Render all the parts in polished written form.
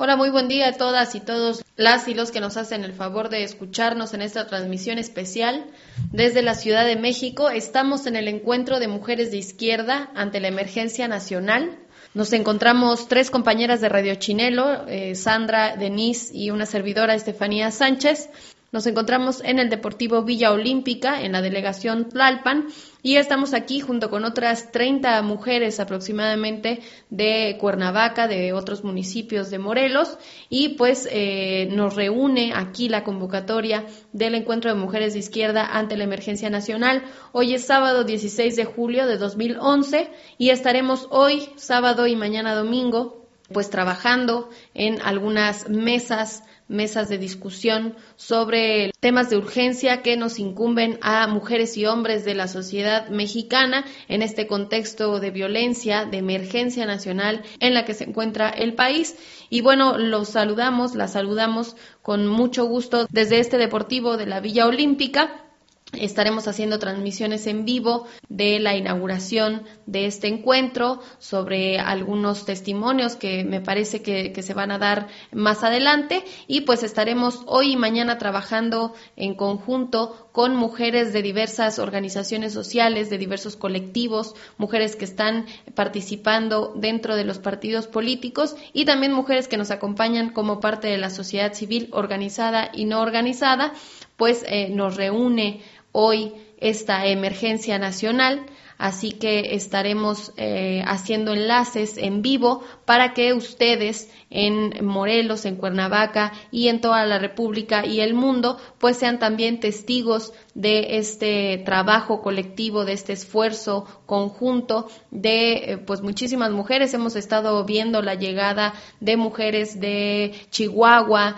Hola, muy buen día a todas y todos las y los que nos hacen el favor de escucharnos en esta transmisión especial desde la Ciudad de México. Estamos en el encuentro de mujeres de izquierda ante la emergencia nacional. Nos encontramos 3 compañeras de Radio Chinelo, Sandra, Denise y una servidora, Estefanía Sánchez. Nos encontramos en el Deportivo Villa Olímpica, en la delegación Tlalpan, y estamos aquí junto con otras 30 mujeres aproximadamente de Cuernavaca, de otros municipios de Morelos, y pues nos reúne aquí la convocatoria del Encuentro de Mujeres de Izquierda ante la Emergencia Nacional. Hoy es sábado 16 de julio de 2011 y estaremos hoy, sábado y mañana domingo, pues trabajando en algunas mesas de discusión sobre temas de urgencia que nos incumben a mujeres y hombres de la sociedad mexicana en este contexto de violencia, de emergencia nacional en la que se encuentra el país. Y bueno, las saludamos con mucho gusto desde este Deportivo de la Villa Olímpica. Estaremos haciendo transmisiones en vivo de la inauguración de este encuentro sobre algunos testimonios que me parece que se van a dar más adelante, y pues estaremos hoy y mañana trabajando en conjunto con mujeres de diversas organizaciones sociales, de diversos colectivos, mujeres que están participando dentro de los partidos políticos y también mujeres que nos acompañan como parte de la sociedad civil organizada y no organizada. Pues nos reúne hoy esta emergencia nacional, así que estaremos haciendo enlaces en vivo para que ustedes en Morelos, en Cuernavaca y en toda la República y el mundo pues sean también testigos de este trabajo colectivo, de este esfuerzo conjunto de pues muchísimas mujeres. Hemos estado viendo la llegada de mujeres de Chihuahua,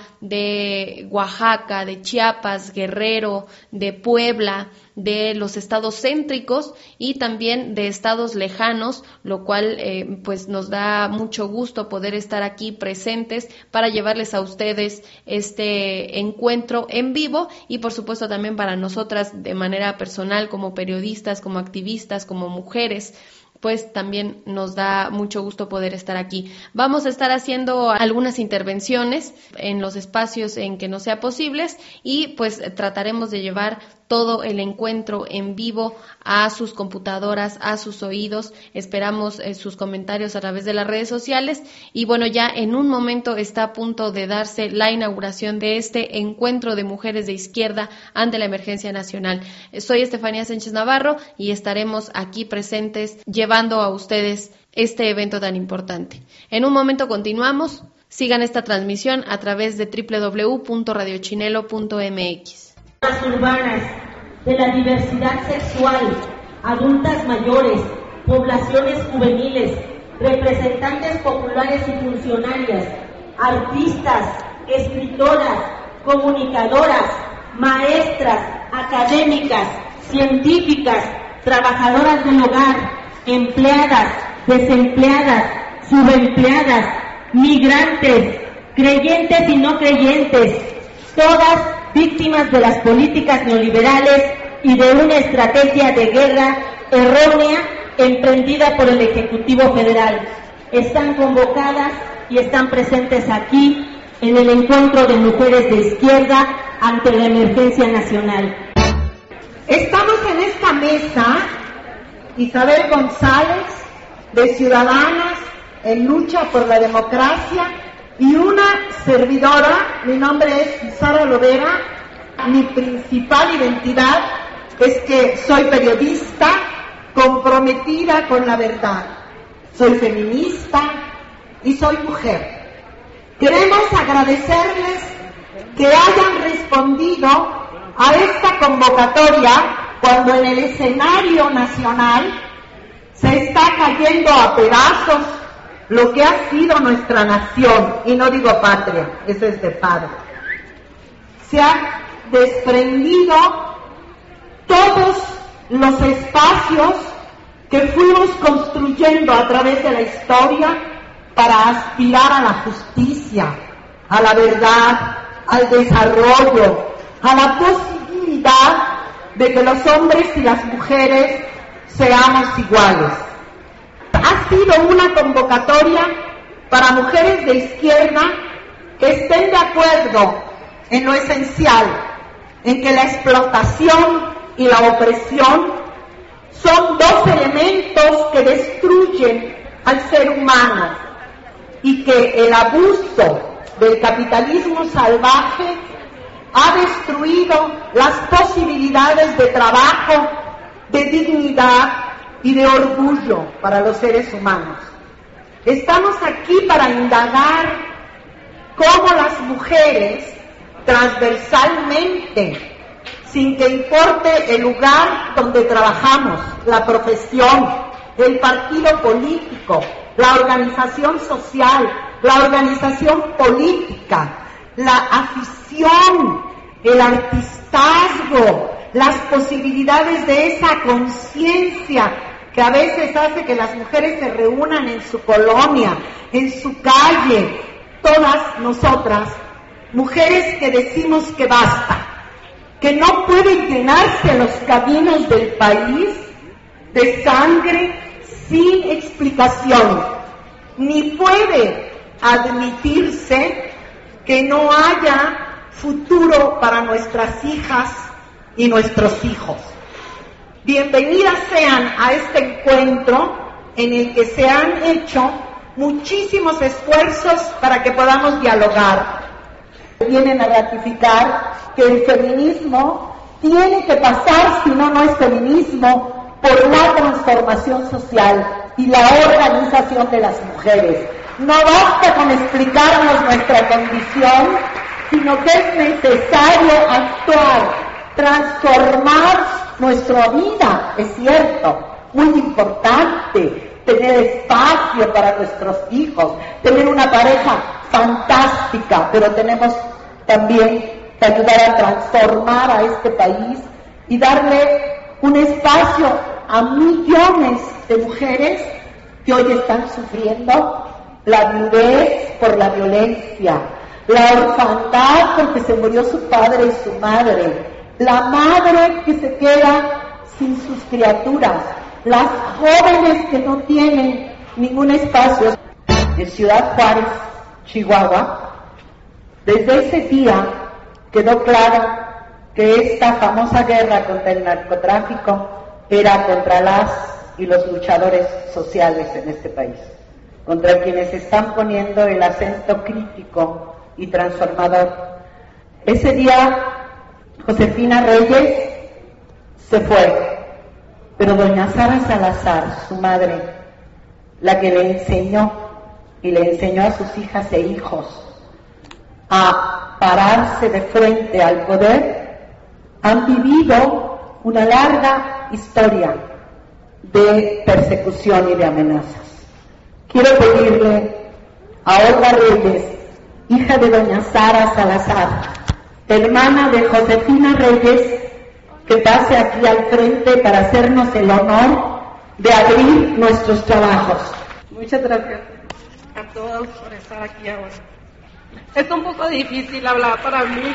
de Oaxaca, de Chiapas, Guerrero, de Puebla, de los estados céntricos y también de estados lejanos, lo cual pues nos da mucho gusto poder estar aquí presentes para llevarles a ustedes este encuentro en vivo, y por supuesto también para nosotras de manera personal como periodistas, como activistas, como mujeres, pues también nos da mucho gusto poder estar aquí. Vamos a estar haciendo algunas intervenciones en los espacios en que nos sea posibles y pues trataremos de llevar todo el encuentro en vivo a sus computadoras, a sus oídos. Esperamos sus comentarios a través de las redes sociales y bueno, ya en un momento está a punto de darse la inauguración de este encuentro de mujeres de izquierda ante la emergencia nacional. Soy Estefanía Sánchez Navarro y estaremos aquí presentes llevando a ustedes este evento tan importante. En un momento continuamos. Sigan esta transmisión a través de www.radiochinelo.mx. Urbanas, de la diversidad sexual, adultas mayores, poblaciones juveniles, representantes populares y funcionarias, artistas, escritoras, comunicadoras, maestras, académicas, científicas, trabajadoras del hogar, empleadas, desempleadas, subempleadas, migrantes, creyentes y no creyentes, todas víctimas de las políticas neoliberales y de una estrategia de guerra errónea emprendida por el Ejecutivo Federal. Están convocadas y están presentes aquí en el encuentro de mujeres de izquierda ante la emergencia nacional. Estamos en esta mesa, Isabel González, de Ciudadanas en Lucha por la Democracia, y una servidora. Mi nombre es Sara Lovera. Mi principal identidad es que soy periodista comprometida con la verdad. Soy feminista y soy mujer. Queremos agradecerles que hayan respondido a esta convocatoria cuando en el escenario nacional se está cayendo a pedazos lo que ha sido nuestra nación, y no digo patria, eso es de padre. Se han desprendido todos los espacios que fuimos construyendo a través de la historia para aspirar a la justicia, a la verdad, al desarrollo, a la posibilidad de que los hombres y las mujeres seamos iguales. Ha sido una convocatoria para mujeres de izquierda que estén de acuerdo en lo esencial, en que la explotación y la opresión son dos elementos que destruyen al ser humano y que el abuso del capitalismo salvaje ha destruido las posibilidades de trabajo, de dignidad y de orgullo para los seres humanos. Estamos aquí para indagar cómo las mujeres, transversalmente, sin que importe el lugar donde trabajamos, la profesión, el partido político, la organización social, la organización política, la afición, el artistazgo, las posibilidades de esa conciencia que a veces hace que las mujeres se reúnan en su colonia, en su calle, todas nosotras, mujeres que decimos que basta, que no pueden llenarse los caminos del país de sangre sin explicación, ni puede admitirse que no haya futuro para nuestras hijas y nuestros hijos. Bienvenidas sean a este encuentro en el que se han hecho muchísimos esfuerzos para que podamos dialogar. Vienen a ratificar que el feminismo tiene que pasar, si no, no es feminismo, por la transformación social y la organización de las mujeres. No basta con explicarnos nuestra condición, sino que es necesario actuar, transformar nuestra vida, es cierto, muy importante, tener espacio para nuestros hijos, tener una pareja fantástica, pero tenemos también que ayudar a transformar a este país y darle un espacio a millones de mujeres que hoy están sufriendo la viudez por la violencia, la orfandad porque se murió su padre y su madre, la madre que se queda sin sus criaturas, las jóvenes que no tienen ningún espacio. En Ciudad Juárez, Chihuahua, desde ese día quedó claro que esta famosa guerra contra el narcotráfico era contra las y los luchadores sociales en este país, contra quienes están poniendo el acento crítico y transformador. Ese día Josefina Reyes se fue, pero doña Sara Salazar, su madre, la que le enseñó y le enseñó a sus hijas e hijos a pararse de frente al poder, han vivido una larga historia de persecución y de amenazas. Quiero pedirle a Olga Reyes, hija de doña Sara Salazar, hermana de Josefina Reyes, que pase aquí al frente para hacernos el honor de abrir nuestros trabajos. Muchas gracias a todos por estar aquí ahora. Es un poco difícil hablar para mí.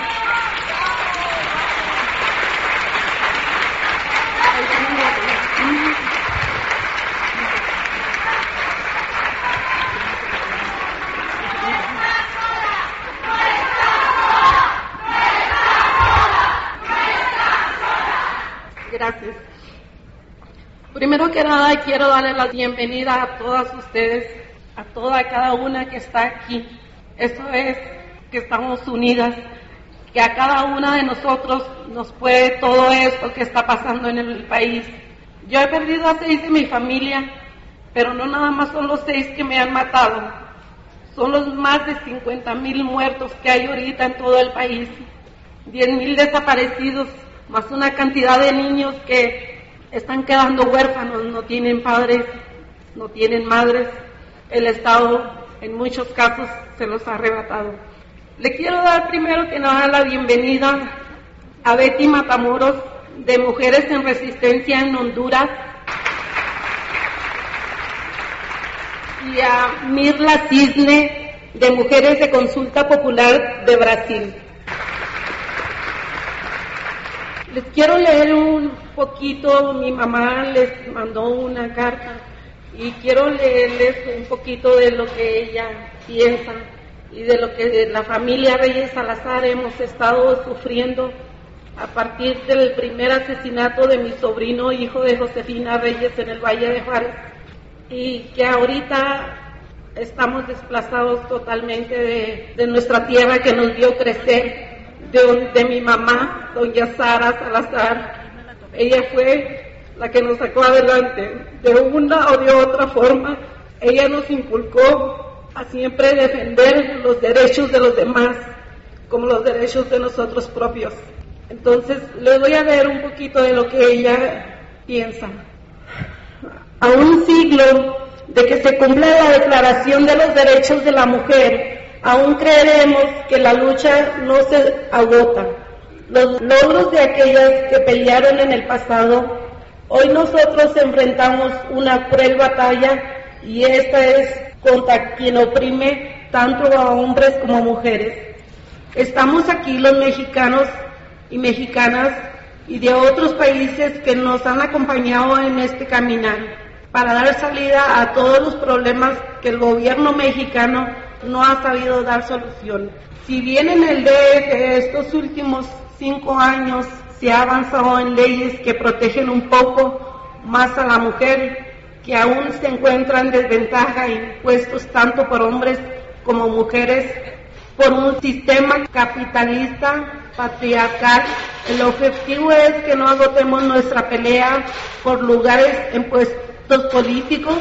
Gracias. Primero que nada quiero darle la bienvenida a todas ustedes, a toda cada una que está aquí. Eso es que estamos unidas, que a cada una de nosotros nos puede todo esto que está pasando en el país. Yo he perdido a 6 de mi familia, pero no nada más son los 6 que me han matado, son los más de 50,000 muertos que hay ahorita en todo el país, 10,000 desaparecidos, más una cantidad de niños que están quedando huérfanos, no tienen padres, no tienen madres. El Estado en muchos casos se los ha arrebatado. Le quiero dar primero que nada la bienvenida a Betty Matamoros, de Mujeres en Resistencia en Honduras, y a Mirla Cisne, de Mujeres de Consulta Popular de Brasil. Les quiero leer un poquito, mi mamá les mandó una carta y quiero leerles un poquito de lo que ella piensa y de lo que la familia Reyes Salazar hemos estado sufriendo a partir del primer asesinato de mi sobrino, hijo de Josefina Reyes, en el Valle de Juárez, y que ahorita estamos desplazados totalmente de nuestra tierra que nos vio crecer, de mi mamá, doña Sara Salazar. Ella fue la que nos sacó adelante, de una o de otra forma. Ella nos inculcó a siempre defender los derechos de los demás como los derechos de nosotros propios. Entonces, les voy a leer un poquito de lo que ella piensa. A un siglo de que se cumpla la Declaración de los Derechos de la Mujer, aún creeremos que la lucha no se agota. Los logros de aquellas que pelearon en el pasado, hoy nosotros enfrentamos una cruel batalla, y esta es contra quien oprime tanto a hombres como mujeres. Estamos aquí los mexicanos y mexicanas y de otros países que nos han acompañado en este caminar para dar salida a todos los problemas que el gobierno mexicano no ha sabido dar solución. Si bien en el DF estos últimos 5 años se ha avanzado en leyes que protegen un poco más a la mujer, que aún se encuentran en desventaja impuestos tanto por hombres como mujeres por un sistema capitalista patriarcal, el objetivo es que no agotemos nuestra pelea por lugares en puestos políticos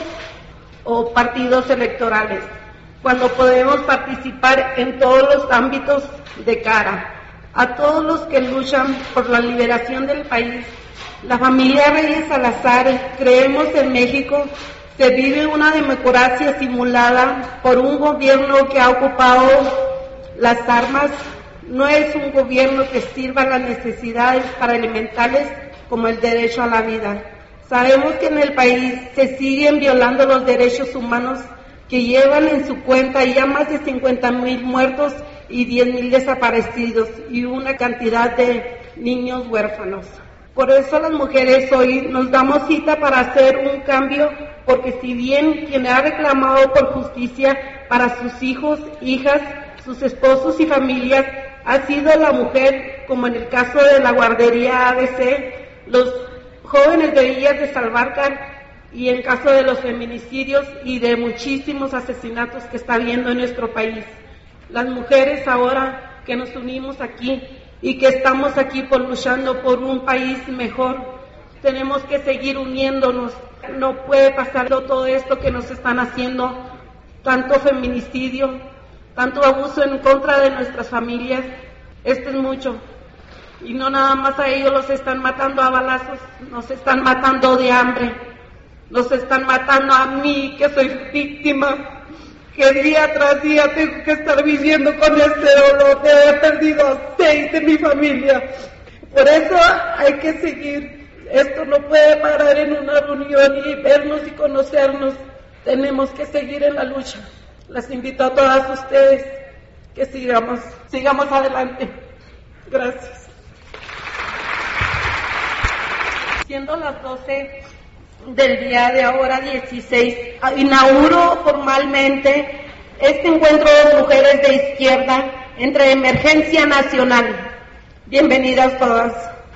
o partidos electorales, cuando podemos participar en todos los ámbitos de cara a todos los que luchan por la liberación del país. La familia Reyes Salazar creemos en México se vive una democracia simulada por un gobierno que ha ocupado las armas. No es un gobierno que sirva las necesidades para elementales como el derecho a la vida. Sabemos que en el país se siguen violando los derechos humanos, que llevan en su cuenta ya más de 50,000 muertos y 10,000 desaparecidos y una cantidad de niños huérfanos. Por eso las mujeres hoy nos damos cita para hacer un cambio, porque si bien quien ha reclamado por justicia para sus hijos, hijas, sus esposos y familias ha sido la mujer, como en el caso de la guardería ABC, los jóvenes de Villas de Salvarcar, y en caso de los feminicidios y de muchísimos asesinatos que está habiendo en nuestro país. Las mujeres ahora que nos unimos aquí y que estamos aquí luchando por un país mejor, tenemos que seguir uniéndonos. No puede pasar todo esto que nos están haciendo, tanto feminicidio, tanto abuso en contra de nuestras familias. Esto es mucho. Y no nada más a ellos los están matando a balazos, nos están matando de hambre, nos están matando a mí, que soy víctima, que día tras día tengo que estar viviendo con este dolor de haber perdido a 6 de mi familia. Por eso hay que seguir. Esto no puede parar en una reunión y vernos y conocernos. Tenemos que seguir en la lucha. Las invito a todas ustedes que sigamos adelante. Gracias. Siendo las 12 del día de ahora 16, inauguro formalmente este encuentro de mujeres de izquierda entre Emergencia Nacional. Bienvenidas todas.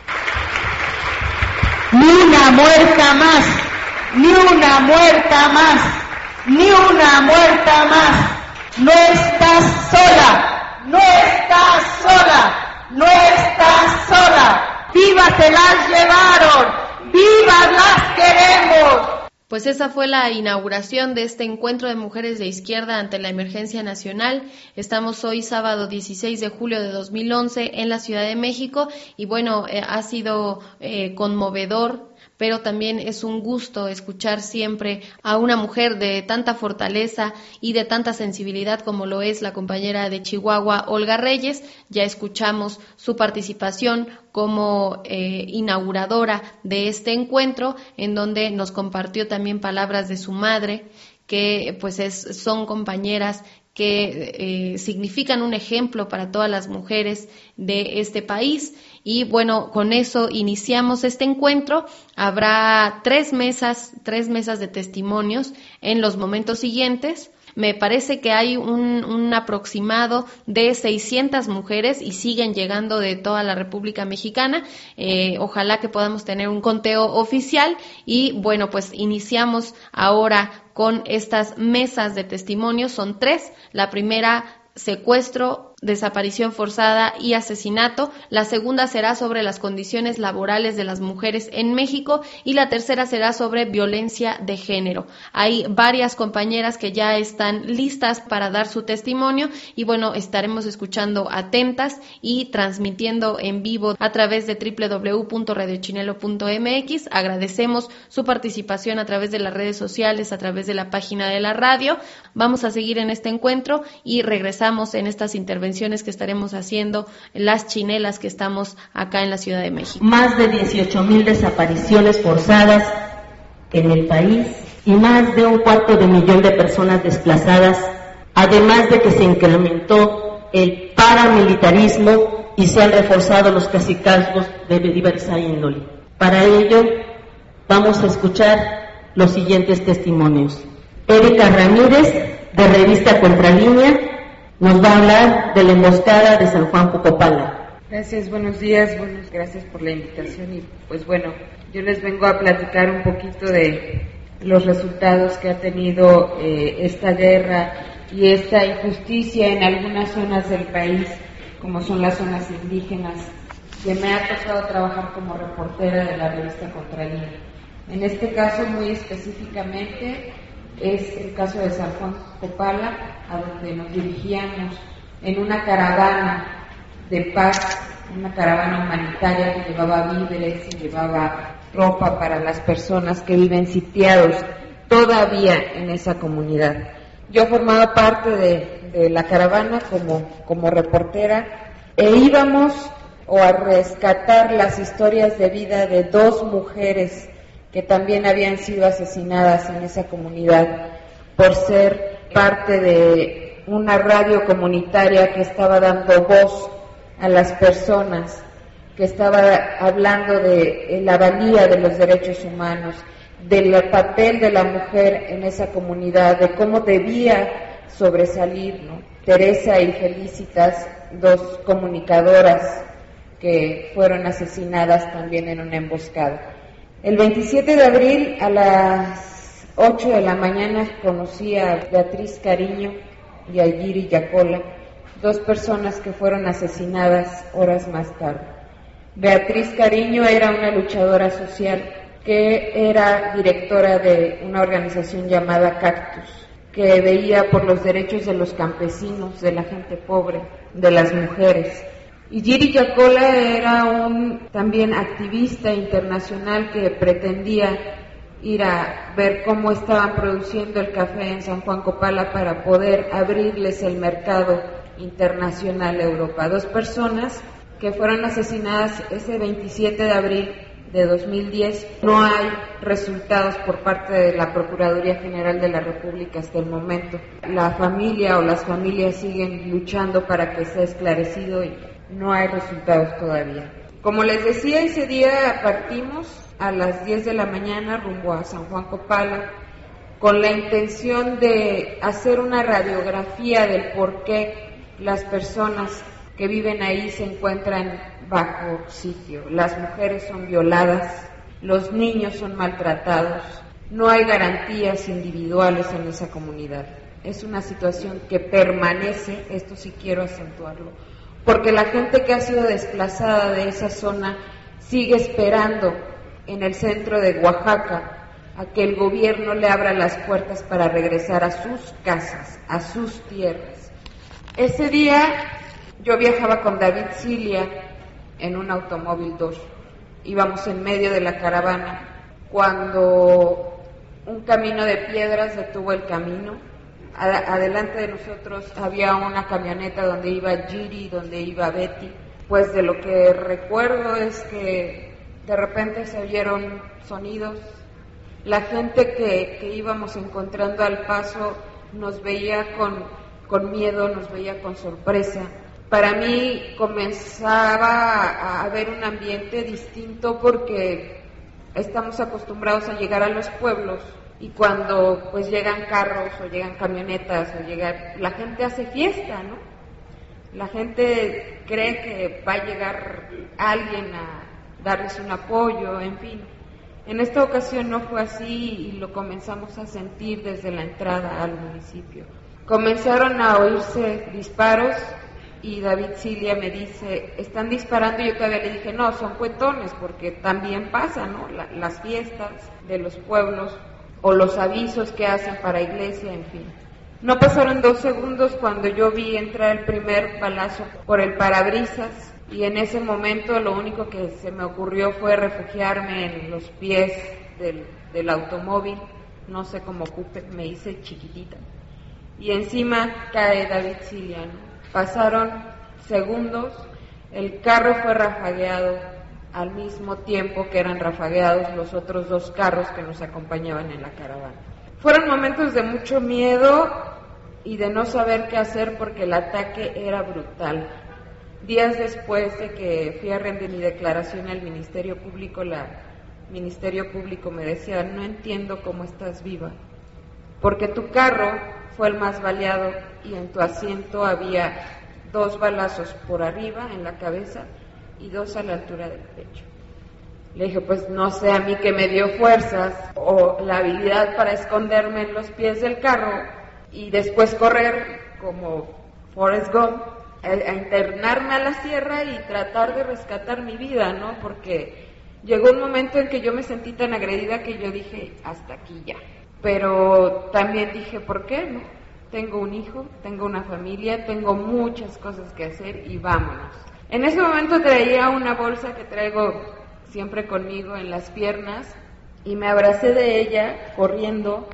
Ni una muerta más, ni una muerta más, ni una muerta más. No estás sola, no estás sola, no estás sola. ¡Vivas se las llevaron! ¡Vivas las queremos! Pues esa fue la inauguración de este encuentro de mujeres de izquierda ante la emergencia nacional. Estamos hoy sábado 16 de julio de 2011 en la Ciudad de México y bueno, ha sido conmovedor, pero también es un gusto escuchar siempre a una mujer de tanta fortaleza y de tanta sensibilidad como lo es la compañera de Chihuahua, Olga Reyes. Ya escuchamos su participación como inauguradora de este encuentro, en donde nos compartió también palabras de su madre, que pues son compañeras que significan un ejemplo para todas las mujeres de este país. Y bueno, con eso iniciamos este encuentro. Habrá tres mesas de testimonios en los momentos siguientes. Me parece que hay un aproximado de 600 mujeres y siguen llegando de toda la República Mexicana. Ojalá que podamos tener un conteo oficial y bueno, pues iniciamos ahora con estas mesas de testimonios. Son 3. La primera, secuestro, desaparición forzada y asesinato. La segunda será sobre las condiciones laborales de las mujeres en México y la tercera será sobre violencia de género. Hay varias compañeras que ya están listas para dar su testimonio y bueno, estaremos escuchando atentas y transmitiendo en vivo a través de www.radiochinelo.mx. Agradecemos su participación a través de las redes sociales, a través de la página de la radio. Vamos a seguir en este encuentro y regresamos en estas intervenciones que estaremos haciendo las chinelas que estamos acá en la Ciudad de México. Más de 18,000 desapariciones forzadas en el país y más de 250,000 de personas desplazadas, además de que se incrementó el paramilitarismo y se han reforzado los cacicazgos de diversa índole. Para ello, vamos a escuchar los siguientes testimonios. Erika Ramírez, de revista Contralínea, nos va a hablar de la emboscada de San Juan Copala. Gracias, buenos días, gracias por la invitación y pues bueno, yo les vengo a platicar un poquito de los resultados que ha tenido esta guerra y esta injusticia en algunas zonas del país, como son las zonas indígenas, que me ha tocado trabajar como reportera de la revista Contralínea. En este caso muy específicamente es el caso de San Juan Copala, a donde nos dirigíamos en una caravana de paz, una caravana humanitaria que llevaba víveres y llevaba ropa para las personas que viven sitiados todavía en esa comunidad. Yo formaba parte de la caravana como reportera e íbamos a rescatar las historias de vida de 2 mujeres que también habían sido asesinadas en esa comunidad por ser parte de una radio comunitaria que estaba dando voz a las personas, que estaba hablando de la valía de los derechos humanos, del papel de la mujer en esa comunidad, de cómo debía sobresalir, ¿no? Teresa y Felicitas, 2 comunicadoras que fueron asesinadas también en una emboscada. El 27 de abril a las 8 de la mañana conocí a Beatriz Cariño y a Giri Yacola, 2 personas que fueron asesinadas horas más tarde. Beatriz Cariño era una luchadora social que era directora de una organización llamada Cactus, que veía por los derechos de los campesinos, de la gente pobre, de las mujeres. Y Giri Yacola era también activista internacional que pretendía ir a ver cómo estaban produciendo el café en San Juan Copala para poder abrirles el mercado internacional a Europa. 2 personas que fueron asesinadas ese 27 de abril de 2010. No hay resultados por parte de la Procuraduría General de la República hasta el momento. La familia o las familias siguen luchando para que sea esclarecido y no hay resultados todavía. Como les decía, ese día partimos a las 10 de la mañana rumbo a San Juan Copala con la intención de hacer una radiografía del por qué las personas que viven ahí se encuentran bajo sitio. Las mujeres son violadas, los niños son maltratados, no hay garantías individuales en esa comunidad. Es una situación que permanece, esto sí quiero acentuarlo, porque la gente que ha sido desplazada de esa zona sigue esperando en el centro de Oaxaca a que el gobierno le abra las puertas para regresar a sus casas, a sus tierras. Ese día yo viajaba con David Cilia en un automóvil 2. Íbamos en medio de la caravana cuando un camino de piedras detuvo el camino. Adelante de nosotros había una camioneta donde iba Giri, donde iba Betty. Pues de lo que recuerdo es que de repente se oyeron sonidos. La gente que íbamos encontrando al paso nos veía con miedo, nos veía con sorpresa. Para mí comenzaba a haber un ambiente distinto porque estamos acostumbrados a llegar a los pueblos y cuando pues llegan carros o llegan camionetas o la gente hace fiesta, ¿no? La gente cree que va a llegar alguien a darles un apoyo, en fin. En esta ocasión no fue así y lo comenzamos a sentir desde la entrada al municipio. Comenzaron a oírse disparos y David Cilia me dice, están disparando, y yo todavía le dije, no, son cuetones, porque también pasa, ¿no? Las fiestas de los pueblos o los avisos que hacen para iglesia, en fin. No pasaron 2 segundos cuando yo vi entrar el primer balazo por el parabrisas, y en ese momento lo único que se me ocurrió fue refugiarme en los pies del automóvil, no sé cómo me hice chiquitita, y encima cae David Cilia, ¿no? Pasaron segundos, el carro fue rafagueado al mismo tiempo que eran rafagueados los otros 2 carros que nos acompañaban en la caravana. Fueron momentos de mucho miedo y de no saber qué hacer porque el ataque era brutal. Días después de que fui a rendir mi declaración al Ministerio Público, Ministerio Público me decía, no entiendo cómo estás viva, porque tu carro fue el más baleado y en tu asiento había 2 balazos por arriba en la cabeza y 2 a la altura del pecho. Le dije, pues no sé a mí qué me dio fuerzas o la habilidad para esconderme en los pies del carro y después correr como Forrest Gump a internarme a la sierra y tratar de rescatar mi vida, ¿no? Porque llegó un momento en que yo me sentí tan agredida que yo dije, hasta aquí ya. Pero también dije, ¿por qué no? Tengo un hijo, tengo una familia, tengo muchas cosas que hacer y vámonos. En ese momento traía una bolsa que traigo siempre conmigo en las piernas y me abracé de ella corriendo.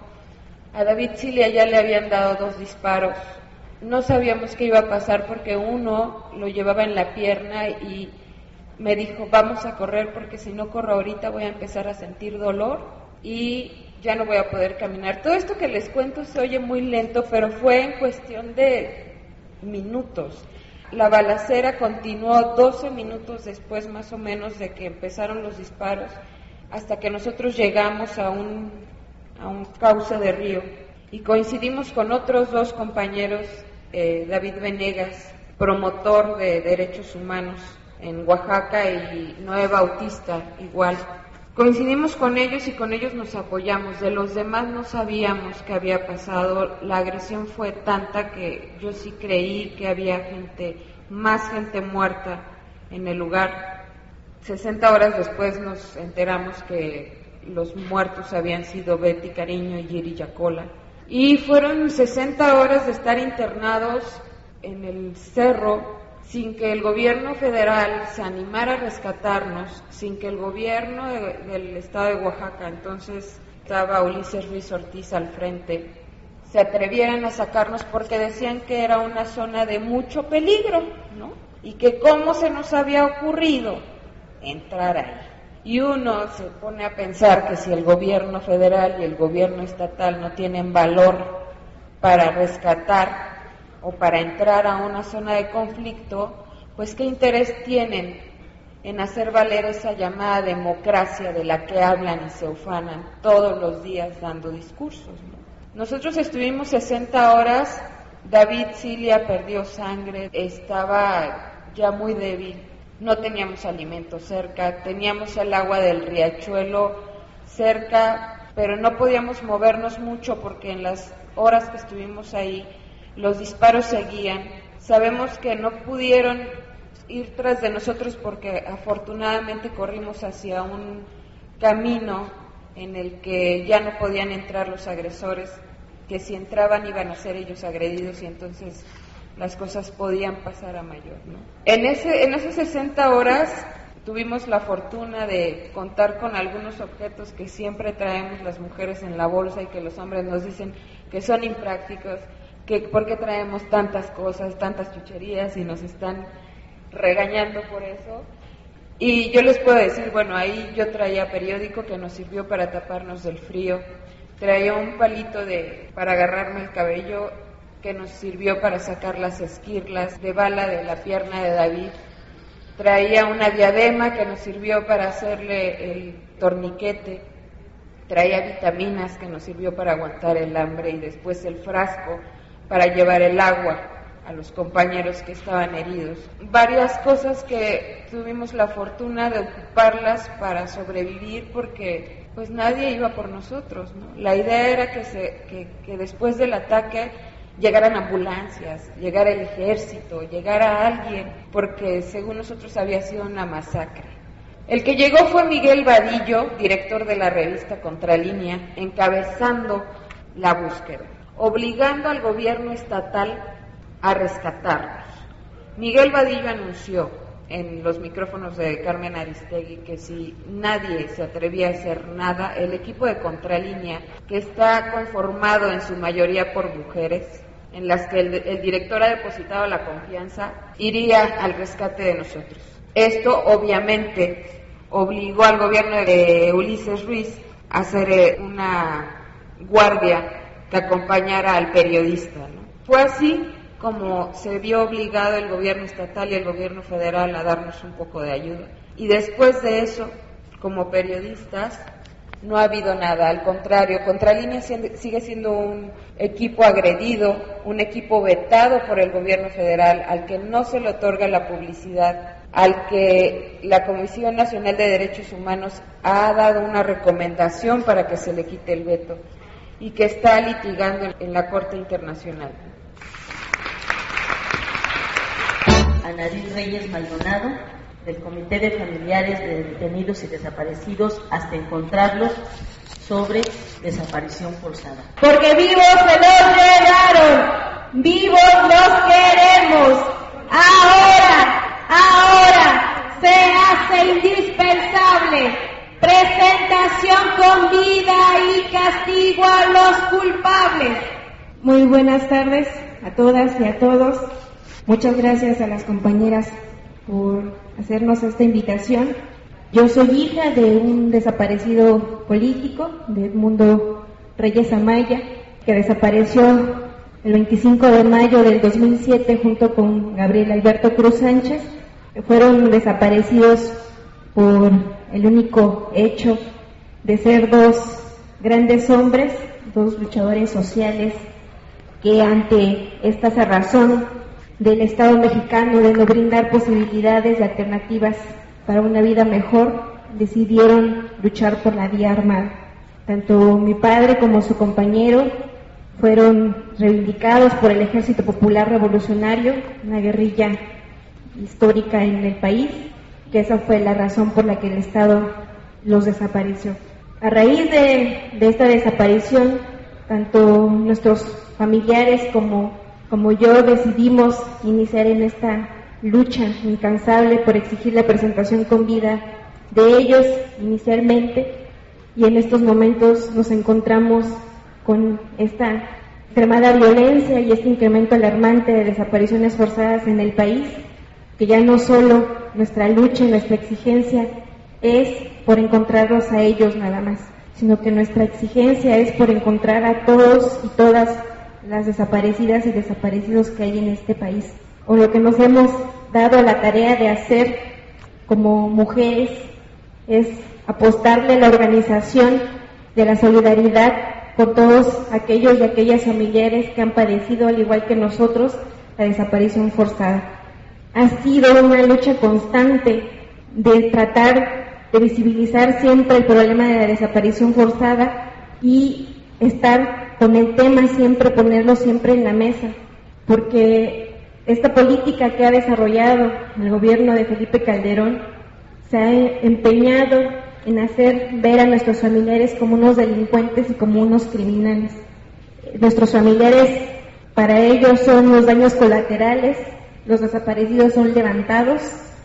A David Cilia ya le habían dado 2 disparos. No sabíamos qué iba a pasar porque uno lo llevaba en la pierna y me dijo, vamos a correr porque si no corro ahorita voy a empezar a sentir dolor y ya no voy a poder caminar. Todo esto que les cuento se oye muy lento, pero fue en cuestión de minutos. La balacera continuó 12 minutos después más o menos de que empezaron los disparos, hasta que nosotros llegamos a un cauce de río y coincidimos con otros 2 compañeros, David Venegas, promotor de derechos humanos en Oaxaca, y Noé Bautista, igual. Coincidimos con ellos y con ellos nos apoyamos. De los demás no sabíamos qué había pasado. La agresión fue tanta que yo sí creí que había más gente muerta en el lugar. 60 horas después nos enteramos que los muertos habían sido Betty Cariño y Yiri Yacola. Y fueron 60 horas de estar internados en el cerro sin que el gobierno federal se animara a rescatarnos, sin que el gobierno del estado de Oaxaca, entonces estaba Ulises Ruiz Ortiz al frente, se atrevieran a sacarnos porque decían que era una zona de mucho peligro, ¿no? Y que cómo se nos había ocurrido entrar ahí. Y uno se pone a pensar que si el gobierno federal y el gobierno estatal no tienen valor para rescatar o para entrar a una zona de conflicto, pues qué interés tienen en hacer valer esa llamada democracia de la que hablan y se ufanan todos los días dando discursos, ¿no? Nosotros estuvimos 60 horas, David Cilia perdió sangre, estaba ya muy débil, no teníamos alimento cerca, teníamos el agua del riachuelo cerca, pero no podíamos movernos mucho porque en las horas que estuvimos ahí los disparos seguían. Sabemos que no pudieron ir tras de nosotros porque afortunadamente corrimos hacia un camino en el que ya no podían entrar los agresores, que si entraban iban a ser ellos agredidos y entonces las cosas podían pasar a mayor, ¿no? En esas 60 horas tuvimos la fortuna de contar con algunos objetos que siempre traemos las mujeres en la bolsa y que los hombres nos dicen que son imprácticos, que por qué traemos tantas cosas, tantas chucherías y nos están regañando por eso. Y yo les puedo decir, bueno, ahí yo traía periódico que nos sirvió para taparnos del frío, traía un palito para agarrarme el cabello que nos sirvió para sacar las esquirlas de bala de la pierna de David, traía una diadema que nos sirvió para hacerle el torniquete, traía vitaminas que nos sirvió para aguantar el hambre y después el frasco para llevar el agua a los compañeros que estaban heridos. Varias cosas que tuvimos la fortuna de ocuparlas para sobrevivir porque pues nadie iba por nosotros, ¿no? La idea era que después del ataque llegaran ambulancias, llegara el ejército, llegara alguien, porque según nosotros había sido una masacre. El que llegó fue Miguel Vadillo, director de la revista Contralínea, encabezando la búsqueda, obligando al gobierno estatal a rescatarlos. Miguel Vadillo anunció en los micrófonos de Carmen Aristegui que si nadie se atrevía a hacer nada, el equipo de Contralínea, que está conformado en su mayoría por mujeres, en las que el director ha depositado la confianza, iría al rescate de nosotros. Esto obviamente obligó al gobierno de Ulises Ruiz a hacer una guardia que acompañara al periodista, ¿no? Fue así como se vio obligado el gobierno estatal y el gobierno federal a darnos un poco de ayuda. Y después de eso, como periodistas, no ha habido nada, al contrario, Contralínea sigue siendo un equipo agredido, un equipo vetado por el gobierno federal, al que no se le otorga la publicidad, al que la Comisión Nacional de Derechos Humanos ha dado una recomendación para que se le quite el veto y que está litigando en la Corte Internacional. Anadil Reyes Maldonado, del Comité de Familiares de Detenidos y Desaparecidos hasta encontrarlos, sobre desaparición forzada. Porque vivos se los llevaron, vivos los queremos. Ahora se hace indispensable presentación con vida y castigo a los culpables. Muy buenas tardes a todas y a todos. Muchas gracias a las compañeras por hacernos esta invitación. Yo soy hija de un desaparecido político, de Edmundo Reyes Amaya, que desapareció el 25 de mayo del 2007 junto con Gabriel Alberto Cruz Sánchez. Fueron desaparecidos por el único hecho de ser dos grandes hombres, dos luchadores sociales que ante esta cerrazón del Estado mexicano de no brindar posibilidades y alternativas para una vida mejor, decidieron luchar por la vía armada. Tanto mi padre como su compañero fueron reivindicados por el Ejército Popular Revolucionario, una guerrilla histórica en el país, que esa fue la razón por la que el Estado los desapareció. A raíz de esta desaparición, tanto nuestros familiares como yo decidimos iniciar en esta lucha incansable por exigir la presentación con vida de ellos inicialmente, y en estos momentos nos encontramos con esta extremada violencia y este incremento alarmante de desapariciones forzadas en el país, que ya no solo nuestra lucha y nuestra exigencia es por encontrarlos a ellos nada más, sino que nuestra exigencia es por encontrar a todos y todas las desaparecidas y desaparecidos que hay en este país. O lo que nos hemos dado la tarea de hacer como mujeres es apostarle a la organización de la solidaridad con todos aquellos y aquellas familiares que han padecido, al igual que nosotros, la desaparición forzada. Ha sido una lucha constante de tratar de visibilizar siempre el problema de la desaparición forzada y estar con el tema siempre, ponerlo siempre en la mesa, porque esta política que ha desarrollado el gobierno de Felipe Calderón se ha empeñado en hacer ver a nuestros familiares como unos delincuentes y como unos criminales. Nuestros familiares, para ellos, son los daños colaterales, los desaparecidos son levantados,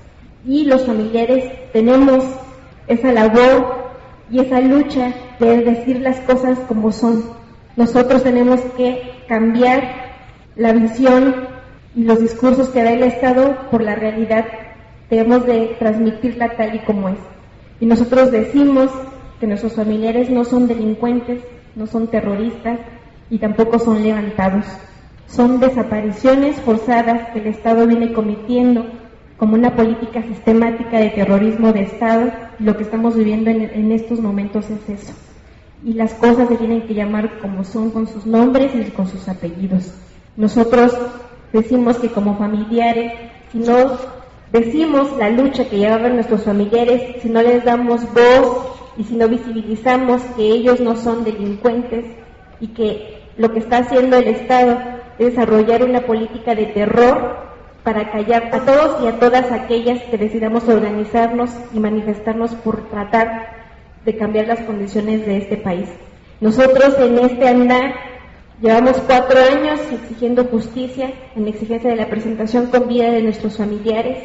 y los familiares tenemos esa labor y esa lucha de decir las cosas como son. Nosotros tenemos que cambiar la visión y los discursos que da el Estado por la realidad. Debemos de transmitirla tal y como es. Y nosotros decimos que nuestros familiares no son delincuentes, no son terroristas y tampoco son levantados. Son desapariciones forzadas que el Estado viene cometiendo como una política sistemática de terrorismo de Estado, y lo que estamos viviendo en estos momentos es eso. y las cosas se tienen que llamar como son, con sus nombres y con sus apellidos. Nosotros decimos que como familiares, si no decimos la lucha que llevaban nuestros familiares, si no les damos voz y si no visibilizamos que ellos no son delincuentes y que lo que está haciendo el Estado es desarrollar una política de terror para callar a todos y a todas aquellas que decidamos organizarnos y manifestarnos por tratar de cambiar las condiciones de este país. Nosotros en este andar llevamos 4 años exigiendo justicia, en exigencia de la presentación con vida de nuestros familiares,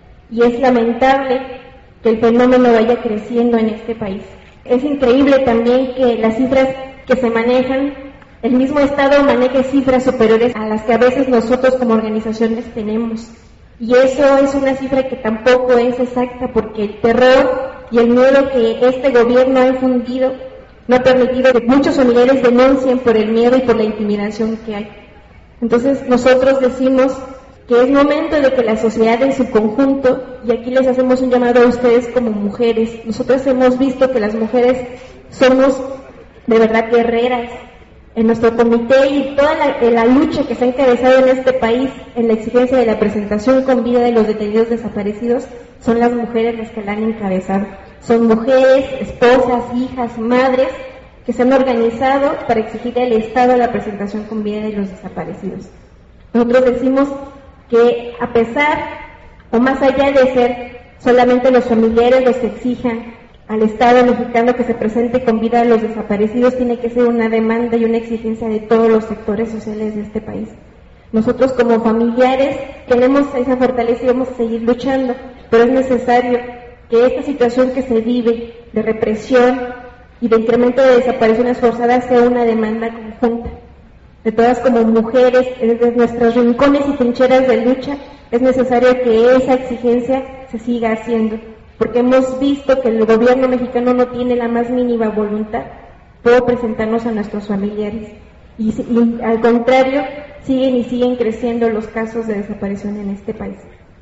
y es lamentable que el fenómeno vaya creciendo en este país. Es increíble también que las cifras que se manejan, el mismo Estado maneje cifras superiores a las que a veces nosotros como organizaciones tenemos. Y eso es una cifra que tampoco es exacta, porque el terror y el miedo que este gobierno ha infundido no ha permitido que muchos familiares denuncien por el miedo y por la intimidación que hay. Entonces nosotros decimos que es momento de que la sociedad en su conjunto, y aquí les hacemos un llamado a ustedes como mujeres, nosotros hemos visto que las mujeres somos de verdad guerreras. En nuestro comité y toda la lucha que se ha encabezado en este país en la exigencia de la presentación con vida de los detenidos desaparecidos, son las mujeres las que la han encabezado. Son mujeres, esposas, hijas, madres, que se han organizado para exigir al Estado la presentación con vida de los desaparecidos. Nosotros decimos que a pesar, o más allá de ser solamente los familiares los que exijan al Estado mexicano que se presente con vida a los desaparecidos, tiene que ser una demanda y una exigencia de todos los sectores sociales de este país. Nosotros como familiares tenemos esa fortaleza y vamos a seguir luchando, pero es necesario que esta situación que se vive de represión y de incremento de desapariciones forzadas sea una demanda conjunta. De todas como mujeres, desde nuestros rincones y trincheras de lucha, es necesario que esa exigencia se siga haciendo, porque hemos visto que el gobierno mexicano no tiene la más mínima voluntad por presentarnos a nuestros familiares. Y al contrario, siguen creciendo los casos de desaparición en este país.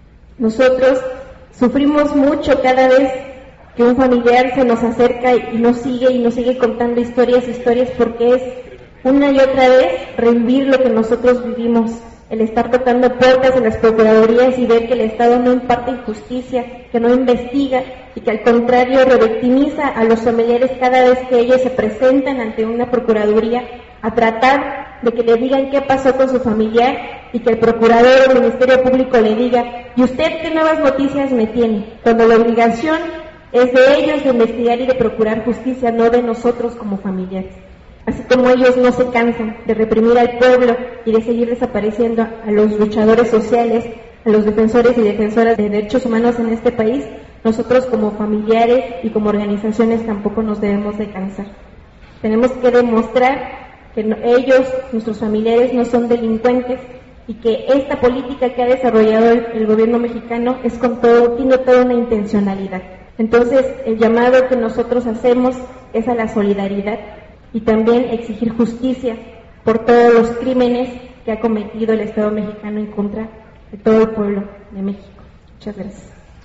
Nosotros sufrimos mucho cada vez que un familiar se nos acerca y nos sigue contando historias, porque es una y otra vez revivir lo que nosotros vivimos, el estar tocando puertas en las procuradurías y ver que el Estado no imparte justicia, que no investiga y que al contrario revictimiza a los familiares cada vez que ellos se presentan ante una procuraduría a tratar de que le digan qué pasó con su familiar y que el procurador o el Ministerio Público le diga: ¿y usted qué nuevas noticias me tiene? Cuando la obligación es de ellos de investigar y de procurar justicia, no de nosotros como familiares. Así como ellos no se cansan de reprimir al pueblo y de seguir desapareciendo a los luchadores sociales, a los defensores y defensoras de derechos humanos en este país, nosotros como familiares y como organizaciones tampoco nos debemos de cansar. Tenemos que demostrar que ellos, nuestros familiares, no son delincuentes y que esta política que ha desarrollado el gobierno mexicano es tiene toda una intencionalidad. Entonces, el llamado que nosotros hacemos es a la solidaridad y también exigir justicia por todos los crímenes que ha cometido el Estado mexicano en contra de todo el pueblo de México. Muchas gracias.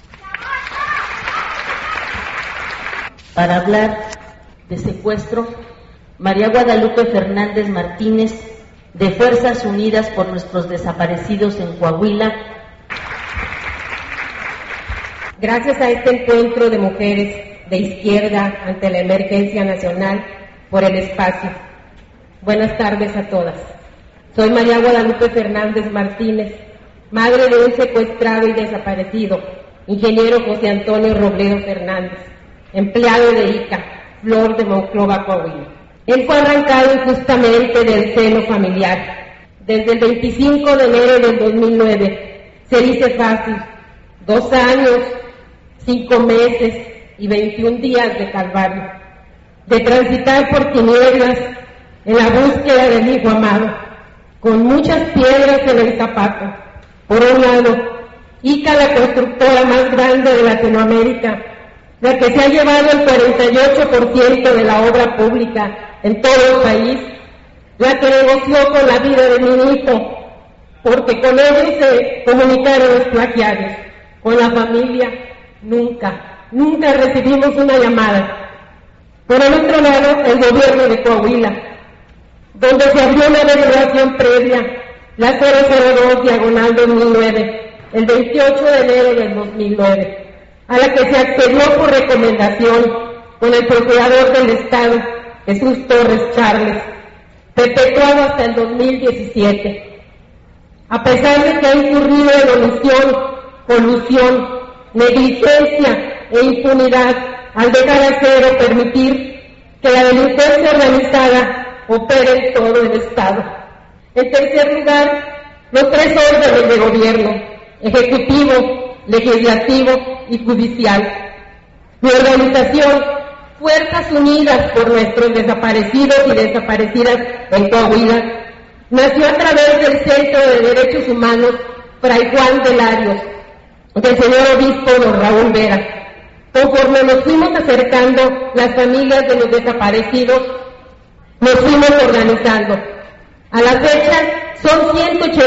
Para hablar de secuestro, María Guadalupe Fernández Martínez, de Fuerzas Unidas por Nuestros Desaparecidos en Coahuila. Gracias a este encuentro de mujeres de izquierda ante la emergencia nacional, por el espacio. Buenas tardes a todas. Soy María Guadalupe Fernández Martínez, madre de un secuestrado y desaparecido, ingeniero José Antonio Robledo Fernández, empleado de ICA, Flor de Monclova, Coahuila. Él fue arrancado injustamente del seno familiar. Desde el 25 de enero del 2009, se dice fácil, 2 años, 5 meses y 21 días de calvario, de transitar por tinieblas en la búsqueda del hijo amado, con muchas piedras en el zapato. Por un lado, ICA, la constructora más grande de Latinoamérica, la que se ha llevado el 48% de la obra pública en todo el país, la que negoció con la vida de mi hijo, porque con ellos se comunicaron los plagiarios. Con la familia, nunca recibimos una llamada. Por el otro lado, el gobierno de Coahuila, donde se abrió una delegación previa, la 002/2009, el 28 de enero del 2009, a la que se accedió por recomendación con el procurador del Estado, Jesús Torres Charles, perpetuado hasta el 2017. A pesar de que ha incurrido en omisión, colusión, negligencia e impunidad al dejar hacer o permitir que la delincuencia organizada opere en todo el Estado. En tercer lugar, los 3 órdenes de gobierno: ejecutivo, legislativo y judicial. Mi organización, Fuerzas Unidas por nuestros desaparecidos y desaparecidas en Coahuila, nació a través del Centro de Derechos Humanos Fray Juan de Larios, del señor obispo don Raúl Vera. Conforme nos fuimos acercando las familias de los desaparecidos, nos fuimos organizando. A la fecha son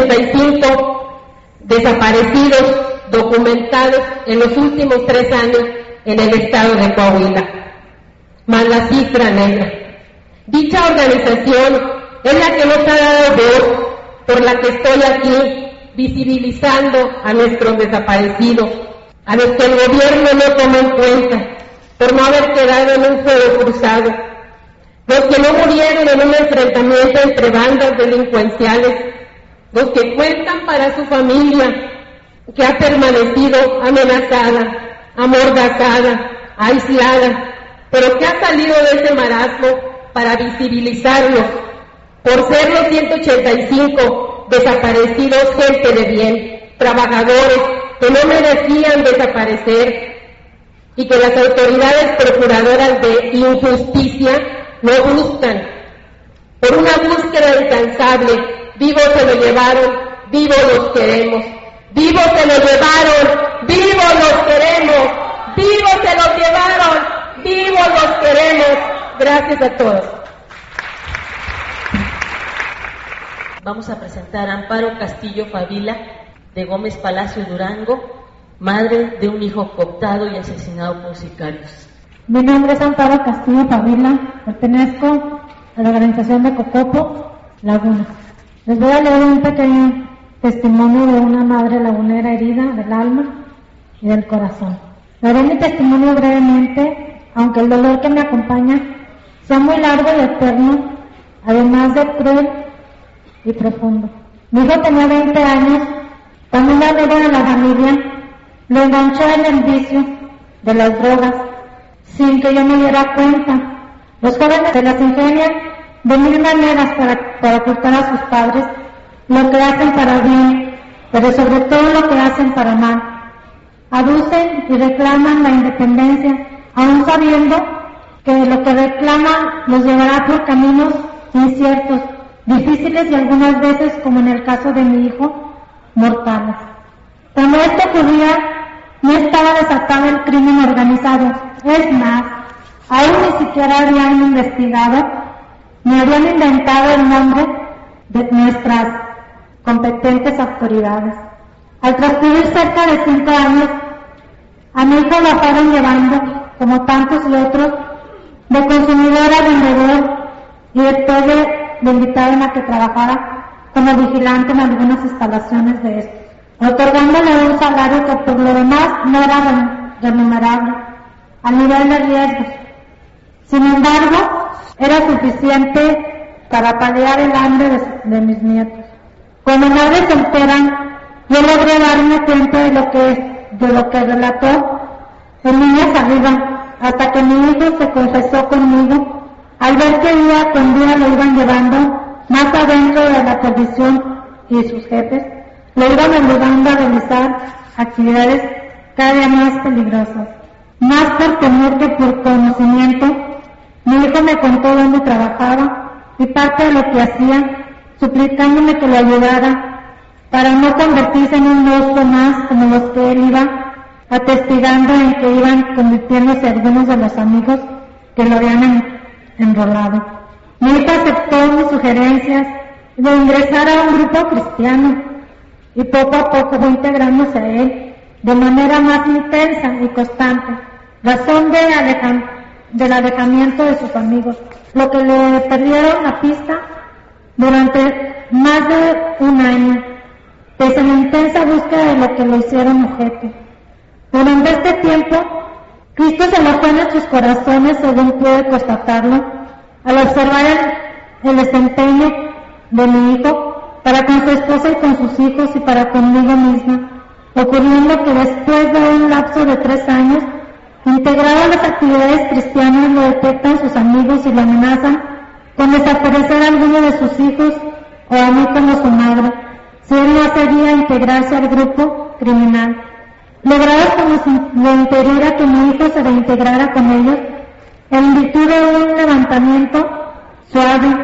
185 desaparecidos documentados en los últimos 3 años en el estado de Coahuila, más la cifra negra. Dicha organización es la que nos ha dado voz, por la que estoy aquí visibilizando a nuestros desaparecidos, a los que el gobierno no toma en cuenta por no haber quedado en un fuego cruzado, los que no murieron en un enfrentamiento entre bandas delincuenciales, los que cuentan para su familia, que ha permanecido amenazada, amordazada, aislada, pero que ha salido de ese marasmo para visibilizarlos, por ser los 185 desaparecidos gente de bien, trabajadores que no merecían desaparecer y que las autoridades procuradoras de injusticia no buscan. Por una búsqueda incansable, vivos se lo llevaron, vivos los queremos. Vivos se los llevaron, vivos los queremos. Vivos se los llevaron, vivos los queremos. Gracias a todos. Vamos a presentar a Amparo Castillo Favila, de Gómez Palacio, Durango, madre de un hijo cooptado y asesinado por sicarios. Mi nombre es Amparo Castillo Favila, pertenezco a la organización de Cocopo, Laguna. Les voy a leer un pequeño testimonio de una madre lagunera herida del alma y del corazón. Daré mi testimonio brevemente, aunque el dolor que me acompaña sea muy largo y eterno, además de cruel y profundo. Mi hijo tenía 20 años, cuando un amigo de la familia lo enganchó en el vicio de las drogas, sin que yo me diera cuenta. Los jóvenes se las ingenian de mil maneras para ocultar a sus padres lo que hacen para bien, pero sobre todo lo que hacen para mal. Aducen y reclaman la independencia, aun sabiendo que lo que reclaman los llevará por caminos inciertos, difíciles y algunas veces, como en el caso de mi hijo, mortales. Cuando esto ocurría, no estaba desatado el crimen organizado. Es más, aún ni siquiera habían investigado, ni habían inventado el nombre de nuestras competentes autoridades. Al transcurrir cerca de 5 años, a mi hijo lo fueron llevando, como tantos y otros, de consumidor a vendedor, y después le invitaron a que trabajara como vigilante en algunas instalaciones de estos, otorgándole un salario que por lo demás no era remunerable, al nivel de riesgos. Sin embargo, era suficiente para paliar el hambre de mis nietos. Cuando madre se enteran, yo logré darme cuenta de lo que relató en líneas arriba, hasta que mi hijo se confesó conmigo, al ver que día con día lo iban llevando más adentro de la perdición y sus jefes lo iban obligando a realizar actividades cada día más peligrosas. Más por temor que por conocimiento, mi hijo me contó dónde trabajaba y parte de lo que hacía, suplicándome que lo ayudara para no convertirse en un monstruo más como los que él iba, atestigando en que iban convirtiéndose algunos de los amigos que lo habían enrolado. Mi hijo aceptó mis sugerencias de ingresar a un grupo cristiano y poco a poco fue integrándose a él de manera más intensa y constante, razón de del alejamiento de sus amigos, lo que le perdieron la pista durante más de un año, pese a la intensa búsqueda de lo que lo hicieron objeto. Durante este tiempo, Cristo se alojó en nuestros corazones, según pude constatarlo, al observar el desempeño de mi hijo para con su esposa y con sus hijos y para conmigo misma, ocurriendo que después de un lapso de 3 años, integrado a las actividades cristianas, lo detectan sus amigos y lo amenazan con desaparecer a alguno de sus hijos o a mí como su madre, si él no accedía a integrarse al grupo criminal. Logrados como lo impediera que mi hijo se reintegrara con ellos, en virtud de un levantamiento suave.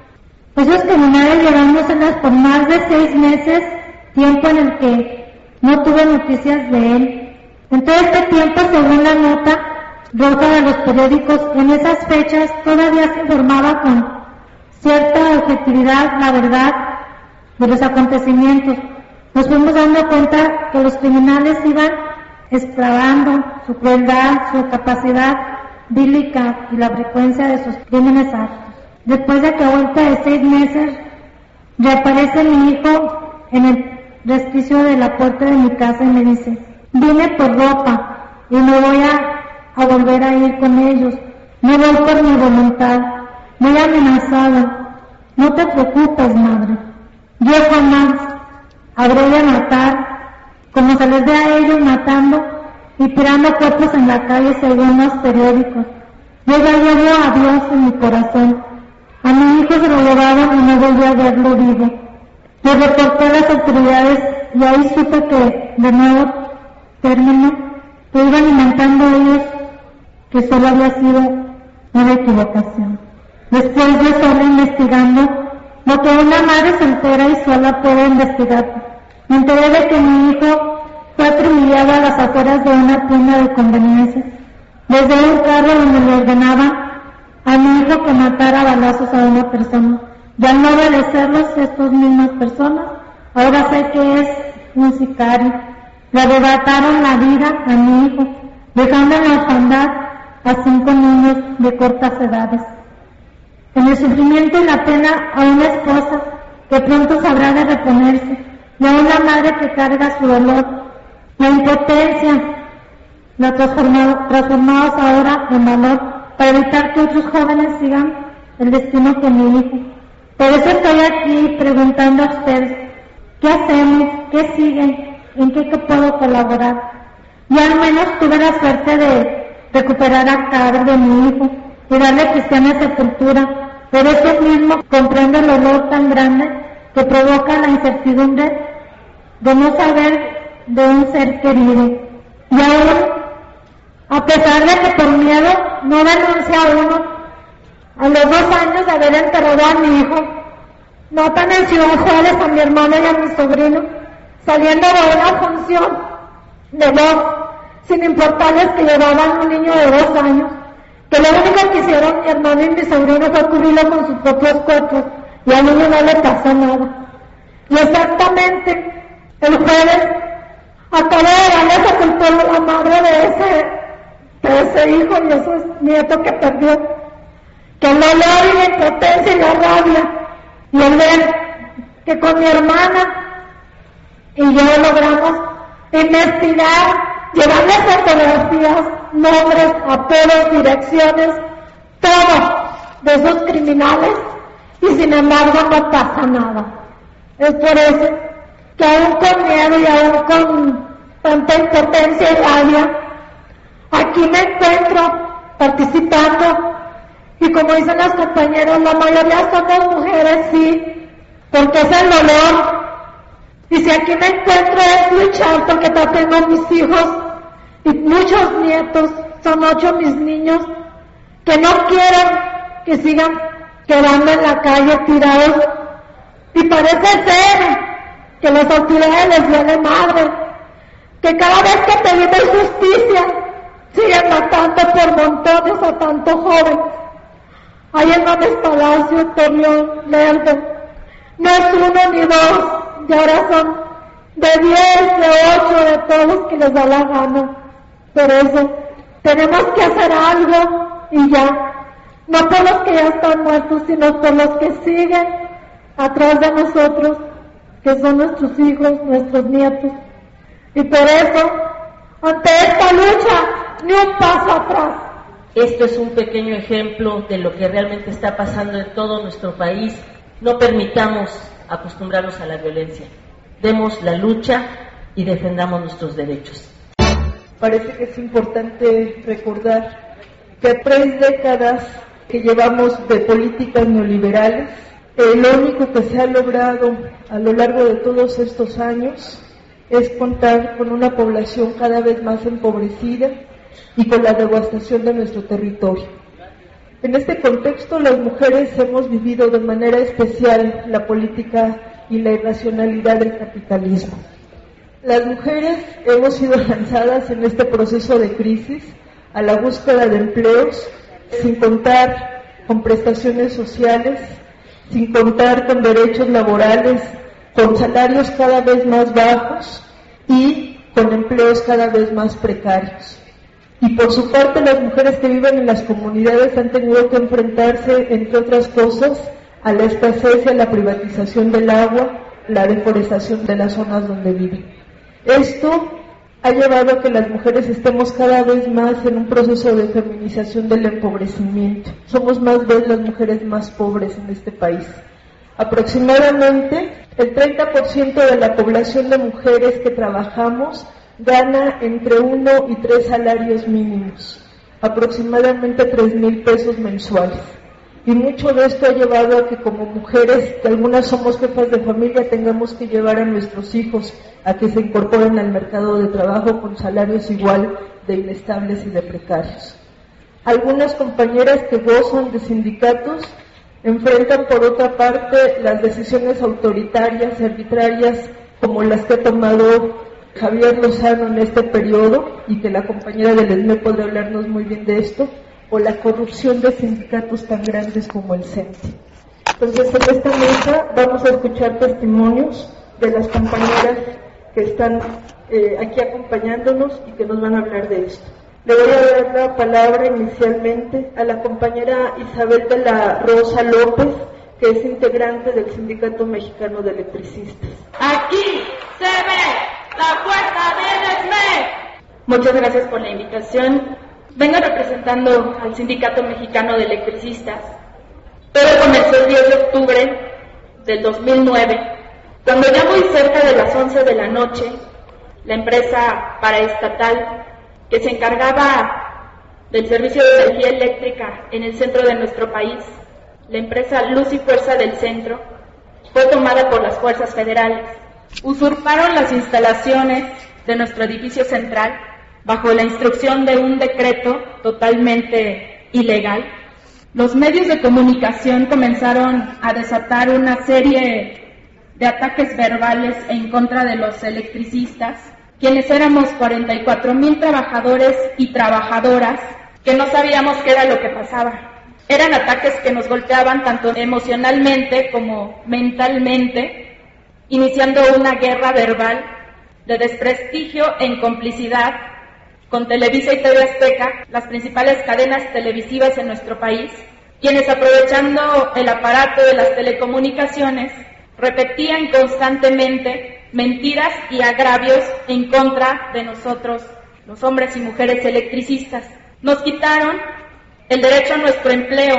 Esos criminales llevándoselas por más de 6 meses, tiempo en el que no tuve noticias de él. En todo este tiempo, según la nota roja de los periódicos, en esas fechas todavía se informaba con cierta objetividad la verdad de los acontecimientos. Nos fuimos dando cuenta que los criminales iban exclavando su crueldad, su capacidad bíblica y la frecuencia de sus crímenes altos. Después de que a vuelta de 6 meses reaparece mi hijo en el resquicio de la puerta de mi casa y me dice: vine por ropa y no voy a volver a ir con ellos, no voy por mi voluntad, muy amenazado. No te preocupes, madre, yo jamás habré de matar, como se les ve a ellos matando y tirando cuerpos en la calle según los periódicos. Yo ya llevo a Dios en mi corazón. A mi hijo se lo llevaron y no volví a verlo vivo. Lo reporté a las autoridades y ahí supe que, de nuevo término, que iban inventando ellos que solo había sido una equivocación. Después de estar investigando lo que una madre soltera y sola puede investigar, me enteré de que mi hijo fue acribillado a las afueras de una tienda de conveniencia, desde un carro donde le ordenaban a mi hijo que matara a balazos a una persona. Y al no obedecerlos estas mismas personas, ahora sé que es un sicario. Le arrebataron la vida a mi hijo, dejando en la orfandad a 5 niños de cortas edades. En el sufrimiento y la pena a una esposa que pronto sabrá de reponerse, y a una madre que carga su dolor. La impotencia la transformados ahora en valor para evitar que otros jóvenes sigan el destino que mi hijo. Por eso estoy aquí preguntando a ustedes: ¿qué hacemos? ¿Qué sigue? ¿En qué puedo colaborar? Y al menos tuve la suerte de recuperar a cadáver de mi hijo y darle cristiana sepultura. Por eso mismo comprendo el dolor tan grande que provoca la incertidumbre de no saber de un ser querido. Y aún, a pesar de que por miedo no denuncia a uno, a los 2 años de haber enterrado a mi hijo, notan en Ciudad Juárez a mi hermano y a mi sobrino saliendo de una función de 2, sin importarles que llevaban un niño de 2 años, que lo único que hicieron mi hermano y mi sobrino fue cubrirlo con sus propios cuerpos, y al niño no le pasó nada. Y exactamente el jueves acaba de darle sepultura a la madre de ese hijo y de ese nieto que perdió, que el dolor y la impotencia y la rabia y el ver que con mi hermana y yo logramos investigar, llevarles fotografías, nombres, apodos, direcciones, todo de esos criminales, y sin embargo no pasa nada. Es por eso que aún con miedo y aún con tanta impotencia y rabia, aquí me encuentro participando, y como dicen los compañeros, la mayoría somos mujeres, sí, porque es el dolor. Y si aquí me encuentro es luchar, porque ya tengo mis hijos y muchos nietos, son 8 mis niños, que no quieren que sigan quedando en la calle tirados. Y parece ser que las autoridades les viene madre, que cada vez que pedimos justicia, siguen matando por montones a tantos jóvenes. Ahí en Gómez Palacio, Torreón, Lerdo, no es 1 ni 2, y ahora son de 10, de 8, de todos los que les da la gana. Por eso tenemos que hacer algo, y ya. No por los que ya están muertos, sino por los que siguen atrás de nosotros, que son nuestros hijos, nuestros nietos. Y por eso, ante esta lucha, ni un paso atrás. Esto es un pequeño ejemplo de lo que realmente está pasando en todo nuestro país. No permitamos acostumbrarnos a la violencia. Demos la lucha y defendamos nuestros derechos. Parece que es importante recordar que 3 décadas que llevamos de políticas neoliberales, lo único que se ha logrado a lo largo de todos estos años es contar con una población cada vez más empobrecida y con la devastación de nuestro territorio. En este contexto, las mujeres hemos vivido de manera especial la política y la irracionalidad del capitalismo. Las mujeres hemos sido lanzadas en este proceso de crisis a la búsqueda de empleos, sin contar con prestaciones sociales, sin contar con derechos laborales, con salarios cada vez más bajos y con empleos cada vez más precarios. Y por su parte, las mujeres que viven en las comunidades han tenido que enfrentarse, entre otras cosas, a la escasez y a la privatización del agua, la deforestación de las zonas donde viven. Esto ha llevado a que las mujeres estemos cada vez más en un proceso de feminización del empobrecimiento. Somos más veces las mujeres más pobres en este país. Aproximadamente el 30% de la población de mujeres que trabajamos gana entre 1 y 3 salarios mínimos, aproximadamente 3,000 pesos mensuales. Y mucho de esto ha llevado a que como mujeres, que algunas somos jefas de familia, tengamos que llevar a nuestros hijos a que se incorporen al mercado de trabajo con salarios igual de inestables y de precarios. Algunas compañeras que gozan de sindicatos enfrentan por otra parte las decisiones autoritarias y arbitrarias como las que ha tomado Javier Lozano en este periodo, y que la compañera del ESME podrá hablarnos muy bien de esto, o la corrupción de sindicatos tan grandes como el CENTE. Entonces, en esta mesa vamos a escuchar testimonios de las compañeras que están aquí acompañándonos y que nos van a hablar de esto. Le voy a dar la palabra inicialmente a la compañera Isabel de la Rosa López, que es integrante del Sindicato Mexicano de Electricistas. Aquí se ve la fuerza del ESME. Muchas gracias por la invitación. Vengo representando al Sindicato Mexicano de Electricistas. Todo comenzó el 10 de octubre del 2009, cuando ya muy cerca de las 11 de la noche, la empresa paraestatal que se encargaba del servicio de energía eléctrica en el centro de nuestro país, la empresa Luz y Fuerza del Centro, fue tomada por las fuerzas federales. Usurparon las instalaciones de nuestro edificio central bajo la instrucción de un decreto totalmente ilegal. Los medios de comunicación comenzaron a desatar una serie de ataques verbales en contra de los electricistas, quienes éramos 44,000 trabajadores y trabajadoras que no sabíamos qué era lo que pasaba. Eran ataques que nos golpeaban tanto emocionalmente como mentalmente, iniciando una guerra verbal de desprestigio en complicidad con Televisa y TV Azteca, las principales cadenas televisivas en nuestro país, quienes, aprovechando el aparato de las telecomunicaciones, repetían constantemente mentiras y agravios en contra de nosotros, los hombres y mujeres electricistas. Nos quitaron el derecho a nuestro empleo,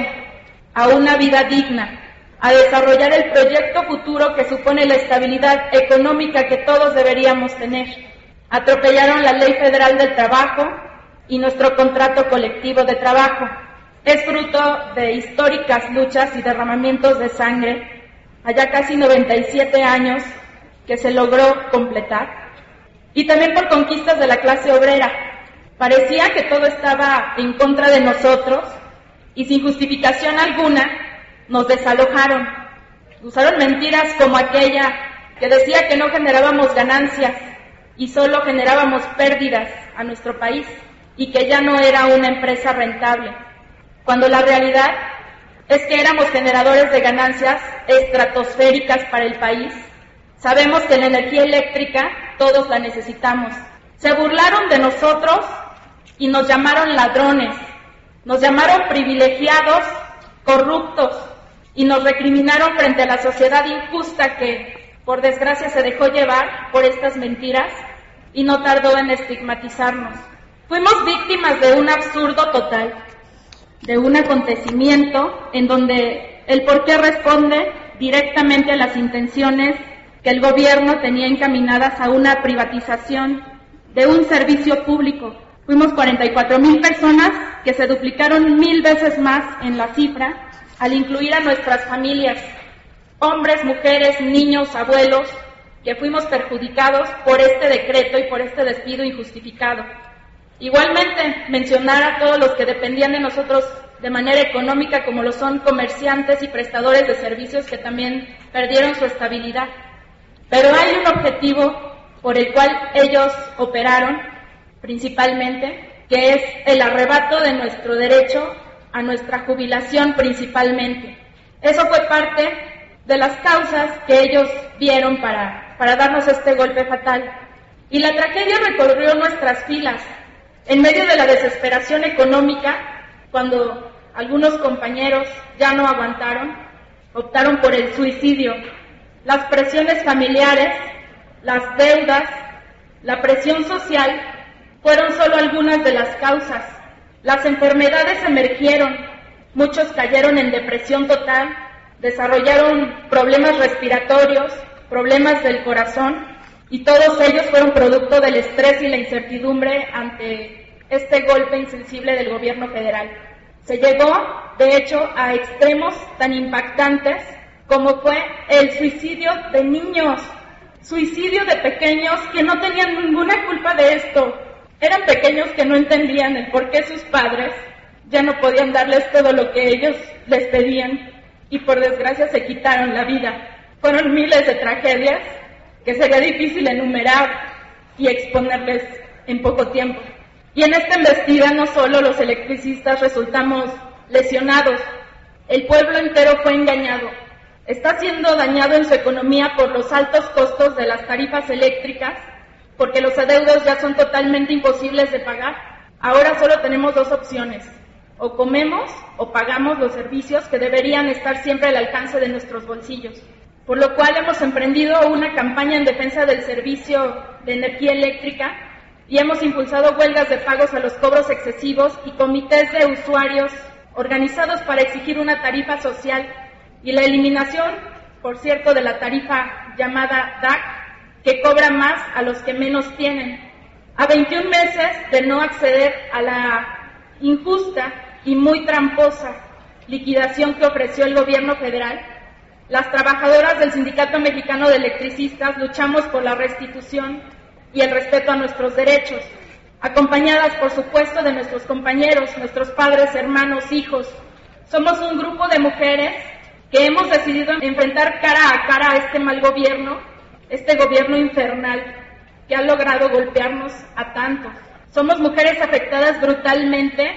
a una vida digna, a desarrollar el proyecto futuro que supone la estabilidad económica que todos deberíamos tener. Atropellaron la Ley Federal del Trabajo y nuestro contrato colectivo de trabajo. Es fruto de históricas luchas y derramamientos de sangre, allá casi 97 años, que se logró completar. Y también por conquistas de la clase obrera. Parecía que todo estaba en contra de nosotros y sin justificación alguna nos desalojaron. Usaron mentiras como aquella que decía que no generábamos ganancias y solo generábamos pérdidas a nuestro país y que ya no era una empresa rentable, cuando la realidad es que éramos generadores de ganancias estratosféricas para el país. Sabemos que la energía eléctrica todos la necesitamos. Se burlaron de nosotros y nos llamaron ladrones, Nos llamaron privilegiados, corruptos, y nos recriminaron frente a la sociedad injusta que, por desgracia, se dejó llevar por estas mentiras y no tardó en estigmatizarnos. Fuimos víctimas de un absurdo total, de un acontecimiento en donde el porqué responde directamente a las intenciones que el gobierno tenía encaminadas a una privatización de un servicio público. Fuimos 44,000 personas que se duplicaron 1,000 veces más en la cifra al incluir a nuestras familias, hombres, mujeres, niños, abuelos, que fuimos perjudicados por este decreto y por este despido injustificado. Igualmente, mencionar a todos los que dependían de nosotros de manera económica, como lo son comerciantes y prestadores de servicios que también perdieron su estabilidad. Pero hay un objetivo por el cual ellos operaron, principalmente, que es el arrebato de nuestro derecho a nuestra jubilación principalmente. Eso fue parte de las causas que ellos vieron para darnos este golpe fatal. Y la tragedia recorrió nuestras filas. En medio de la desesperación económica, cuando algunos compañeros ya no aguantaron, optaron por el suicidio. Las presiones familiares, las deudas, la presión social fueron solo algunas de las causas. Las enfermedades emergieron, muchos cayeron en depresión total, desarrollaron problemas respiratorios, problemas del corazón, y todos ellos fueron producto del estrés y la incertidumbre ante este golpe insensible del gobierno federal. Se llegó, de hecho, a extremos tan impactantes como fue el suicidio de niños, suicidio de pequeños que no tenían ninguna culpa de esto. Eran pequeños que no entendían el por qué sus padres ya no podían darles todo lo que ellos les pedían y por desgracia se quitaron la vida. Fueron miles de tragedias que sería difícil enumerar y exponerles en poco tiempo. Y en esta embestida no solo los electricistas resultamos lesionados, el pueblo entero fue engañado. Está siendo dañado en su economía por los altos costos de las tarifas eléctricas, porque los adeudos ya son totalmente imposibles de pagar. Ahora solo tenemos dos opciones: o comemos o pagamos los servicios que deberían estar siempre al alcance de nuestros bolsillos. Por lo cual hemos emprendido una campaña en defensa del servicio de energía eléctrica y hemos impulsado huelgas de pagos a los cobros excesivos y comités de usuarios organizados para exigir una tarifa social y la eliminación, por cierto, de la tarifa llamada DAC, que cobra más a los que menos tienen. A 21 meses de no acceder a la injusta y muy tramposa liquidación que ofreció el gobierno federal, las trabajadoras del Sindicato Mexicano de Electricistas luchamos por la restitución y el respeto a nuestros derechos, acompañadas, por supuesto, de nuestros compañeros, nuestros padres, hermanos, hijos. Somos un grupo de mujeres que hemos decidido enfrentar cara a cara a este mal gobierno, este gobierno infernal que ha logrado golpearnos a tantos. Somos mujeres afectadas brutalmente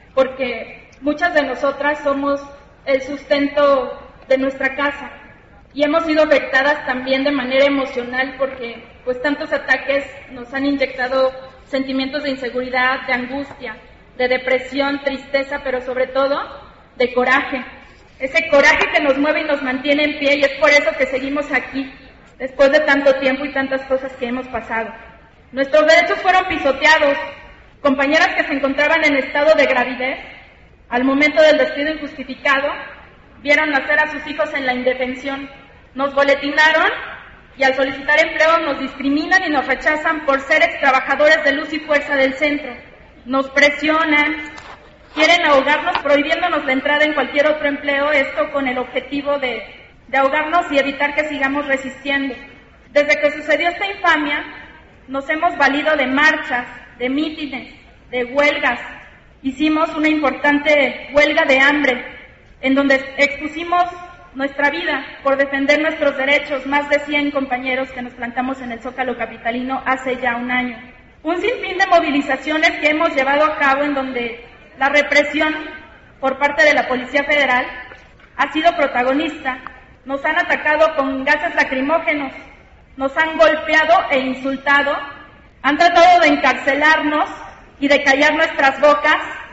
porque muchas de nosotras somos el sustento de nuestra casa y hemos sido afectadas también de manera emocional porque pues tantos ataques nos han inyectado sentimientos de inseguridad, de angustia, de depresión, tristeza, pero sobre todo de coraje. Ese coraje que nos mueve y nos mantiene en pie, y es por eso que seguimos aquí, después de tanto tiempo y tantas cosas que hemos pasado. Nuestros derechos fueron pisoteados. Compañeras que se encontraban en estado de gravidez, al momento del despido injustificado, vieron nacer a sus hijos en la indefensión. Nos boletinaron y al solicitar empleo nos discriminan y nos rechazan por ser extrabajadores de luz y fuerza del centro. Nos presionan, quieren ahogarnos prohibiéndonos la entrada en cualquier otro empleo, esto con el objetivo de ahogarnos y evitar que sigamos resistiendo. Desde que sucedió esta infamia, nos hemos valido de marchas, de mítines, de huelgas. Hicimos una importante huelga de hambre, en donde expusimos nuestra vida por defender nuestros derechos, más de 100 compañeros que nos plantamos en el Zócalo capitalino hace ya un año. Un sinfín de movilizaciones que hemos llevado a cabo en donde la represión por parte de la Policía Federal ha sido protagonista. Nos han atacado con gases lacrimógenos, nos han golpeado e insultado, han tratado de encarcelarnos y de callar nuestras bocas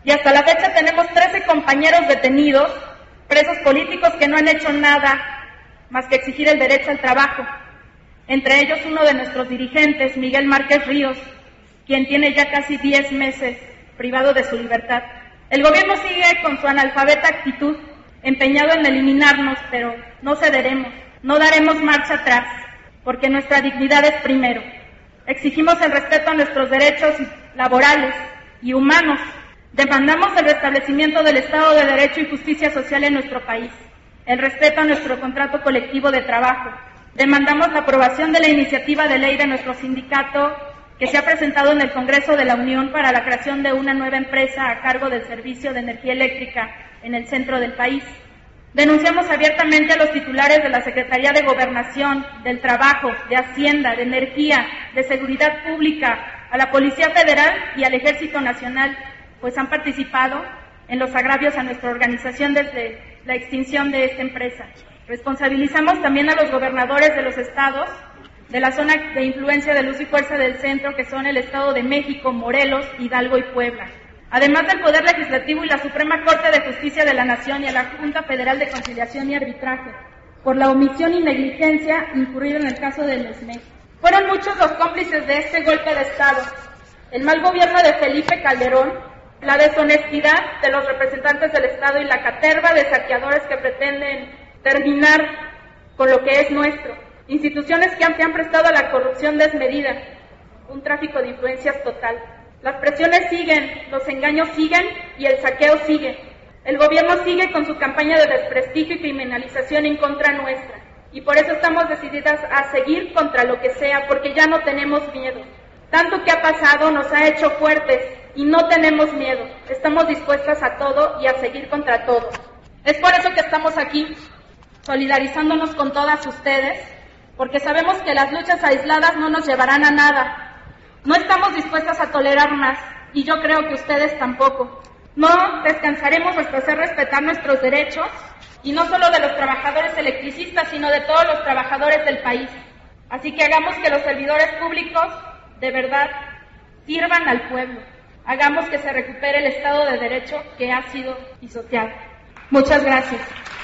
Y hasta la fecha tenemos 13 compañeros detenidos, presos políticos que no han hecho nada más que exigir el derecho al trabajo. Entre ellos uno de nuestros dirigentes, Miguel Márquez Ríos, quien tiene ya casi 10 meses privado de su libertad. El gobierno sigue con su analfabeta actitud, empeñado en eliminarnos, pero no cederemos, no daremos marcha atrás, porque nuestra dignidad es primero. Exigimos el respeto a nuestros derechos laborales y humanos. Demandamos el restablecimiento del Estado de Derecho y justicia social en nuestro país, el respeto a nuestro contrato colectivo de trabajo. Demandamos la aprobación de la iniciativa de ley de nuestro sindicato que se ha presentado en el Congreso de la Unión para la creación de una nueva empresa a cargo del servicio de energía eléctrica en el centro del país. Denunciamos abiertamente a los titulares de la Secretaría de Gobernación, del Trabajo, de Hacienda, de Energía, de Seguridad Pública, a la Policía Federal y al Ejército Nacional, pues han participado en los agravios a nuestra organización desde la extinción de esta empresa. Responsabilizamos también a los gobernadores de los estados de la zona de influencia del uso y fuerza del centro, que son el Estado de México, Morelos, Hidalgo y Puebla. Además del Poder Legislativo y la Suprema Corte de Justicia de la Nación y a la Junta Federal de Conciliación y Arbitraje, por la omisión y negligencia incurrida en el caso del ESME. Fueron muchos los cómplices de este golpe de Estado. El mal gobierno de Felipe Calderón, la deshonestidad de los representantes del Estado y la caterva de saqueadores que pretenden terminar con lo que es nuestro. Instituciones que se han prestado a la corrupción desmedida, un tráfico de influencias total. Las presiones siguen, los engaños siguen y el saqueo sigue. El gobierno sigue con su campaña de desprestigio y criminalización en contra nuestra. Y por eso estamos decididas a seguir contra lo que sea, porque ya no tenemos miedo. Tanto que ha pasado nos ha hecho fuertes y no tenemos miedo. Estamos dispuestas a todo y a seguir contra todo. Es por eso que estamos aquí, solidarizándonos con todas ustedes, porque sabemos que las luchas aisladas no nos llevarán a nada. No estamos dispuestas a tolerar más, y yo creo que ustedes tampoco. No descansaremos hasta hacer respetar nuestros derechos, y no solo de los trabajadores electricistas, sino de todos los trabajadores del país. Así que hagamos que los servidores públicos, de verdad, sirvan al pueblo. Hagamos que se recupere el Estado de Derecho que ha sido pisoteado. Muchas gracias.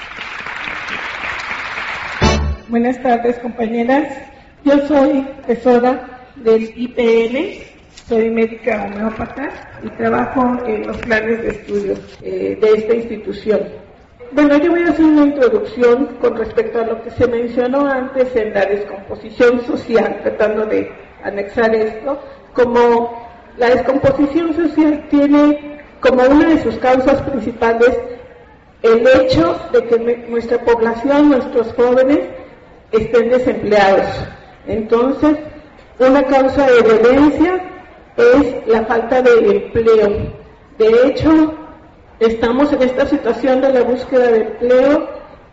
Buenas tardes, compañeras. Yo soy profesora del IPN, soy médica homeópata y trabajo en los planes de estudios de esta institución. Bueno, yo voy a hacer una introducción con respecto a lo que se mencionó antes en la descomposición social, tratando de anexar esto, como la descomposición social tiene como una de sus causas principales el hecho de que nuestra población, nuestros jóvenes, estén desempleados. Entonces, una causa de violencia es la falta de empleo. De hecho, estamos en esta situación de la búsqueda de empleo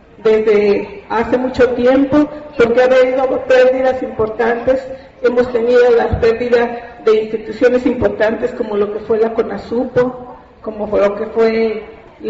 desde hace mucho tiempo, porque ha habido pérdidas importantes. Hemos tenido las pérdidas de instituciones importantes como lo que fue la CONASUPO, como fue lo que fue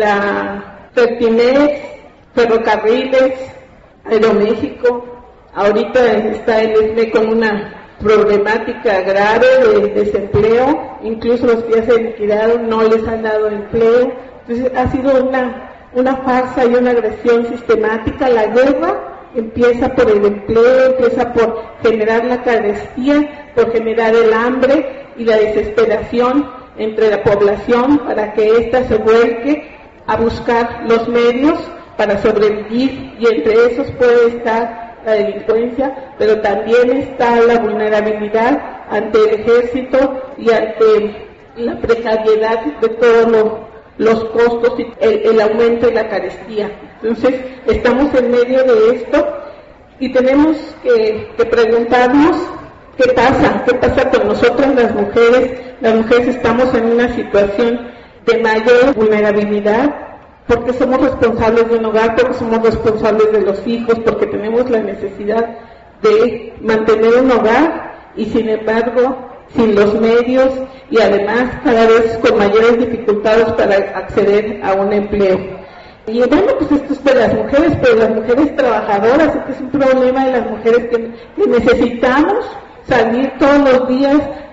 la Fertimex, Ferrocarriles, Aeroméxico. Ahorita está el ESME con una problemática grave de desempleo, incluso los que ya se liquidaron no les han dado empleo. Entonces ha sido una farsa y una agresión sistemática. La guerra empieza por el empleo, empieza por generar la carestía, por generar el hambre y la desesperación entre la población para que ésta se vuelque a buscar los medios para sobrevivir, y entre esos puede estar la delincuencia, pero también está la vulnerabilidad ante el ejército y ante la precariedad de todos los costos y el aumento de la carestía. Entonces, estamos en medio de esto y tenemos que preguntarnos qué pasa con nosotras las mujeres. Las mujeres estamos en una situación de mayor vulnerabilidad, porque somos responsables de un hogar, porque somos responsables de los hijos, porque tenemos la necesidad de mantener un hogar y sin embargo sin los medios y además cada vez con mayores dificultades para acceder a un empleo. Y bueno, pues esto es de las mujeres, pero las mujeres trabajadoras, este es un problema de las mujeres que necesitamos salir todos los días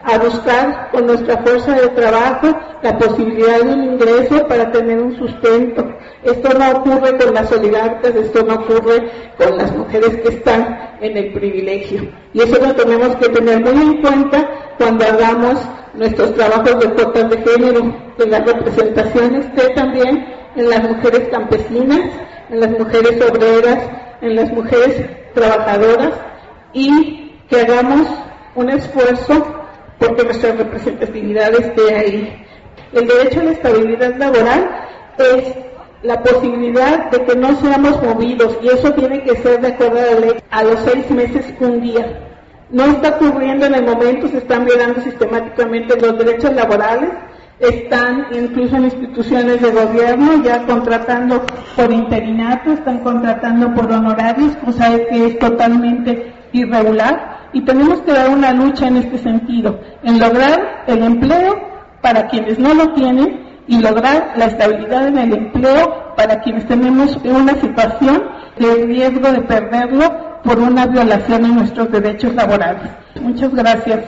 a buscar con nuestra fuerza de trabajo la posibilidad de un ingreso para tener un sustento. Esto no ocurre con las oligarcas, esto no ocurre con las mujeres que están en el privilegio. Y eso lo tenemos que tener muy en cuenta cuando hagamos nuestros trabajos de cuotas de género, que la representación esté también en las mujeres campesinas, en las mujeres obreras, en las mujeres trabajadoras, y que hagamos un esfuerzo porque nuestra representatividad esté ahí. El derecho a la estabilidad laboral es la posibilidad de que no seamos movidos, y eso tiene que ser de acuerdo a la ley a los 6 meses un día. No está ocurriendo en el momento, se están violando sistemáticamente los derechos laborales, están incluso en instituciones de gobierno ya contratando por interinato, están contratando por honorarios, cosa que es totalmente irregular, y tenemos que dar una lucha en este sentido, en lograr el empleo para quienes no lo tienen y lograr la estabilidad en el empleo para quienes tenemos una situación de riesgo de perderlo por una violación en nuestros derechos laborales. Muchas gracias.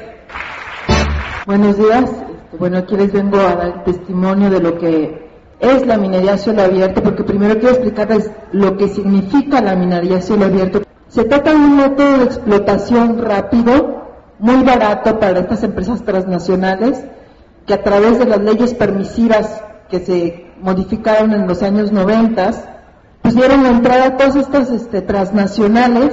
Buenos días. Bueno, aquí les vengo a dar testimonio de lo que es la minería a cielo abierto, porque primero quiero explicarles lo que significa la minería a cielo abierto. Se trata de un método de explotación rápido, muy barato para estas empresas transnacionales, que a través de las leyes permisivas que se modificaron en los años 90, pues dieron la entrada a todas estas transnacionales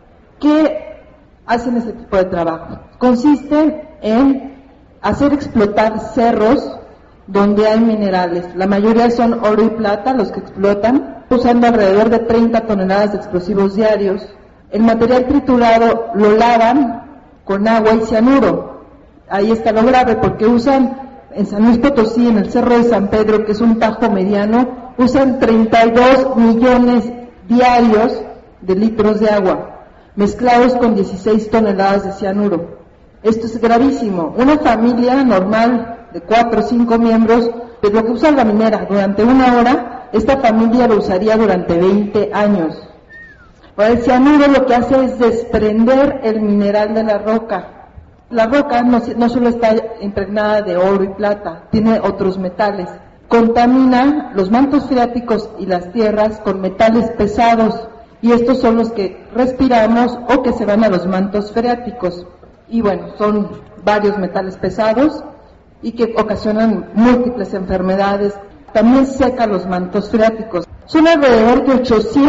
que hacen ese tipo de trabajo. Consiste en hacer explotar cerros donde hay minerales. La mayoría son oro y plata los que explotan, usando alrededor de 30 toneladas de explosivos diarios. El material triturado lo lavan con agua y cianuro. Ahí está lo grave, porque usan en San Luis Potosí, en el Cerro de San Pedro, que es un tajo mediano, usan 32 millones diarios de litros de agua, mezclados con 16 toneladas de cianuro. Esto es gravísimo. Una familia normal de 4 o 5 miembros, pues lo que usa la minera durante 1 hora, esta familia lo usaría durante 20 años. Ahora, el cianuro lo que hace es desprender el mineral de la roca. La roca no solo está impregnada de oro y plata, tiene otros metales. Contamina los mantos freáticos y las tierras con metales pesados, y estos son los que respiramos o que se van a los mantos freáticos. Y bueno, son varios metales pesados y que ocasionan múltiples enfermedades. También seca los mantos freáticos. Son alrededor de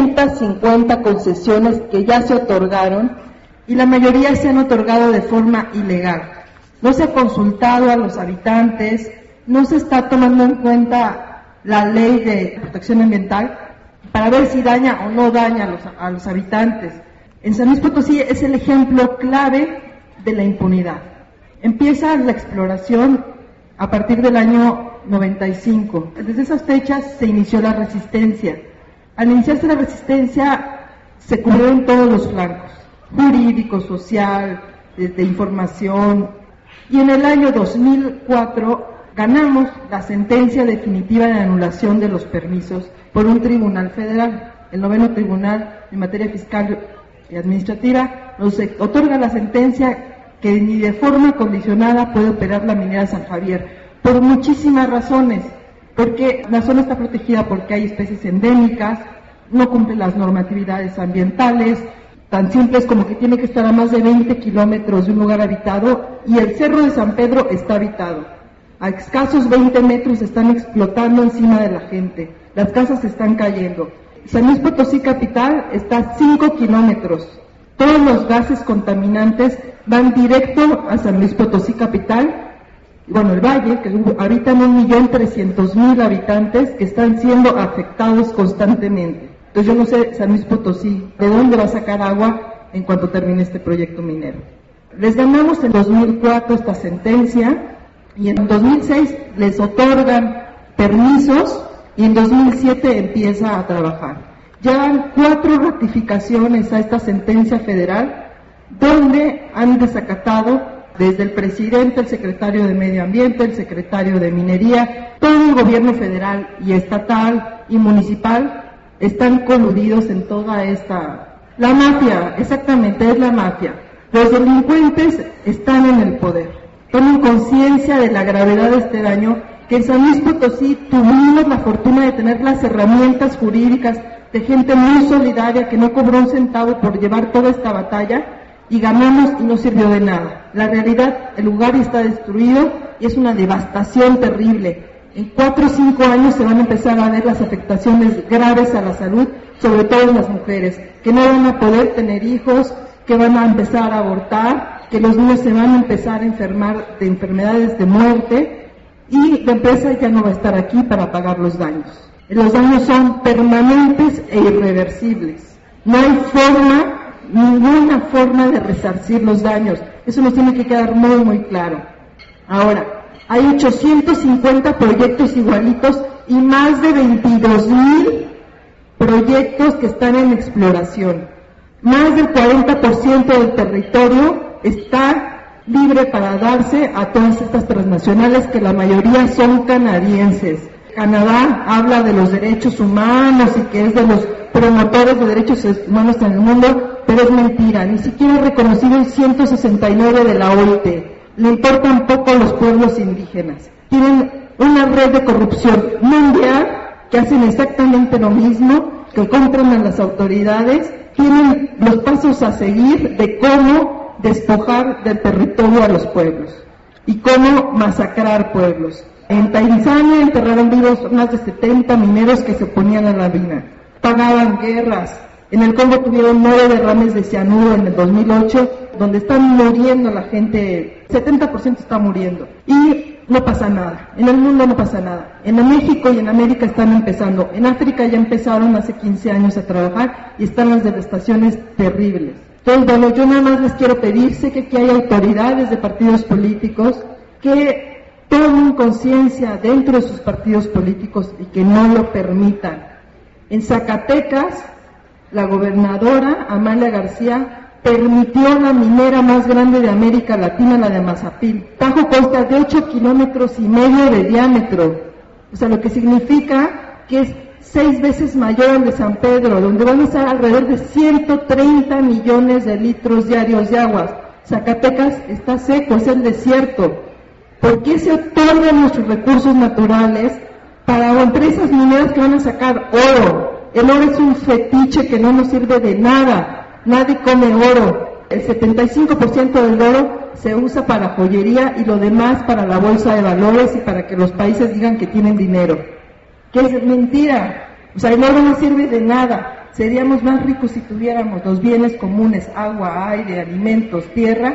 850 concesiones que ya se otorgaron, y la mayoría se han otorgado de forma ilegal. No se ha consultado a los habitantes, no se está tomando en cuenta la ley de protección ambiental para ver si daña o no daña a los habitantes. En San Luis Potosí es el ejemplo clave de la impunidad. Empieza la exploración a partir del año 95. Desde esas fechas se inició la resistencia. Al iniciarse la resistencia se cubrieron todos los flancos, jurídico, social, de información, y en el año 2004 ganamos la sentencia definitiva de anulación de los permisos por un tribunal federal. El 9º Tribunal en materia fiscal y administrativa nos otorga la sentencia que ni de forma condicionada puede operar la minera San Javier, por muchísimas razones, porque la zona está protegida porque hay especies endémicas, no cumple las normatividades ambientales, tan simples como que tiene que estar a más de 20 kilómetros de un lugar habitado, y el Cerro de San Pedro está habitado. A escasos 20 metros están explotando encima de la gente, las casas se están cayendo. San Luis Potosí capital está a 5 kilómetros. Todos los gases contaminantes van directo a San Luis Potosí capital. Bueno, el valle, que habitan 1.300.000 habitantes que están siendo afectados constantemente. Entonces yo no sé, San Luis Potosí, ¿de dónde va a sacar agua en cuanto termine este proyecto minero? Les ganamos en 2004 esta sentencia, y en 2006 les otorgan permisos, y en 2007 empieza a trabajar. Llevan 4 ratificaciones a esta sentencia federal, donde han desacatado desde el presidente, el secretario de Medio Ambiente, el secretario de Minería, todo el gobierno federal y estatal y municipal están coludidos en toda esta... La mafia, exactamente, es la mafia. Los delincuentes están en el poder. tomen conciencia de la gravedad de este daño, que en San Luis Potosí tuvimos la fortuna de tener las herramientas jurídicas de gente muy solidaria que no cobró un centavo por llevar toda esta batalla, y ganamos y no sirvió de nada. La realidad, el lugar está destruido y es una devastación terrible. En 4 o 5 años se van a empezar a ver las afectaciones graves a la salud, sobre todo en las mujeres, que no van a poder tener hijos, que van a empezar a abortar, que los niños se van a empezar a enfermar de enfermedades de muerte, y la empresa ya no va a estar aquí para pagar los daños. Los daños son permanentes e irreversibles. No hay ninguna forma de resarcir los daños. Eso nos tiene que quedar muy, muy claro. Ahora, hay 850 proyectos igualitos y más de 22,000 proyectos que están en exploración. Más del 40% del territorio está libre para darse a todas estas transnacionales, que la mayoría son canadienses. Canadá habla de los derechos humanos y que es de los promotores de derechos humanos en el mundo, pero es mentira. Ni siquiera ha reconocido el 169 de la OIT. Le importan poco los pueblos indígenas. Tienen una red de corrupción mundial que hacen exactamente lo mismo, que compran a las autoridades, tienen los pasos a seguir de cómo despojar del territorio a los pueblos y cómo masacrar pueblos. En Tanzania enterraron vivos más de 70 mineros que se oponían a la mina. Pagaban guerras. En el Congo tuvieron 9 derrames de cianuro en el 2008, donde están muriendo la gente, 70% está muriendo. Y no pasa nada. En el mundo no pasa nada. En México y en América están empezando. En África ya empezaron hace 15 años a trabajar y están las devastaciones terribles. Entonces, bueno, yo nada más les quiero pedir, sé que aquí hay autoridades de partidos políticos que tomen conciencia dentro de sus partidos políticos y que no lo permitan. En Zacatecas, la gobernadora Amalia García permitió la minera más grande de América Latina, la de Mazapil. Tajo consta de 8,5 kilómetros de diámetro, o sea, lo que significa que es 6 veces mayor al de San Pedro, donde van a estar alrededor de 130 millones de litros diarios de agua. Zacatecas está seco, es el desierto. ¿Por qué se otorgan nuestros recursos naturales para empresas mineras que van a sacar oro? El oro es un fetiche que no nos sirve de nada. Nadie come oro. El 75% del oro se usa para joyería y lo demás para la bolsa de valores y para que los países digan que tienen dinero. Que es mentira. O sea, el oro no sirve de nada. Seríamos más ricos si tuviéramos los bienes comunes, agua, aire, alimentos, tierra,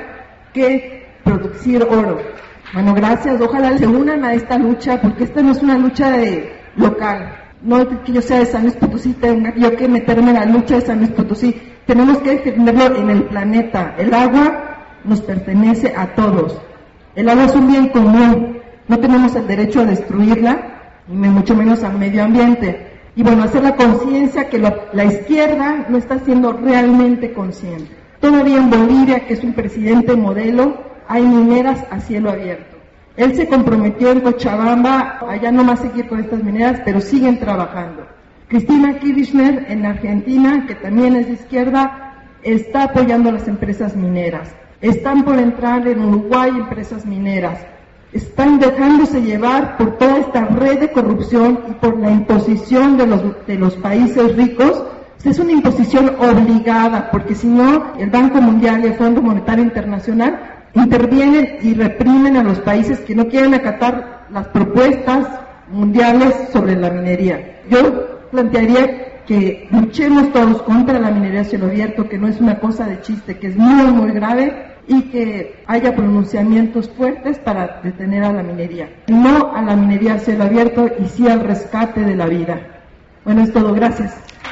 que producir oro. Bueno, gracias. Ojalá se unan a esta lucha, porque esta no es una lucha local. No que yo sea de San Luis Potosí, tenga yo que meterme en la lucha de San Luis Potosí. Tenemos que defenderlo en el planeta. El agua nos pertenece a todos. El agua es un bien común. No tenemos el derecho a destruirla, ni mucho menos al medio ambiente. Y bueno, hacer la conciencia que la izquierda no está siendo realmente consciente. Todavía en Bolivia, que es un presidente modelo, hay mineras a cielo abierto. Él se comprometió en Cochabamba a ya no más seguir con estas mineras, pero siguen trabajando. Cristina Kirchner en Argentina, que también es de izquierda, está apoyando a las empresas mineras. Están por entrar en Uruguay empresas mineras. Están dejándose llevar por toda esta red de corrupción y por la imposición de los países ricos. Es una imposición obligada, porque si no, el Banco Mundial y el Fondo Monetario Internacional intervienen y reprimen a los países que no quieren acatar las propuestas mundiales sobre la minería. Yo plantearía que luchemos todos contra la minería a cielo abierto, que no es una cosa de chiste, que es muy, muy grave, y que haya pronunciamientos fuertes para detener a la minería. No a la minería a cielo abierto y sí al rescate de la vida. Bueno, es todo. Gracias.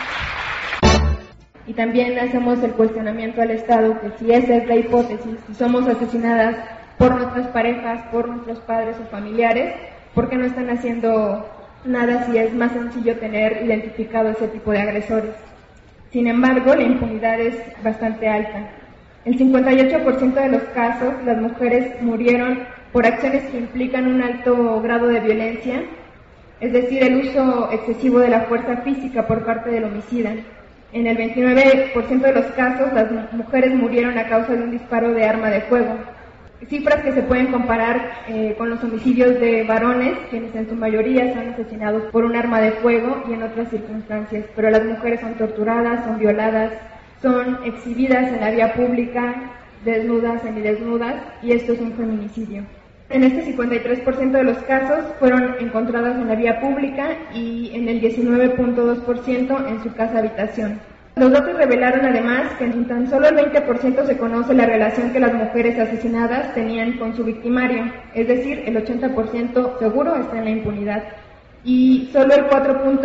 Y también hacemos el cuestionamiento al Estado que si esa es la hipótesis, si somos asesinadas por nuestras parejas, por nuestros padres o familiares, ¿por qué no están haciendo nada si es más sencillo tener identificado ese tipo de agresores? Sin embargo, la impunidad es bastante alta. El 58% de los casos, las mujeres murieron por acciones que implican un alto grado de violencia, es decir, el uso excesivo de la fuerza física por parte del homicida. En el 29% de los casos, las mujeres murieron a causa de un disparo de arma de fuego. cifras que se pueden comparar con los homicidios de varones, quienes en su mayoría son asesinados por un arma de fuego y en otras circunstancias, pero las mujeres son torturadas, son violadas, son exhibidas en la vía pública, desnudas, semidesnudas, y esto es un feminicidio. En este 53% de los casos fueron encontradas en la vía pública y en el 19.2% en su casa habitación. Los datos revelaron además que en tan solo el 20% se conoce la relación que las mujeres asesinadas tenían con su victimario, es decir, el 80% seguro está en la impunidad. Y solo el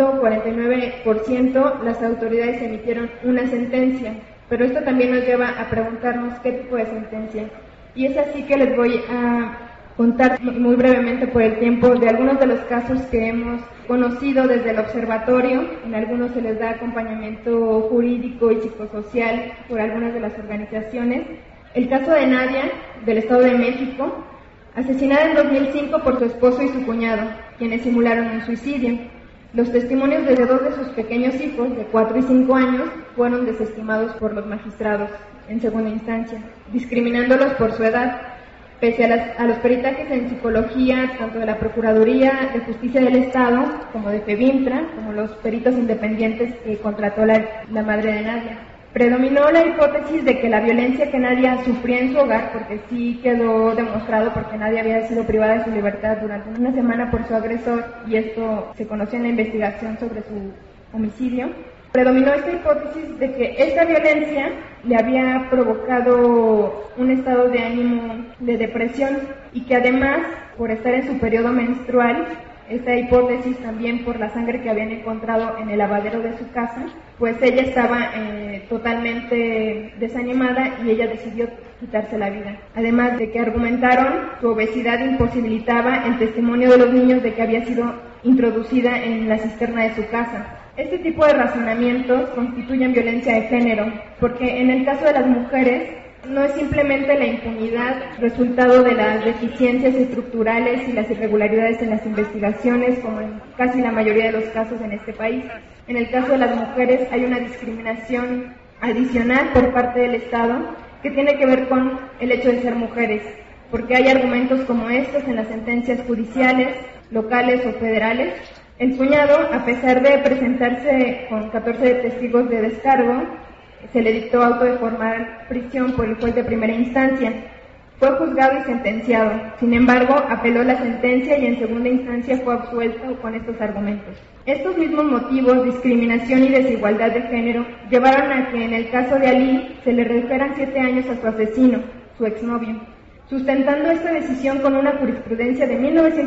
4.49% las autoridades emitieron una sentencia, pero esto también nos lleva a preguntarnos qué tipo de sentencia. Y es así que les voy a contar muy brevemente por el tiempo de algunos de los casos que hemos conocido desde el observatorio. En algunos se les da acompañamiento jurídico y psicosocial por algunas de las organizaciones. El caso de Nadia, del Estado de México, asesinada en 2005 por su esposo y su cuñado, quienes simularon un suicidio. Los testimonios de dos de sus pequeños hijos, de 4 y 5 años, fueron desestimados por los magistrados en segunda instancia, discriminándolos por su edad. Pese a los peritajes en psicología, tanto de la Procuraduría de Justicia del Estado como de FEBIMTRA, como los peritos independientes que contrató la madre de Nadia. Predominó la hipótesis de que la violencia que Nadia sufría en su hogar, porque sí quedó demostrado porque Nadia había sido privada de su libertad durante una semana por su agresor, y esto se conoció en la investigación sobre su homicidio. Predominó esta hipótesis de que esta violencia le había provocado un estado de ánimo de depresión y que además, por estar en su periodo menstrual, esta hipótesis también por la sangre que habían encontrado en el lavadero de su casa, pues ella estaba totalmente desanimada y ella decidió quitarse la vida. Además de que argumentaron su obesidad imposibilitaba el testimonio de los niños de que había sido introducida en la cisterna de su casa. Este tipo de razonamientos constituyen violencia de género, porque en el caso de las mujeres no es simplemente la impunidad resultado de las deficiencias estructurales y las irregularidades en las investigaciones, como en casi la mayoría de los casos en este país. En el caso de las mujeres hay una discriminación adicional por parte del Estado que tiene que ver con el hecho de ser mujeres, porque hay argumentos como estos en las sentencias judiciales, locales o federales. El cuñado, a pesar de presentarse con 14 testigos de descargo, se le dictó auto de formal prisión por el juez de primera instancia. Fue juzgado y sentenciado. Sin embargo, apeló la sentencia y en segunda instancia fue absuelto con estos argumentos. Estos mismos motivos, discriminación y desigualdad de género, llevaron a que en el caso de Ali se le redujeran 7 años a su asesino, su exnovio, sustentando esta decisión con una jurisprudencia de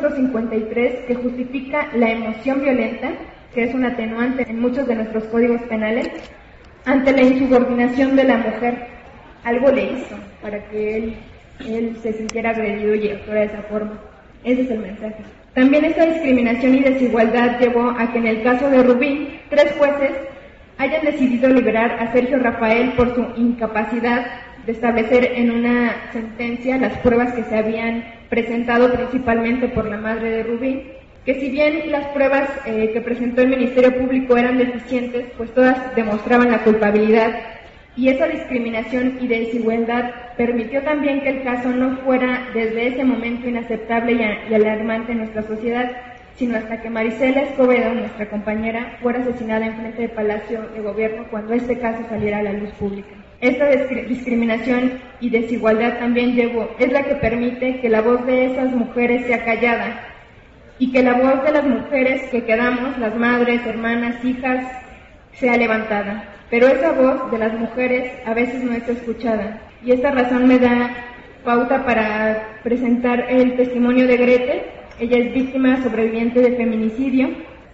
1953 que justifica la emoción violenta, que es un atenuante en muchos de nuestros códigos penales, ante la insubordinación de la mujer. Algo le hizo para que él se sintiera agredido y actuara de esa forma. Ese es el mensaje. También esta discriminación y desigualdad llevó a que en el caso de Rubí, 3 jueces hayan decidido liberar a Sergio Rafael por su incapacidad de establecer en una sentencia las pruebas que se habían presentado principalmente por la madre de Rubí, que si bien las pruebas que presentó el Ministerio Público eran deficientes, pues todas demostraban la culpabilidad, y esa discriminación y desigualdad permitió también que el caso no fuera desde ese momento inaceptable y alarmante en nuestra sociedad, sino hasta que Marisela Escobedo, nuestra compañera, fuera asesinada en frente del Palacio de Gobierno cuando este caso saliera a la luz pública. Esta discriminación y desigualdad también es la que permite que la voz de esas mujeres sea callada y que la voz de las mujeres que quedamos, las madres, hermanas, hijas, sea levantada. Pero esa voz de las mujeres a veces no es escuchada, y esta razón me da pauta para presentar el testimonio de Gretel. Ella es víctima sobreviviente de feminicidio.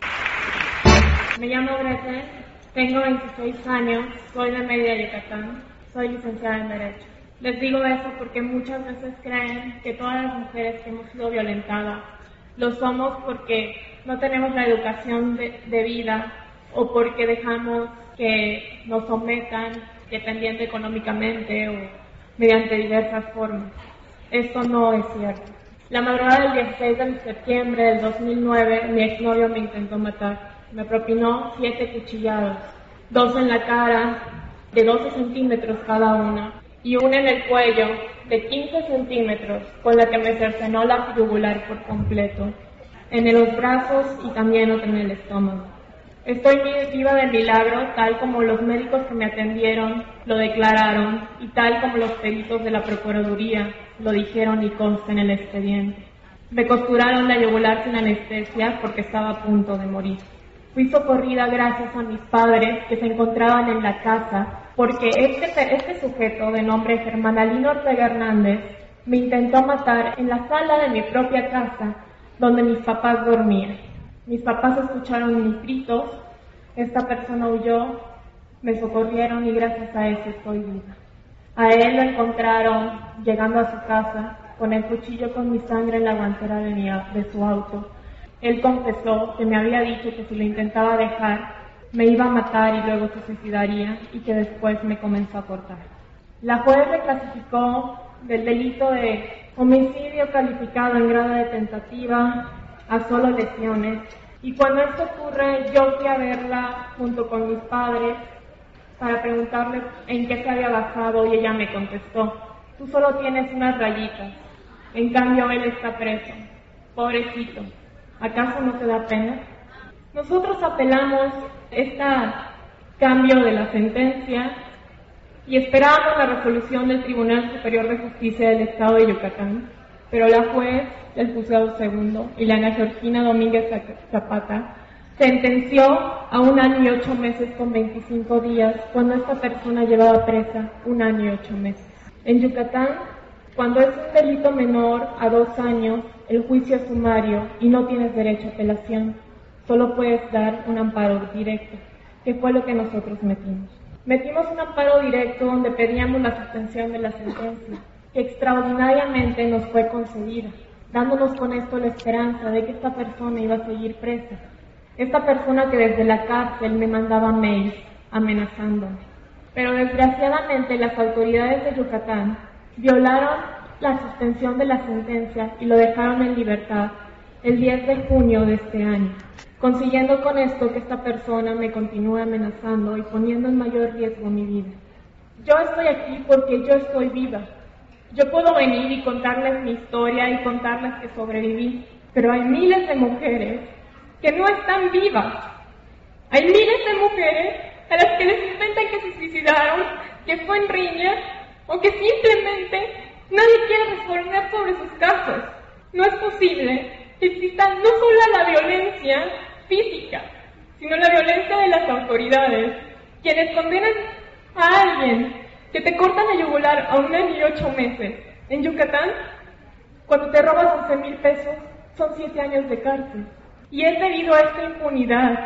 Me llamo Gretel, tengo 26 años, soy de Mérida, Yucatán, soy licenciada en Derecho. Les digo eso porque muchas veces creen que todas las mujeres que hemos sido violentadas lo somos porque no tenemos la educación de vida o porque dejamos que nos sometan dependiendo económicamente o mediante diversas formas. Esto no es cierto. La madrugada del 16 de septiembre del 2009, mi exnovio me intentó matar. Me propinó 7 cuchilladas, 2 en la cara, de 12 centímetros cada una, y una en el cuello de 15 centímetros con la que me cercenó la yugular por completo, en los brazos y también otra en el estómago. Estoy viva de milagro, tal como los médicos que me atendieron lo declararon y tal como los peritos de la Procuraduría lo dijeron y consta en el expediente. Me costuraron la yugular sin anestesia porque estaba a punto de morir. Fui socorrida gracias a mis padres que se encontraban en la casa porque este sujeto de nombre Germán Alino Ortega Hernández me intentó matar en la sala de mi propia casa donde mis papás dormían. Mis papás escucharon mis gritos, esta persona huyó, me socorrieron y gracias a eso estoy viva. A él lo encontraron llegando a su casa con el cuchillo con mi sangre en la guantera de su auto. Él confesó que me había dicho que si lo intentaba dejar me iba a matar y luego se suicidaría y que después me comenzó a cortar. La juez reclasificó del delito de homicidio calificado en grado de tentativa a solo lesiones. Y cuando esto ocurre, yo fui a verla junto con mis padres para preguntarle en qué se había basado y ella me contestó, tú solo tienes unas rayitas, en cambio él está preso. Pobrecito, ¿acaso no te da pena? Nosotros apelamos este cambio de la sentencia y esperábamos la resolución del Tribunal Superior de Justicia del Estado de Yucatán, pero la juez del Juzgado Segundo, Ileana Georgina Domínguez Zapata, sentenció a 1 año y 8 meses con 25 días cuando esta persona llevaba presa 1 año y 8 meses. En Yucatán, cuando es un delito menor a 2 años, el juicio es sumario y no tienes derecho a apelación. Solo puedes dar un amparo directo, que fue lo que nosotros metimos. Metimos un amparo directo donde pedíamos la suspensión de la sentencia, que extraordinariamente nos fue concedida, dándonos con esto la esperanza de que esta persona iba a seguir presa. Esta persona que desde la cárcel me mandaba mails amenazándome. Pero desgraciadamente las autoridades de Yucatán violaron la suspensión de la sentencia y lo dejaron en libertad el 10 de junio de este año, consiguiendo con esto que esta persona me continúe amenazando y poniendo en mayor riesgo mi vida. Yo estoy aquí porque yo estoy viva. Yo puedo venir y contarles mi historia y contarles que sobreviví, pero hay miles de mujeres que no están vivas. Hay miles de mujeres a las que les inventan que se suicidaron, que fue en riña, o que simplemente nadie quiere responder sobre sus casos. No es posible que exista no solo la violencia física, sino la violencia de las autoridades, quienes condenan a alguien que te cortan la yugular a 1 año y 8 meses. En Yucatán, cuando te robas 11,000 pesos, son 7 años de cárcel. Y es debido a esta impunidad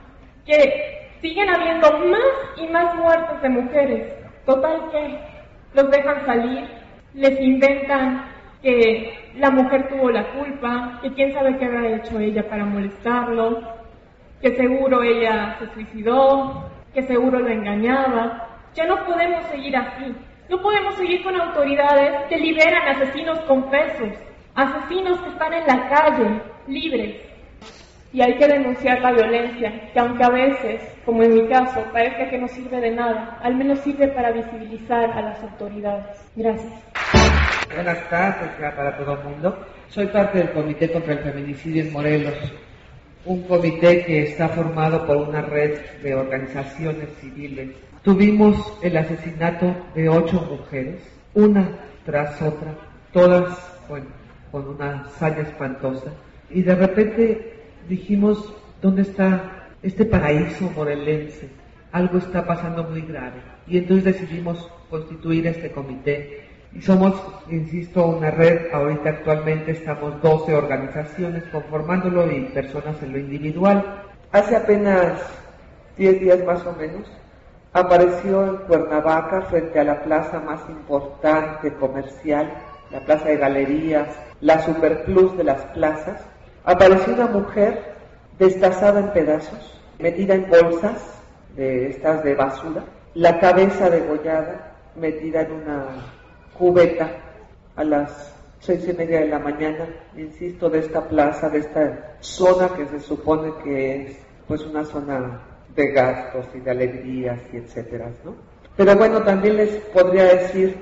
que siguen habiendo más y más muertes de mujeres. Total que los dejan salir, les inventan que la mujer tuvo la culpa, que quién sabe qué habrá hecho ella para molestarlo, que seguro ella se suicidó, que seguro lo engañaba. Ya no podemos seguir así. No podemos seguir con autoridades que liberan asesinos confesos, asesinos que están en la calle, libres. Y hay que denunciar la violencia, que aunque a veces, como en mi caso, parezca que no sirve de nada, al menos sirve para visibilizar a las autoridades. Gracias. Buenas tardes ya para todo el mundo. Soy parte del Comité contra el Feminicidio en Morelos, un comité que está formado por una red de organizaciones civiles. Tuvimos el asesinato de 8 mujeres, una tras otra, todas con una hazaña espantosa, y de repente dijimos, ¿dónde está este paraíso morelense? Algo está pasando muy grave. Y entonces decidimos constituir este comité. Y somos, insisto, una red. Ahorita actualmente estamos 12 organizaciones conformándolo y personas en lo individual. Hace apenas 10 días más o menos, apareció en Cuernavaca, frente a la plaza más importante comercial, la plaza de galerías, la superplus de las plazas. Apareció una mujer destazada en pedazos, metida en bolsas de estas de basura, la cabeza degollada, metida en una cubeta a las 6:30 de la mañana, insisto, de esta plaza, de esta zona que se supone que es pues una zona de gastos y de alegrías y etcétera, ¿no? Pero bueno, también les podría decir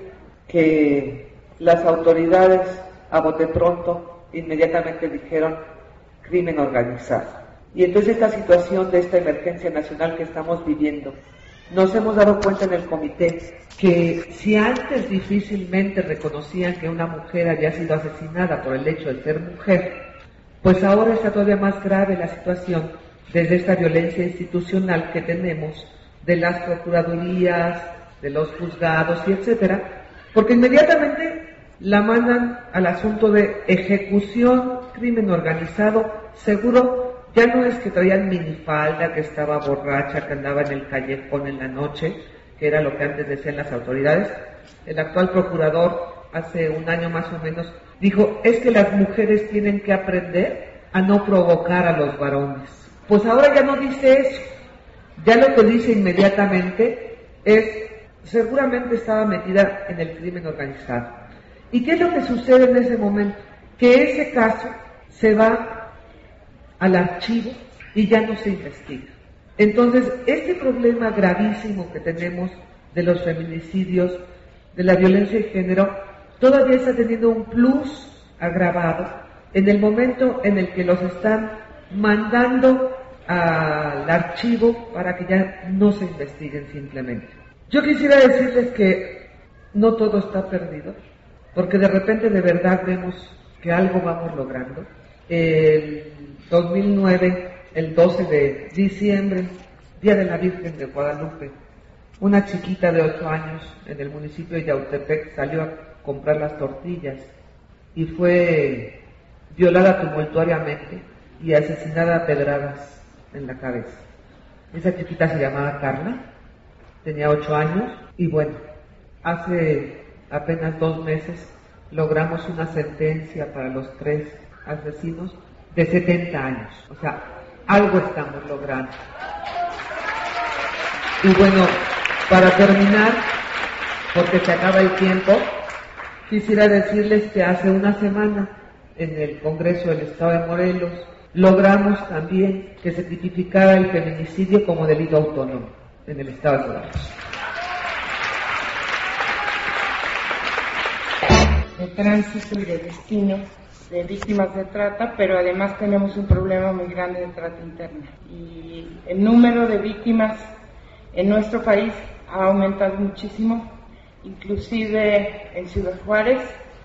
que las autoridades a bote pronto inmediatamente dijeron crimen organizado. Y entonces esta situación de esta emergencia nacional que estamos viviendo, nos hemos dado cuenta en el comité que si antes difícilmente reconocían que una mujer había sido asesinada por el hecho de ser mujer, pues ahora está todavía más grave la situación desde esta violencia institucional que tenemos de las procuradurías, de los juzgados y etcétera, porque inmediatamente la mandan al asunto de ejecución, crimen organizado. Seguro ya no es que traían minifalda, que estaba borracha, que andaba en el callejón en la noche, que era lo que antes decían las autoridades. El actual procurador, hace un año más o menos, dijo, es que las mujeres tienen que aprender a no provocar a los varones. Pues ahora ya no dice eso, ya lo que dice inmediatamente es, seguramente estaba metida en el crimen organizado. ¿Y qué es lo que sucede en ese momento? Que ese caso se va al archivo y ya no se investiga. Entonces, este problema gravísimo que tenemos de los feminicidios, de la violencia de género, todavía está teniendo un plus agravado en el momento en el que los están mandando al archivo para que ya no se investiguen simplemente. Yo quisiera decirles que no todo está perdido, porque de repente de verdad vemos que algo vamos logrando. El 2009, el 12 de diciembre, Día de la Virgen de Guadalupe, una chiquita de 8 años en el municipio de Yautepec salió a comprar las tortillas y fue violada tumultuariamente y asesinada a pedradas en la cabeza. Esa chiquita se llamaba Carla, tenía 8 años y bueno, hace apenas 2 meses logramos una sentencia para los 3 asesinos de 70 años. O sea, algo estamos logrando. Y bueno, para terminar, porque se acaba el tiempo, quisiera decirles que hace una semana en el Congreso del Estado de Morelos logramos también que se tipificara el feminicidio como delito autónomo en el Estado de Morelos. De tránsito y de destino de víctimas de trata, pero además tenemos un problema muy grande de trata interna. Y el número de víctimas en nuestro país ha aumentado muchísimo, inclusive en Ciudad Juárez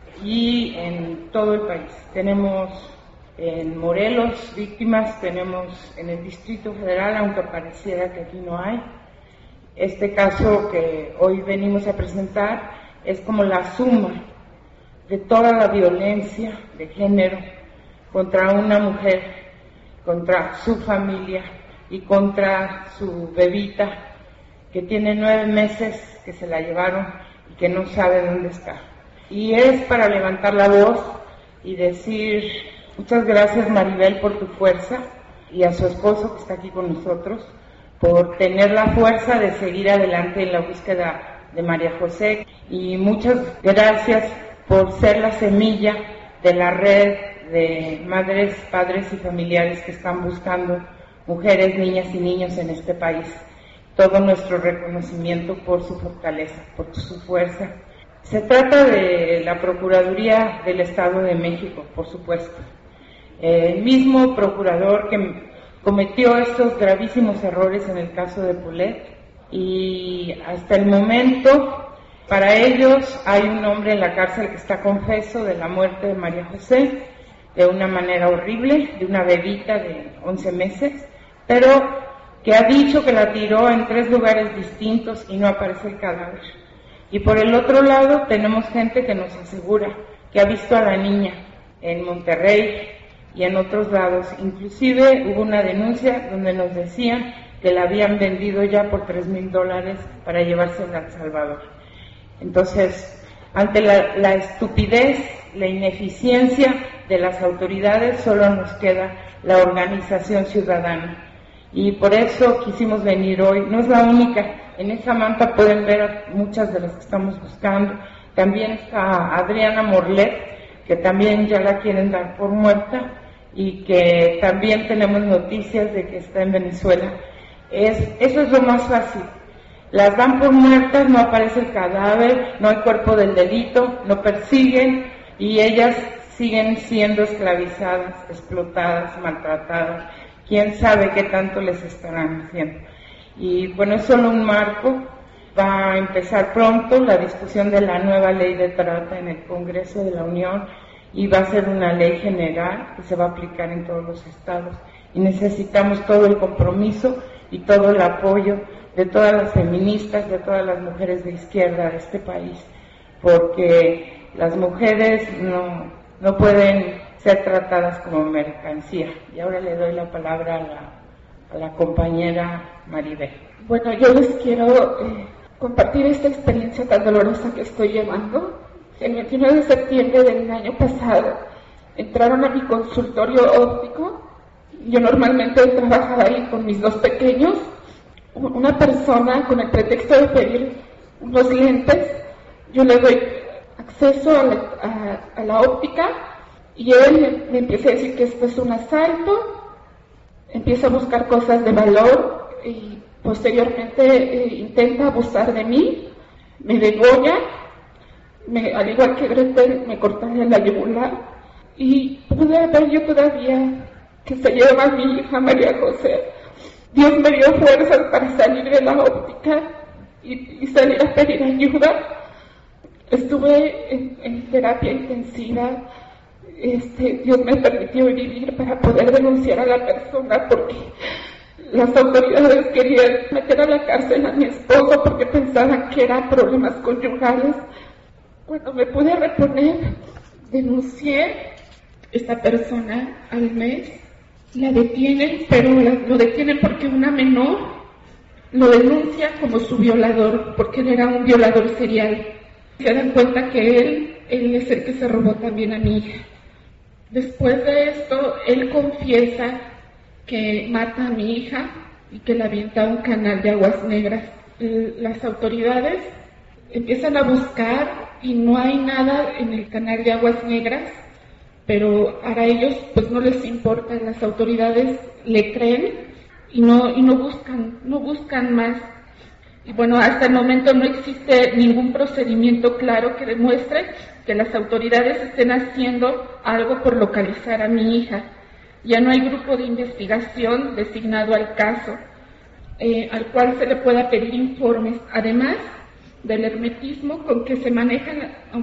y en todo el país. Tenemos en Morelos víctimas, tenemos en el Distrito Federal, aunque pareciera que aquí no hay. Este caso que hoy venimos a presentar es como la suma de toda la violencia de género contra una mujer, contra su familia y contra su bebita que tiene 9 meses que se la llevaron y que no sabe dónde está. Y es para levantar la voz y decir muchas gracias, Maribel, por tu fuerza, y a su esposo que está aquí con nosotros, por tener la fuerza de seguir adelante en la búsqueda de María José, y muchas gracias por ser la semilla de la red de madres, padres y familiares que están buscando mujeres, niñas y niños en este país. Todo nuestro reconocimiento por su fortaleza, por su fuerza. Se trata de la Procuraduría del Estado de México, por supuesto. El mismo procurador que cometió estos gravísimos errores en el caso de Pulet, y hasta el momento para ellos hay un hombre en la cárcel que está confeso de la muerte de María José de una manera horrible, de una bebita de 11 meses, pero que ha dicho que la tiró en 3 lugares distintos y no aparece el cadáver. Y por el otro lado tenemos gente que nos asegura que ha visto a la niña en Monterrey y en otros lados. Inclusive hubo una denuncia donde nos decían que la habían vendido ya por $3,000 para llevársela a El Salvador. Entonces, ante la estupidez, la ineficiencia de las autoridades, solo nos queda la organización ciudadana. Y por eso quisimos venir hoy. No es la única. En esa manta pueden ver a muchas de las que estamos buscando. También está Adriana Morlet, que también ya la quieren dar por muerta, y que también tenemos noticias de que está en Venezuela. Eso es lo más fácil. Las dan por muertas, no aparece el cadáver, no hay cuerpo del delito, no persiguen y ellas siguen siendo esclavizadas, explotadas, maltratadas. Quién sabe qué tanto les estarán haciendo. Y bueno, es solo un marco. Va a empezar pronto la discusión de la nueva ley de trata en el Congreso de la Unión y va a ser una ley general que se va a aplicar en todos los estados. Y necesitamos todo el compromiso y todo el apoyo de todas las feministas, de todas las mujeres de izquierda de este país, porque las mujeres no pueden ser tratadas como mercancía. Y ahora le doy la palabra a la compañera Maribel. Bueno, yo les quiero compartir esta experiencia tan dolorosa que estoy llevando. El 21 de septiembre del año pasado entraron a mi consultorio óptico. Yo normalmente trabajaba ahí con mis 2 pequeños. Una persona, con el pretexto de pedir unos lentes, yo le doy acceso a la óptica y él me empieza a decir que esto es un asalto, empieza a buscar cosas de valor y posteriormente intenta abusar de mí, me degolla, al igual que Gretel me cortaría la yugular y pude ver yo todavía que se lleva a mi hija María José. Dios me dio fuerzas para salir de la óptica y salir a pedir ayuda. Estuve en terapia intensiva. Dios me permitió vivir para poder denunciar a la persona porque las autoridades querían meter a la cárcel a mi esposo porque pensaban que eran problemas conyugales. Cuando me pude reponer, denuncié. Esta persona al mes la detienen, pero lo detienen porque una menor lo denuncia como su violador, porque él era un violador serial. Se dan cuenta que él es el que se robó también a mi hija. Después de esto, él confiesa que mata a mi hija y que la avienta a un canal de aguas negras. Las autoridades empiezan a buscar y no hay nada en el canal de aguas negras, pero a ellos pues no les importa, las autoridades le creen y no buscan más. Y bueno, hasta el momento no existe ningún procedimiento claro que demuestre que las autoridades estén haciendo algo por localizar a mi hija. Ya no hay grupo de investigación designado al caso, al cual se le pueda pedir informes, además del hermetismo con que manejan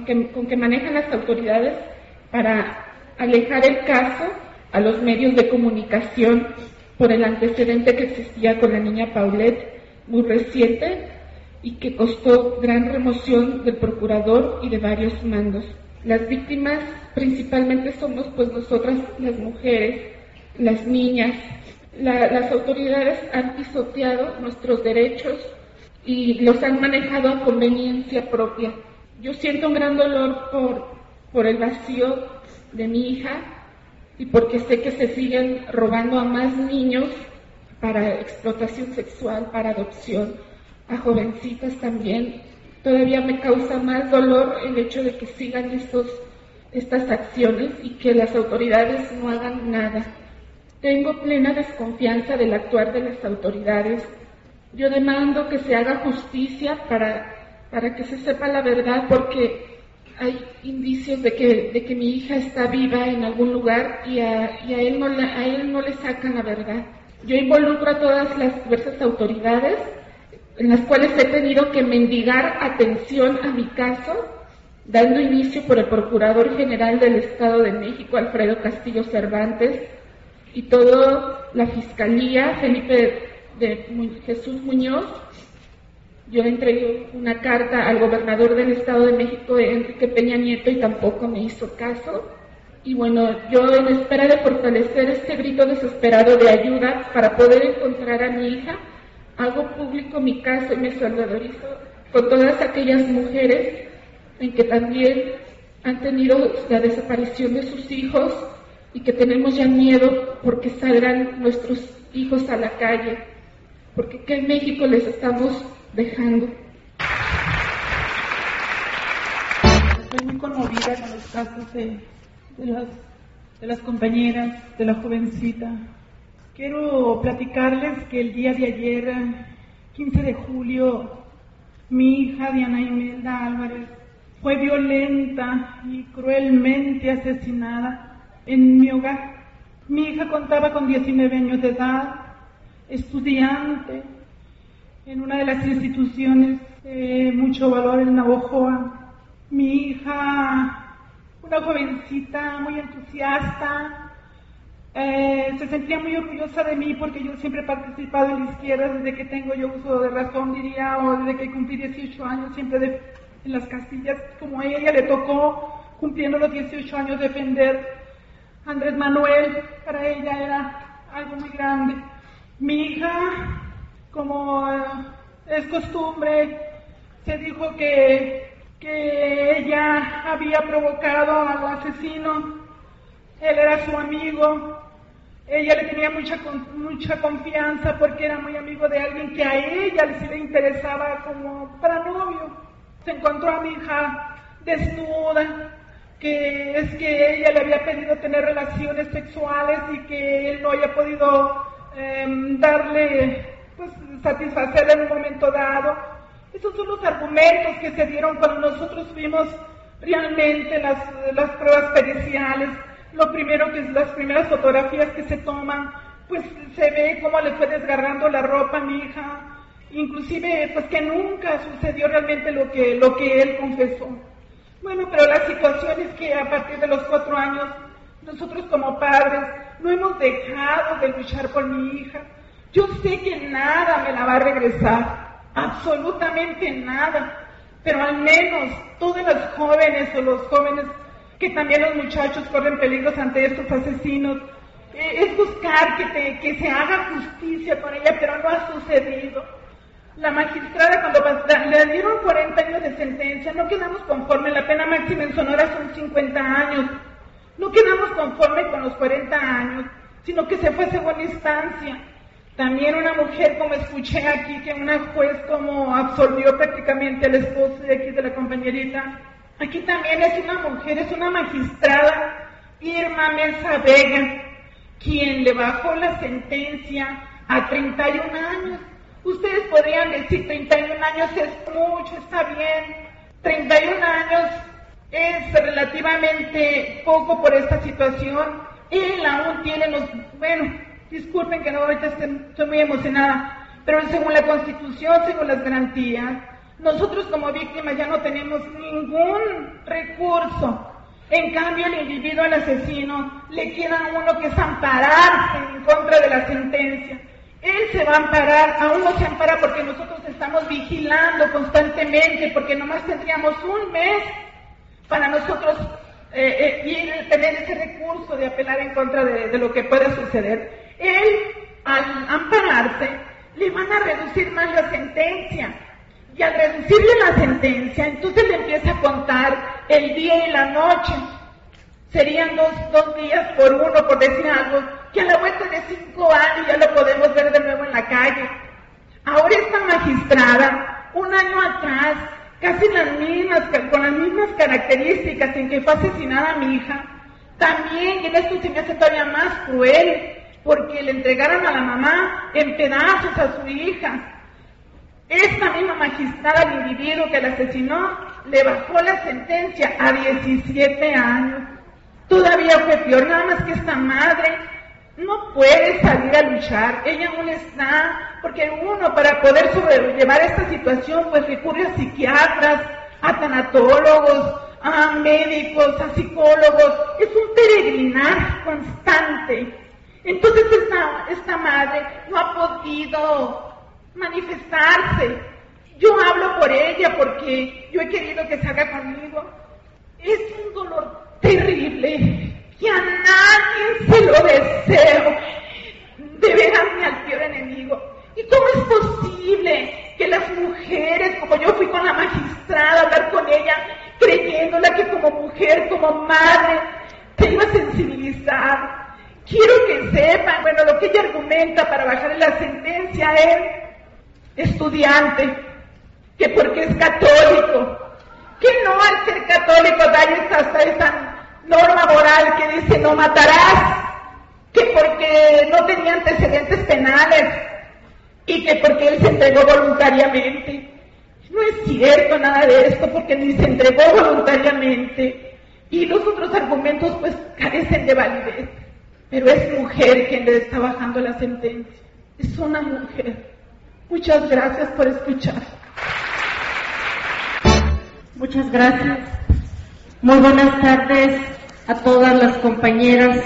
las autoridades para alejar el caso a los medios de comunicación por el antecedente que existía con la niña Paulette, muy reciente, y que costó gran remoción del procurador y de varios mandos. Las víctimas principalmente somos pues nosotras las mujeres, las niñas. Las autoridades han pisoteado nuestros derechos y los han manejado a conveniencia propia. Yo siento un gran dolor por el vacío de mi hija y porque sé que se siguen robando a más niños para explotación sexual, para adopción, a jovencitas también. Todavía me causa más dolor el hecho de que sigan estas acciones y que las autoridades no hagan nada. Tengo plena desconfianza del actuar de las autoridades. Yo demando que se haga justicia para que se sepa la verdad, porque hay indicios de que mi hija está viva en algún lugar y a él no le sacan la verdad. Yo involucro a todas las diversas autoridades en las cuales he tenido que mendigar atención a mi caso, dando inicio por el Procurador General del Estado de México, Alfredo Castillo Cervantes, y toda la Fiscalía, Felipe de Jesús Muñoz. Yo entregué una carta al gobernador del Estado de México, Enrique Peña Nieto, y tampoco me hizo caso. Y bueno, yo en espera de fortalecer este grito desesperado de ayuda para poder encontrar a mi hija, hago público mi caso y me solidarizo con todas aquellas mujeres en que también han tenido la desaparición de sus hijos y que tenemos ya miedo porque salgan nuestros hijos a la calle, porque ¿qué en México les estamos dejando? Estoy muy conmovida con los casos de las compañeras, de la jovencita. Quiero platicarles que el día de ayer 15 de julio, mi hija Diana Imelda Álvarez fue violenta y cruelmente asesinada en mi hogar. Mi hija contaba con 19 años de edad, estudiante en una de las instituciones de mucho valor en Navojoa. Mi hija, una jovencita muy entusiasta, se sentía muy orgullosa de mí porque yo siempre he participado en la izquierda desde que tengo yo uso de razón, diría, o desde que cumplí 18 años, siempre en las casillas, como a ella le tocó, cumpliendo los 18 años, defender a Andrés Manuel. Para ella era algo muy grande. Mi hija, como es costumbre, se dijo que ella había provocado al asesino. Él era su amigo. Ella le tenía mucha confianza porque era muy amigo de alguien que a ella sí le interesaba como para novio. Se encontró a mi hija desnuda, que es que ella le había pedido tener relaciones sexuales y que él no había podido satisfacerla en un momento dado. Esos son los argumentos que se dieron cuando nosotros vimos realmente las pruebas periciales. Lo primero que es las primeras fotografías que se toman, pues se ve cómo le fue desgarrando la ropa a mi hija, inclusive pues que nunca sucedió realmente lo que él confesó. Bueno, pero la situación es que a partir de los 4 años, nosotros como padres no hemos dejado de luchar por mi hija. Yo sé que nada me la va a regresar, absolutamente nada, pero al menos todas las jóvenes o los jóvenes, que también los muchachos corren peligros ante estos asesinos, es buscar que se haga justicia con ella, pero no ha sucedido. La magistrada, cuando le dieron 40 años de sentencia, no quedamos conformes. La pena máxima en Sonora son 50 años. No quedamos conformes con los 40 años, sino que se fue a segunda instancia. También una mujer, como escuché aquí, que una juez como absolvió prácticamente al esposo de aquí de la compañerita. Aquí también es una mujer, es una magistrada, Irma Mesa Vega, quien le bajó la sentencia a 31 años. Ustedes podrían decir 31 años es mucho, está bien. 31 años es relativamente poco por esta situación. Él aún tiene disculpen que no, ahorita estoy muy emocionada, pero según la Constitución, según las garantías, nosotros como víctimas ya no tenemos ningún recurso. En cambio, el individuo, el asesino, le queda a uno que es ampararse en contra de la sentencia. Él se va a amparar, aún no se ampara porque nosotros estamos vigilando constantemente, porque nomás tendríamos un mes para nosotros tener ese recurso de apelar en contra de lo que pueda suceder. Él, al ampararse, le van a reducir más la sentencia. Y al reducirle la sentencia, entonces le empieza a contar el día y la noche. Serían dos días por uno, por decir algo, que a la vuelta de 5 años ya lo podemos ver de nuevo en la calle. Ahora esta magistrada, un año atrás, casi con las mismas características en que fue asesinada mi hija, también, y en esto se me hace todavía más cruel, porque le entregaron a la mamá en pedazos a su hija. Esta misma magistrada, al individuo que la asesinó, le bajó la sentencia a 17 años. Todavía fue peor, nada más que esta madre no puede salir a luchar. Ella aún está, porque uno para poder sobrellevar esta situación pues recurre a psiquiatras, a tanatólogos, a médicos, a psicólogos. Es un peregrinar constante. Entonces esta madre no ha podido manifestarse. Yo hablo por ella porque yo he querido que salga conmigo. Es un dolor terrible que a nadie se lo deseo. De veras mi al peor enemigo. ¿Y cómo es posible que las mujeres, como yo fui con la magistrada a hablar con ella, creyéndola que como mujer, como madre, te iba a sensibilizar? Quiero que sepan, lo que ella argumenta para bajarle la sentencia es estudiante, que porque es católico, que no al ser católico da esa norma moral que dice no matarás, que porque no tenía antecedentes penales y y que porque él se entregó voluntariamente. No es cierto nada de esto, porque ni se entregó voluntariamente y los otros argumentos pues carecen de validez. Pero es mujer quien le está bajando la sentencia. Es una mujer. Muchas gracias por escuchar. Muchas gracias. Muy buenas tardes a todas las compañeras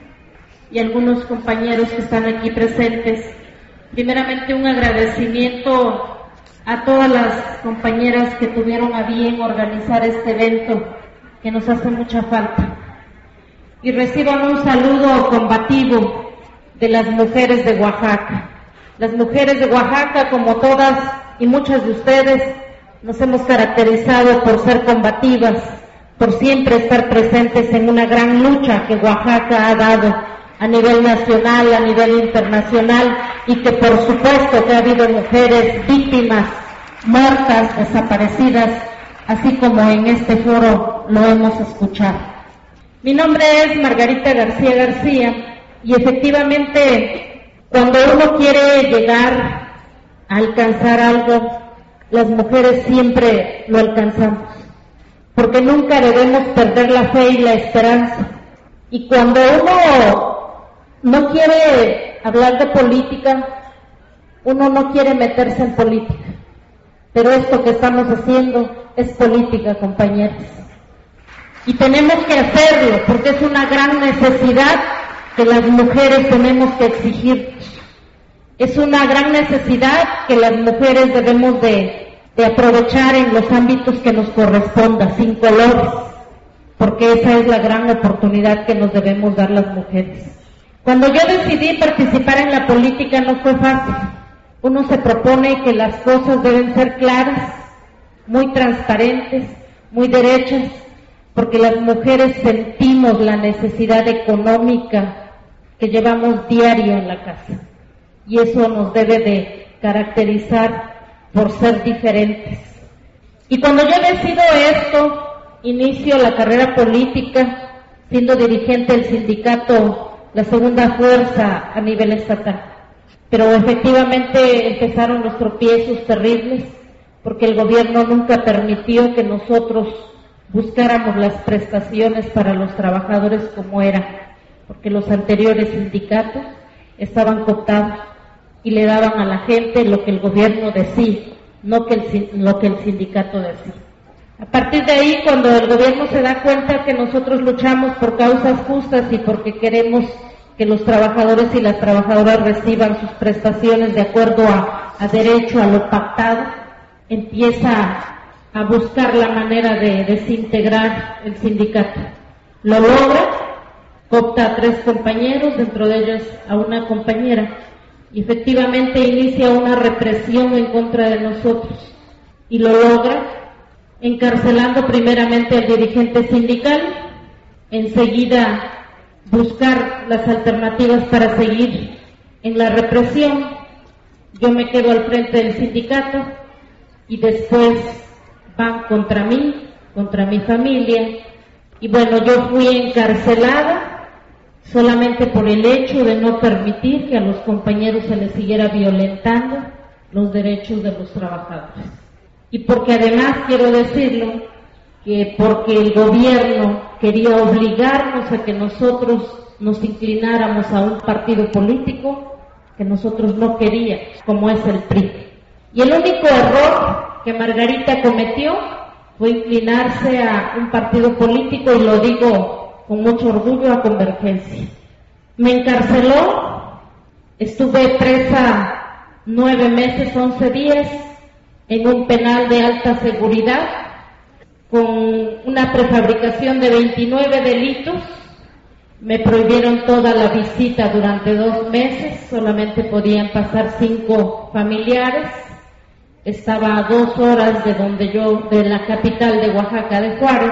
y algunos compañeros que están aquí presentes. Primeramente, un agradecimiento a todas las compañeras que tuvieron a bien organizar este evento que nos hace mucha falta. Y reciban un saludo combativo de las mujeres de Oaxaca. Las mujeres de Oaxaca, como todas y muchas de ustedes, nos hemos caracterizado por ser combativas, por siempre estar presentes en una gran lucha que Oaxaca ha dado a nivel nacional, a nivel internacional, y que por supuesto que ha habido mujeres víctimas, muertas, desaparecidas, así como en este foro lo hemos escuchado. Mi nombre es Margarita García García, y efectivamente cuando uno quiere llegar a alcanzar algo, las mujeres siempre lo alcanzamos, porque nunca debemos perder la fe y la esperanza. Y cuando uno no quiere hablar de política, uno no quiere meterse en política, pero esto que estamos haciendo es política, compañeros, y tenemos que hacerlo porque es una gran necesidad que las mujeres tenemos que exigir. Es una gran necesidad que las mujeres debemos de aprovechar en los ámbitos que nos corresponda, sin colores, porque esa es la gran oportunidad que nos debemos dar las mujeres. Cuando yo decidí participar en la política no fue fácil. Uno se propone que las cosas deben ser claras, muy transparentes, muy derechas, porque las mujeres sentimos la necesidad económica que llevamos diario en la casa. Y eso nos debe de caracterizar por ser diferentes. Y cuando yo decido esto, inicio la carrera política siendo dirigente del sindicato La Segunda Fuerza a nivel estatal. Pero efectivamente empezaron los tropiezos terribles, porque el gobierno nunca permitió que nosotros buscáramos las prestaciones para los trabajadores como era, porque los anteriores sindicatos estaban cooptados y le daban a la gente lo que el gobierno decía, no lo que el sindicato decía. A partir de ahí, cuando el gobierno se da cuenta que nosotros luchamos por causas justas y porque queremos que los trabajadores y las trabajadoras reciban sus prestaciones de acuerdo a derecho, a lo pactado, empieza a buscar la manera de desintegrar el sindicato. Lo logra, coopta a 3 compañeros, dentro de ellos a una compañera, y efectivamente inicia una represión en contra de nosotros, y lo logra encarcelando primeramente al dirigente sindical, enseguida buscar las alternativas para seguir en la represión. Yo me quedo al frente del sindicato y después van contra mí, contra mi familia, y bueno, yo fui encarcelada solamente por el hecho de no permitir que a los compañeros se les siguiera violentando los derechos de los trabajadores. Y porque además quiero decirlo, que porque el gobierno quería obligarnos a que nosotros nos inclináramos a un partido político que nosotros no queríamos, como es el PRI. Y el único error que Margarita cometió fue inclinarse a un partido político, y lo digo con mucho orgullo, a Convergencia. Me encarceló, estuve presa 9 meses, 11 días, en un penal de alta seguridad, con una prefabricación de 29 delitos. Me prohibieron toda la visita durante 2 meses, solamente podían pasar 5 familiares. Estaba a 2 horas de la capital de Oaxaca, de Juárez.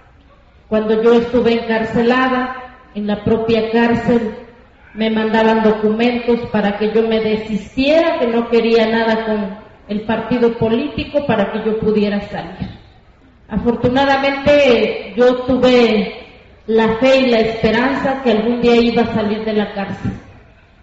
Cuando yo estuve encarcelada, en la propia cárcel me mandaban documentos para que yo me desistiera, que no quería nada con el partido político, para que yo pudiera salir. Afortunadamente yo tuve la fe y la esperanza que algún día iba a salir de la cárcel.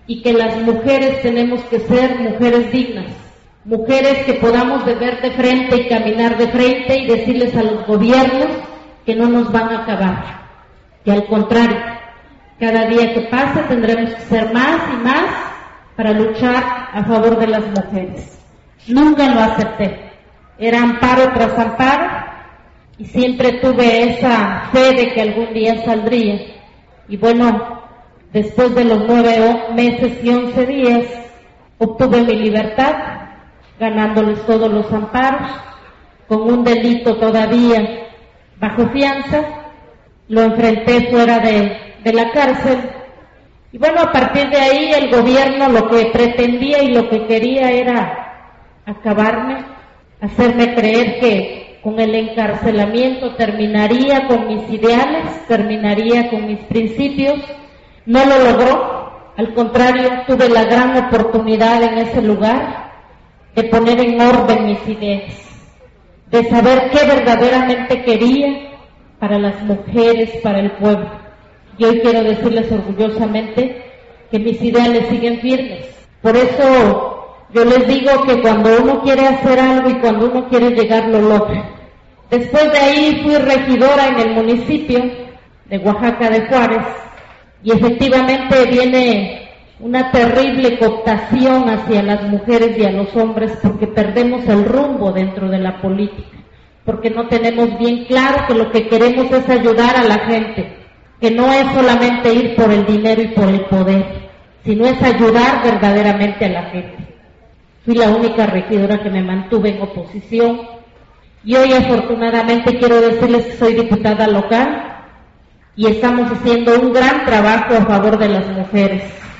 y que las mujeres tenemos que ser mujeres dignas, mujeres que podamos ver de frente y caminar de frente y decirles a los gobiernos que no nos van a acabar, que al contrario, cada día que pase tendremos que ser más y más para luchar a favor de las mujeres. Nunca lo acepté, era amparo tras amparo y siempre tuve esa fe de que algún día saldría. Y bueno, después de los 9 meses y 11 días, obtuve mi libertad, ganándoles todos los amparos, con un delito todavía bajo fianza, lo enfrenté fuera de la cárcel. Y bueno, a partir de ahí el gobierno lo que pretendía y lo que quería era acabarme, hacerme creer que con el encarcelamiento terminaría con mis ideales, terminaría con mis principios. No lo logró, al contrario, tuve la gran oportunidad en ese lugar de poner en orden mis ideas, de saber qué verdaderamente quería para las mujeres, para el pueblo. Y hoy quiero decirles orgullosamente que mis ideales siguen firmes. Por eso yo les digo que cuando uno quiere hacer algo y cuando uno quiere llegar, lo logra. Después de ahí fui regidora en el municipio de Oaxaca de Juárez y efectivamente viene una terrible cooptación hacia las mujeres y a los hombres porque perdemos el rumbo dentro de la política, porque no tenemos bien claro que lo que queremos es ayudar a la gente, que no es solamente ir por el dinero y por el poder, sino es ayudar verdaderamente a la gente. Fui la única regidora que me mantuve en oposición y hoy afortunadamente quiero decirles que soy diputada local y estamos haciendo un gran trabajo a favor de las mujeres.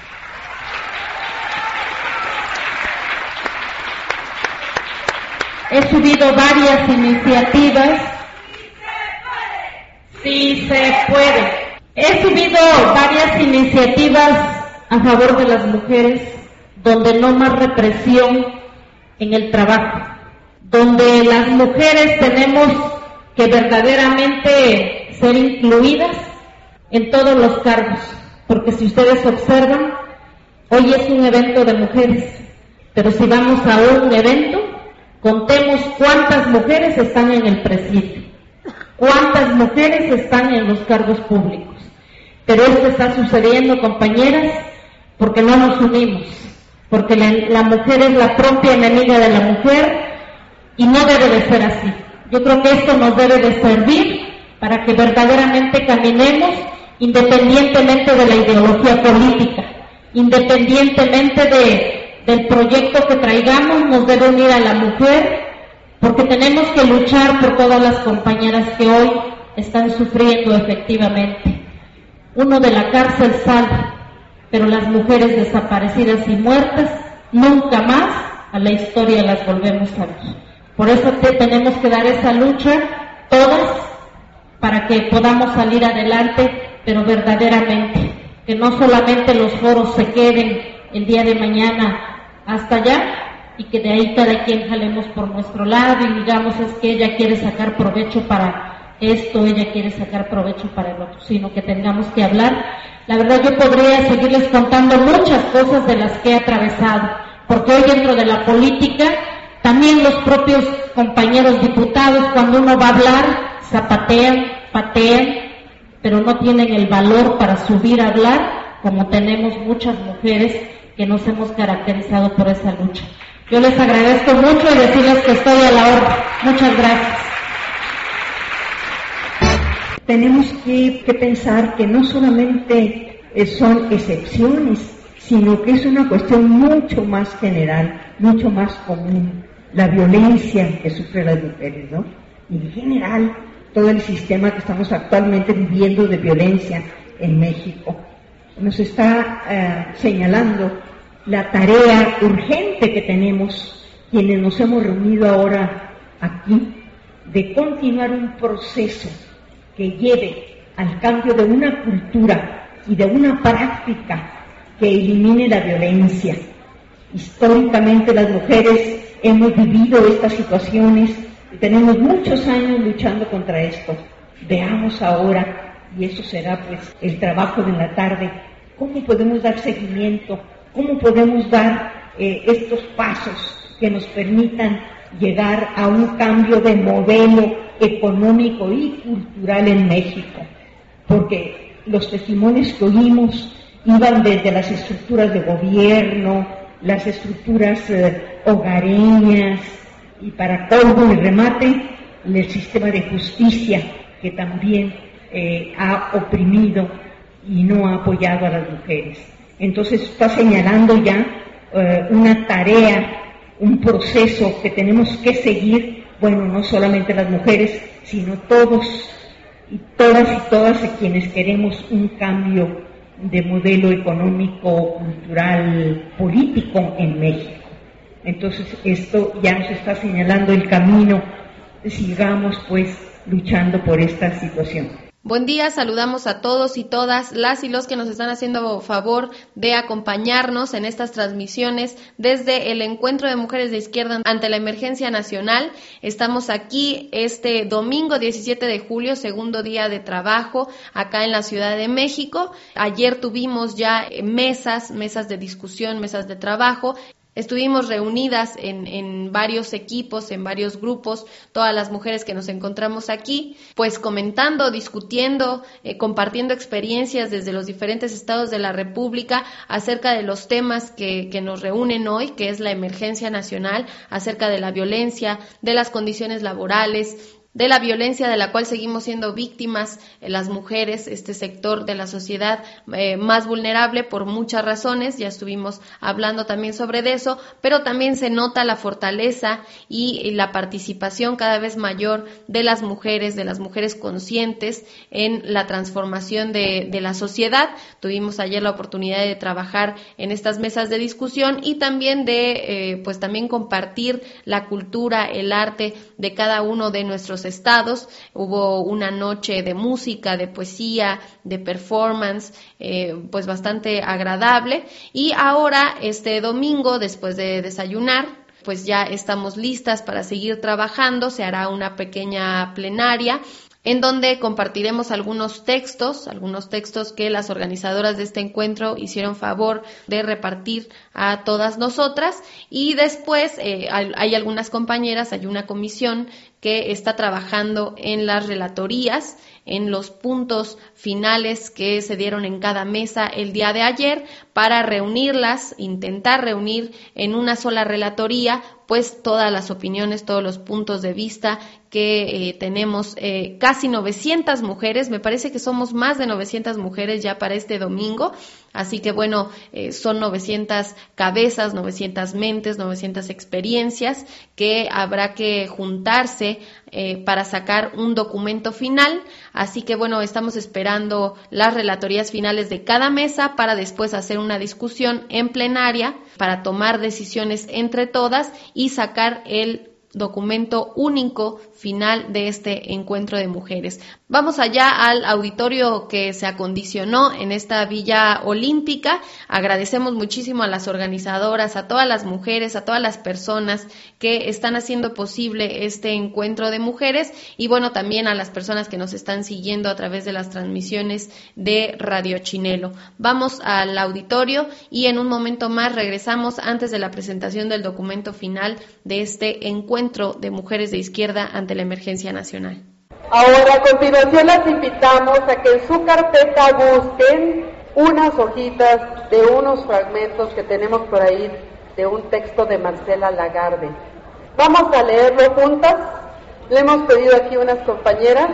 He subido varias iniciativas. Sí se puede. He subido varias iniciativas a favor de las mujeres, donde no más represión en el trabajo, donde las mujeres tenemos que verdaderamente ser incluidas en todos los cargos, porque si ustedes observan, hoy es un evento de mujeres, pero si vamos a un evento, contemos cuántas mujeres están en el presidio, cuántas mujeres están en los cargos públicos. Pero esto está sucediendo, compañeras, porque no nos unimos, porque la mujer es la propia enemiga de la mujer y no debe de ser así. Yo creo que esto nos debe de servir para que verdaderamente caminemos independientemente de la ideología política, independientemente del proyecto que traigamos, nos debe unir a la mujer, porque tenemos que luchar por todas las compañeras que hoy están sufriendo efectivamente. Uno de la cárcel sale, pero las mujeres desaparecidas y muertas nunca más a la historia las volvemos a ver. Por eso tenemos que dar esa lucha todas para que podamos salir adelante, pero verdaderamente, que no solamente los foros se queden el día de mañana hasta allá y que de ahí cada quien jalemos por nuestro lado y digamos es que ella quiere sacar provecho para esto, ella quiere sacar provecho para el otro, sino que tengamos que hablar. La verdad yo podría seguirles contando muchas cosas de las que he atravesado, porque hoy dentro de la política también los propios compañeros diputados cuando uno va a hablar zapatean, patean, pero no tienen el valor para subir a hablar como tenemos muchas mujeres que nos hemos caracterizado por esa lucha. Yo les agradezco mucho y decirles que estoy a la orden. Muchas gracias. Tenemos que pensar que no solamente son excepciones, sino que es una cuestión mucho más general, mucho más común, la violencia que sufren las mujeres, ¿no? Y en general, todo el sistema que estamos actualmente viviendo de violencia en México nos está señalando la tarea urgente que tenemos quienes nos hemos reunido ahora aquí de continuar un proceso que lleve al cambio de una cultura y de una práctica que elimine la violencia. Históricamente las mujeres hemos vivido estas situaciones y tenemos muchos años luchando contra esto. Veamos ahora, y eso será pues el trabajo de la tarde, cómo podemos dar seguimiento ¿Cómo podemos dar estos pasos que nos permitan llegar a un cambio de modelo económico y cultural en México? Porque los testimonios que oímos iban desde las estructuras de gobierno, las estructuras hogareñas, y para colmo y remate, el sistema de justicia, que también ha oprimido y no ha apoyado a las mujeres. Entonces está señalando ya una tarea, un proceso que tenemos que seguir, bueno, no solamente las mujeres, sino todos y todas quienes queremos un cambio de modelo económico, cultural, político en México. Entonces esto ya nos está señalando el camino, sigamos pues luchando por esta situación. Buen día, saludamos a todos y todas las y los que nos están haciendo favor de acompañarnos en estas transmisiones desde el Encuentro de Mujeres de Izquierda ante la Emergencia Nacional. Estamos aquí este domingo 17 de julio, segundo día de trabajo acá en la Ciudad de México. Ayer tuvimos ya mesas de discusión, mesas de trabajo. Estuvimos reunidas en varios equipos, en varios grupos, todas las mujeres que nos encontramos aquí, pues comentando, discutiendo, compartiendo experiencias desde los diferentes estados de la República acerca de los temas que nos reúnen hoy, que es la emergencia nacional, acerca de la violencia, de las condiciones laborales, de la violencia de la cual seguimos siendo víctimas las mujeres, este sector de la sociedad más vulnerable por muchas razones. Ya estuvimos hablando también sobre eso, pero también se nota la fortaleza y la participación cada vez mayor de las mujeres conscientes en la transformación de la sociedad. Tuvimos ayer la oportunidad de trabajar en estas mesas de discusión y también de pues también compartir la cultura, el arte de cada uno de nuestros estados. Hubo una noche de música, de poesía, de performance, pues bastante agradable. Y ahora, este domingo, después de desayunar, pues ya estamos listas para seguir trabajando. Se hará una pequeña plenaria en donde compartiremos algunos textos que las organizadoras de este encuentro hicieron favor de repartir a todas nosotras, y después hay algunas compañeras, hay una comisión que está trabajando en las relatorías, en los puntos finales que se dieron en cada mesa el día de ayer, para reunirlas, intentar reunir en una sola relatoría pues todas las opiniones, todos los puntos de vista que tenemos. Casi 900 mujeres, me parece que somos más de 900 mujeres ya para este domingo, así que bueno, son 900 cabezas, 900 mentes, 900 experiencias que habrá que juntarse para sacar un documento final. Así que bueno, estamos esperando las relatorías finales de cada mesa para después hacer una discusión en plenaria para tomar decisiones entre todas y sacar el documento único final de este encuentro de mujeres. Vamos allá al auditorio que se acondicionó en esta Villa Olímpica. Agradecemos muchísimo a las organizadoras, a todas las mujeres, a todas las personas que están haciendo posible este encuentro de mujeres, y bueno, también a las personas que nos están siguiendo a través de las transmisiones de Radio Chinelo. Vamos al auditorio y en un momento más regresamos antes de la presentación del documento final de este encuentro de mujeres de izquierda ante la emergencia nacional. Ahora, a continuación, las invitamos a que en su carpeta busquen unas hojitas de unos fragmentos que tenemos por ahí de un texto de Marcela Lagarde. Vamos a leerlo juntas. Le hemos pedido aquí unas compañeras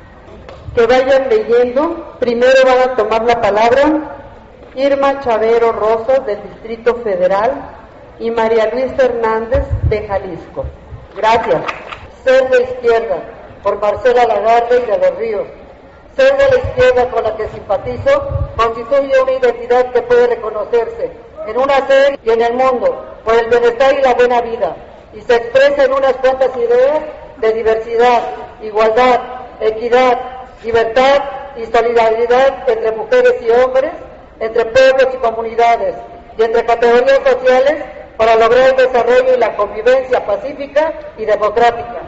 que vayan leyendo. Primero van a tomar la palabra Irma Chavero Rosas, del Distrito Federal, y María Luisa Hernández, de Jalisco. Gracias. Ser de izquierda, por Marcela Lagarde y de los Ríos. Ser de la izquierda con la que simpatizo constituye una identidad que puede reconocerse en una ser y en el mundo por el bienestar y la buena vida, y se expresa en unas cuantas ideas de diversidad, igualdad, equidad, libertad y solidaridad entre mujeres y hombres, entre pueblos y comunidades, y entre categorías sociales, para lograr el desarrollo y la convivencia pacífica y democrática.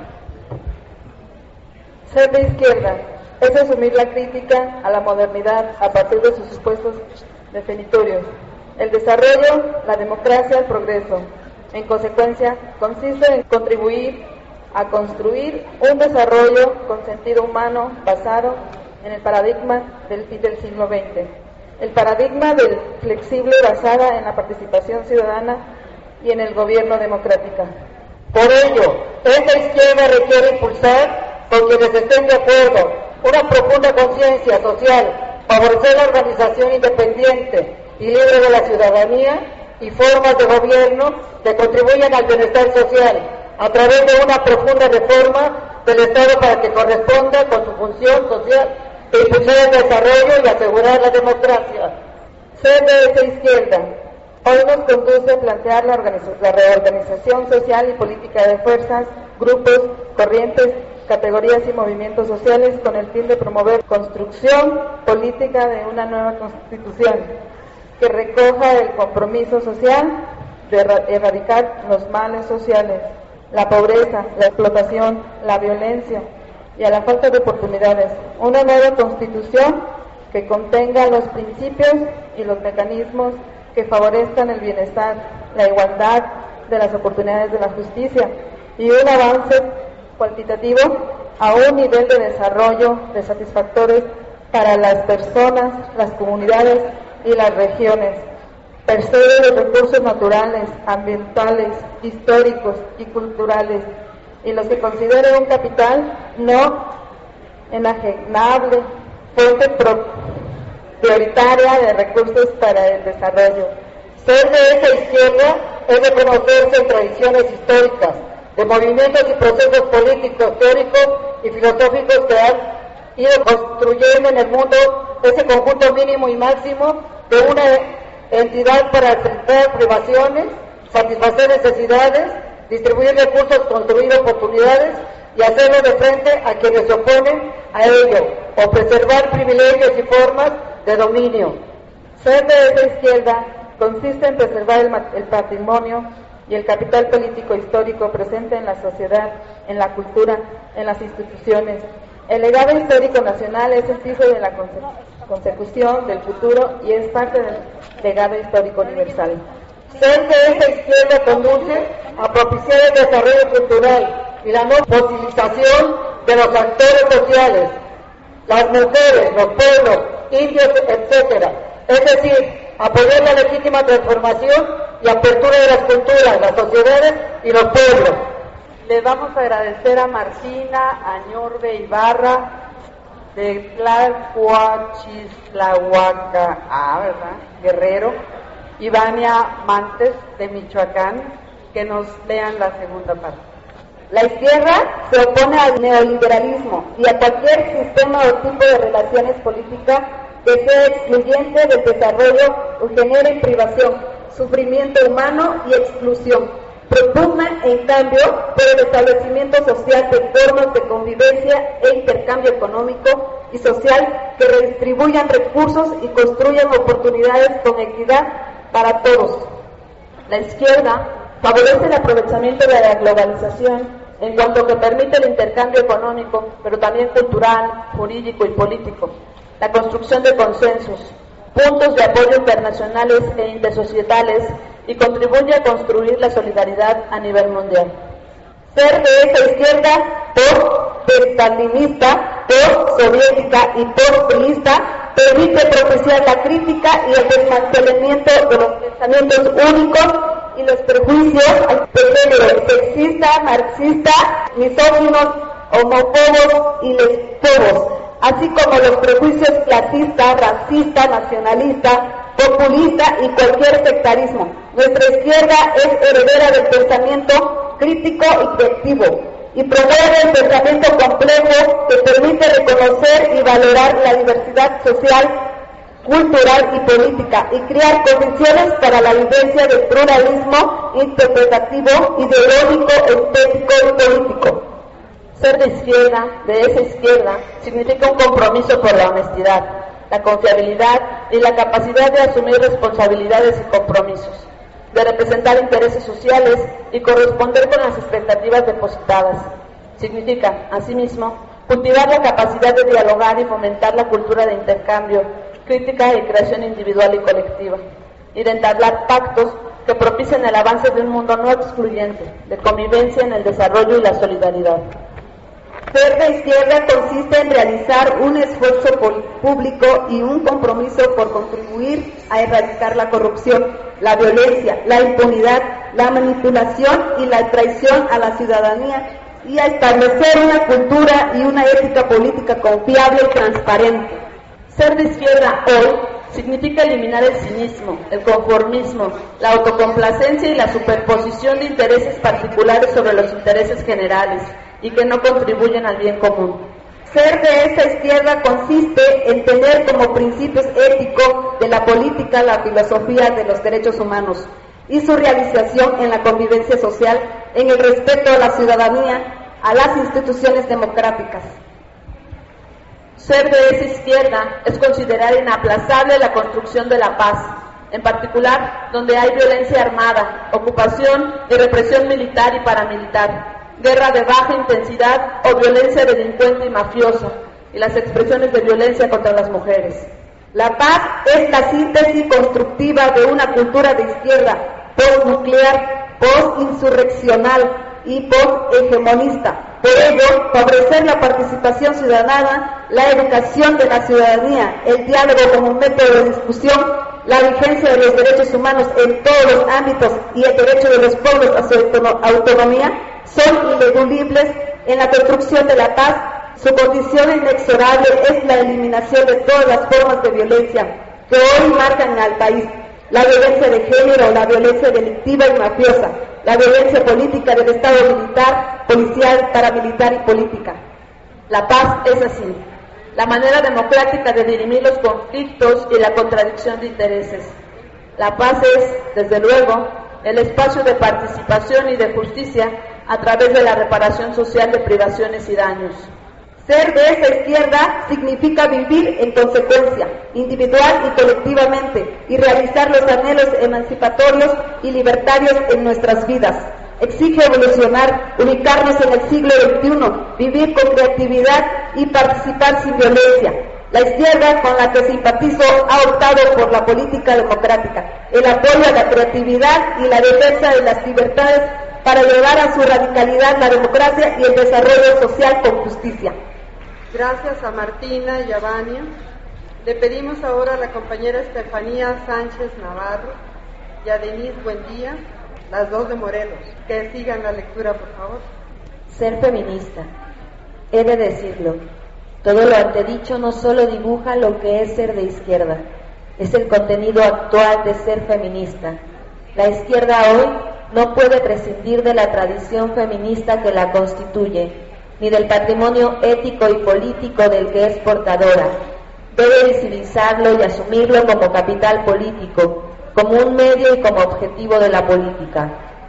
Ser de izquierda es asumir la crítica a la modernidad a partir de sus supuestos definitorios, el desarrollo, la democracia, el progreso. En consecuencia, consiste en contribuir a construir un desarrollo con sentido humano basado en el paradigma del siglo XX. El paradigma del flexible basada en la participación ciudadana y en el gobierno democrática. Por ello, esta izquierda requiere impulsar, con quienes estén de acuerdo, una profunda conciencia social, favorecer la organización independiente y libre de la ciudadanía y formas de gobierno que contribuyan al bienestar social a través de una profunda reforma del Estado para que corresponda con su función social de impulsar el desarrollo y asegurar la democracia. Ser de esa izquierda hoy nos conduce a plantear la reorganización social y política de fuerzas, grupos, corrientes, categorías y movimientos sociales con el fin de promover construcción política de una nueva constitución que recoja el compromiso social de erradicar los males sociales, la pobreza, la explotación, la violencia y a la falta de oportunidades. Una nueva constitución que contenga los principios y los mecanismos que favorezcan el bienestar, la igualdad de las oportunidades de la justicia y un avance cuantitativo a un nivel de desarrollo de satisfactores para las personas, las comunidades y las regiones. Perseguir los recursos naturales, ambientales, históricos y culturales y los que considere un capital no enajenable, fuente prioritaria de recursos para el desarrollo. Ser de esa izquierda es reconocerse en tradiciones históricas, de movimientos y procesos políticos, teóricos y filosóficos que han ido construyendo en el mundo ese conjunto mínimo y máximo de una entidad para enfrentar privaciones, satisfacer necesidades, distribuir recursos, construir oportunidades y hacerlo de frente a quienes se oponen a ello, o preservar privilegios y formas de dominio. Ser de esa izquierda consiste en preservar el patrimonio y el capital político histórico presente en la sociedad, en la cultura, en las instituciones. El legado histórico nacional es el fijo de la consecución del futuro y es parte del legado histórico universal. Ser de esa izquierda conduce a propiciar el desarrollo cultural y la no fosilización de los actores sociales, las mujeres, los pueblos, indios, etc. Es decir, apoyar la legítima transformación y apertura de las culturas, las sociedades y los pueblos. Les vamos a agradecer a Martina Añorbe Ibarra de Tlalhuachislahuaca, ¿verdad? Guerrero, y Vania Mantes de Michoacán, que nos lean la segunda parte. La izquierda se opone al neoliberalismo y a cualquier sistema o tipo de relaciones políticas que sea excluyente del desarrollo o genere privación, sufrimiento humano y exclusión. Propugna, en cambio, por el establecimiento social de formas de convivencia e intercambio económico y social que redistribuyan recursos y construyan oportunidades con equidad para todos. La izquierda favorece el aprovechamiento de la globalización en cuanto que permite el intercambio económico, pero también cultural, jurídico y político, la construcción de consensos, puntos de apoyo internacionales e intersocietales y contribuye a construir la solidaridad a nivel mundial. Ser de esa izquierda post-stalinista, post-soviética y post-priista permite propiciar la crítica y el desmantelamiento de los pensamientos únicos y los prejuicios de género sexista, marxista, misóginos, homófobos y lesbofobos, así como los prejuicios clasista, racista, nacionalista, populista y cualquier sectarismo. Nuestra izquierda es heredera del pensamiento crítico y creativo y promueve el pensamiento complejo que permite reconocer y valorar la diversidad social, cultural y política y crear condiciones para la vivencia del pluralismo interpretativo, ideológico, estético y político. Ser de izquierda, de esa izquierda, significa un compromiso por la honestidad, la confiabilidad y la capacidad de asumir responsabilidades y compromisos, de representar intereses sociales y corresponder con las expectativas depositadas. Significa, asimismo, cultivar la capacidad de dialogar y fomentar la cultura de intercambio, crítica y creación individual y colectiva. y de entablar pactos que propicien el avance de un mundo no excluyente, de convivencia en el desarrollo y la solidaridad. Ser de izquierda consiste en realizar un esfuerzo público y un compromiso por contribuir a erradicar la corrupción, la violencia, la impunidad, la manipulación y la traición a la ciudadanía y a establecer una cultura y una ética política confiable y transparente. Ser de izquierda hoy significa eliminar el cinismo, el conformismo, la autocomplacencia y la superposición de intereses particulares sobre los intereses generales y que no contribuyen al bien común. Ser de esta izquierda consiste en tener como principios éticos de la política la filosofía de los derechos humanos y su realización en la convivencia social, en el respeto a la ciudadanía, a las instituciones democráticas. Ser de esa izquierda es considerar inaplazable la construcción de la paz, en particular donde hay violencia armada, ocupación y represión militar y paramilitar, guerra de baja intensidad o violencia delincuente y mafiosa, y las expresiones de violencia contra las mujeres. La paz es la síntesis constructiva de una cultura de izquierda postnuclear, postinsurreccional y poshegemonista. Por ello, favorecer la participación ciudadana, la educación de la ciudadanía, el diálogo como método de discusión, la vigencia de los derechos humanos en todos los ámbitos y el derecho de los pueblos a su autonomía son ineludibles en la construcción de la paz. Su condición inexorable es la eliminación de todas las formas de violencia que hoy marcan al país: la violencia de género, la violencia delictiva y mafiosa, la violencia política del Estado militar, policial, paramilitar y política. La paz es así, la manera democrática de dirimir los conflictos y la contradicción de intereses. La paz es, desde luego, el espacio de participación y de justicia a través de la reparación social de privaciones y daños. Ser de esa izquierda significa vivir en consecuencia, individual y colectivamente, y realizar los anhelos emancipatorios y libertarios en nuestras vidas. Exige evolucionar, ubicarnos en el siglo XXI, vivir con creatividad y participar sin violencia. La izquierda, con la que simpatizo, ha optado por la política democrática, el apoyo a la creatividad y la defensa de las libertades para llevar a su radicalidad la democracia y el desarrollo social con justicia. Gracias a Martina y a Vania. Le pedimos ahora a la compañera Estefanía Sánchez Navarro y a Denise Buendía, las dos de Morelos, que sigan la lectura, por favor. Ser feminista. He de decirlo. Todo lo antedicho no solo dibuja lo que es ser de izquierda, es el contenido actual de ser feminista. La izquierda hoy no puede prescindir de la tradición feminista que la constituye, ni del patrimonio ético y político del que es portadora. Debe visibilizarlo y asumirlo como capital político, como un medio y como objetivo de la política.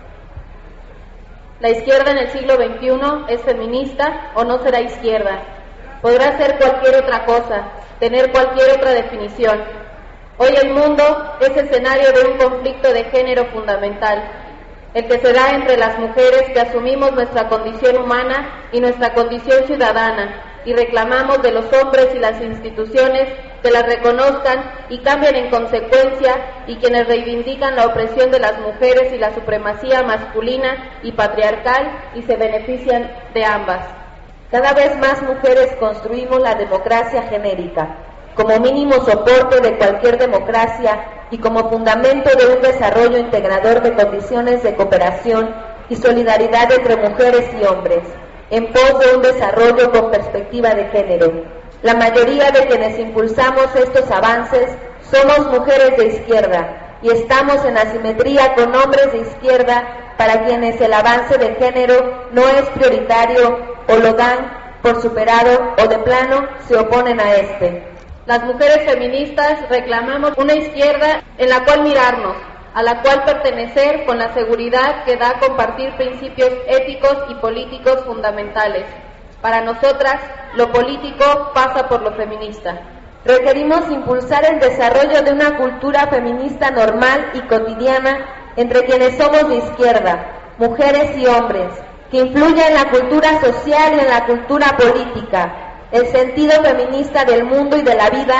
La izquierda en el siglo XXI es feminista o no será izquierda. Podrá ser cualquier otra cosa, tener cualquier otra definición. Hoy el mundo es escenario de un conflicto de género fundamental, el que se da entre las mujeres que asumimos nuestra condición humana y nuestra condición ciudadana y reclamamos de los hombres y las instituciones que las reconozcan y cambien en consecuencia, y quienes reivindican la opresión de las mujeres y la supremacía masculina y patriarcal y se benefician de ambas. Cada vez más mujeres construimos la democracia genérica, como mínimo soporte de cualquier democracia y como fundamento de un desarrollo integrador de condiciones de cooperación y solidaridad entre mujeres y hombres, en pos de un desarrollo con perspectiva de género. La mayoría de quienes impulsamos estos avances somos mujeres de izquierda y estamos en asimetría con hombres de izquierda para quienes el avance de género no es prioritario o lo dan por superado o de plano se oponen a este. Las mujeres feministas reclamamos una izquierda en la cual mirarnos, a la cual pertenecer con la seguridad que da compartir principios éticos y políticos fundamentales. Para nosotras, lo político pasa por lo feminista. Requerimos impulsar el desarrollo de una cultura feminista normal y cotidiana entre quienes somos de izquierda, mujeres y hombres, que influya en la cultura social y en la cultura política. El sentido feminista del mundo y de la vida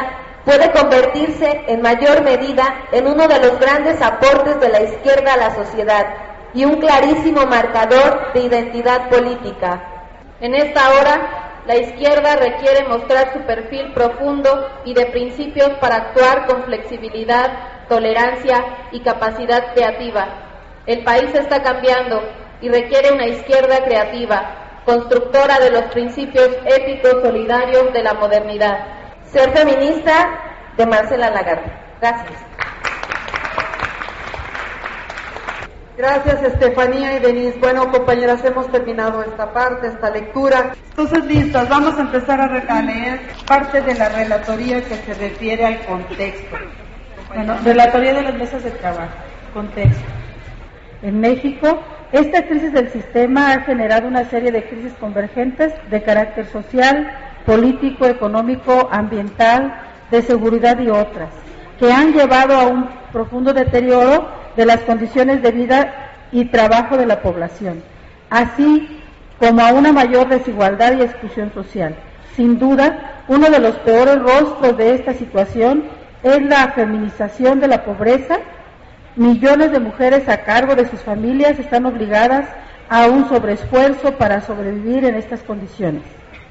puede convertirse en mayor medida en uno de los grandes aportes de la izquierda a la sociedad y un clarísimo marcador de identidad política. En esta hora, la izquierda requiere mostrar su perfil profundo y de principios para actuar con flexibilidad, tolerancia y capacidad creativa. El país está cambiando y requiere una izquierda creativa, constructora de los principios éticos solidarios de la modernidad. Ser feminista, de Marcela Lagarde. Gracias. Gracias, Estefanía y Denise. Bueno, compañeras, hemos terminado esta parte, esta lectura. Entonces, listas, vamos a empezar a leer parte de la relatoría que se refiere al contexto. Bueno, relatoría de las mesas de trabajo. Contexto. En México, esta crisis del sistema ha generado una serie de crisis convergentes de carácter social, político, económico, ambiental, de seguridad y otras, que han llevado a un profundo deterioro de las condiciones de vida y trabajo de la población, así como a una mayor desigualdad y exclusión social. Sin duda, uno de los peores rostros de esta situación es la feminización de la pobreza. Millones de mujeres a cargo de sus familias están obligadas a un sobreesfuerzo para sobrevivir en estas condiciones.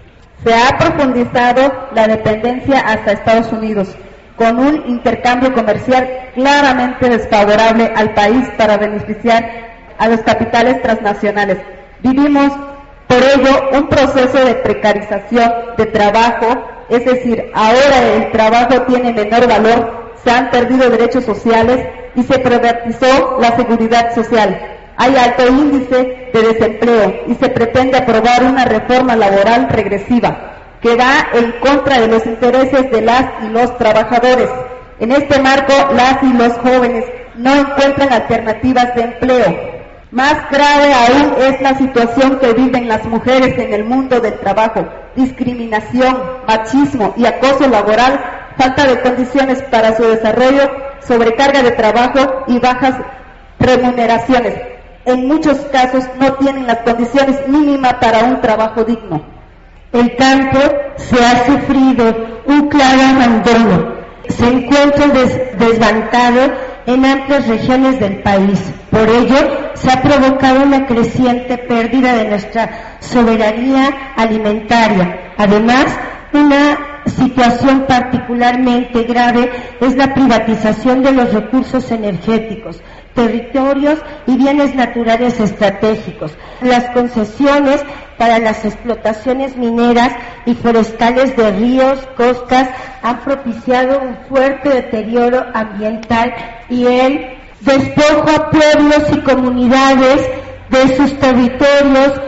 Se ha profundizado la dependencia hasta Estados Unidos, con un intercambio comercial claramente desfavorable al país para beneficiar a los capitales transnacionales. Vivimos, por ello, un proceso de precarización de trabajo, es decir, ahora el trabajo tiene menor valor, se han perdido derechos sociales y se privatizó la seguridad social. Hay alto índice de desempleo y se pretende aprobar una reforma laboral regresiva que va en contra de los intereses de las y los trabajadores. En este marco, las y los jóvenes no encuentran alternativas de empleo. Más grave aún es la situación que viven las mujeres en el mundo del trabajo: discriminación, machismo y acoso laboral, falta de condiciones para su desarrollo, sobrecarga de trabajo y bajas remuneraciones. En muchos casos no tienen las condiciones mínimas para un trabajo digno. El campo se ha sufrido un claro abandono. Se encuentra desbancado en amplias regiones del país. Por ello, se ha provocado una creciente pérdida de nuestra soberanía alimentaria. Además, una situación particularmente grave es la privatización de los recursos energéticos, territorios y bienes naturales estratégicos. Las concesiones para las explotaciones mineras y forestales de ríos, costas, han propiciado un fuerte deterioro ambiental y el despojo a pueblos y comunidades de sus territorios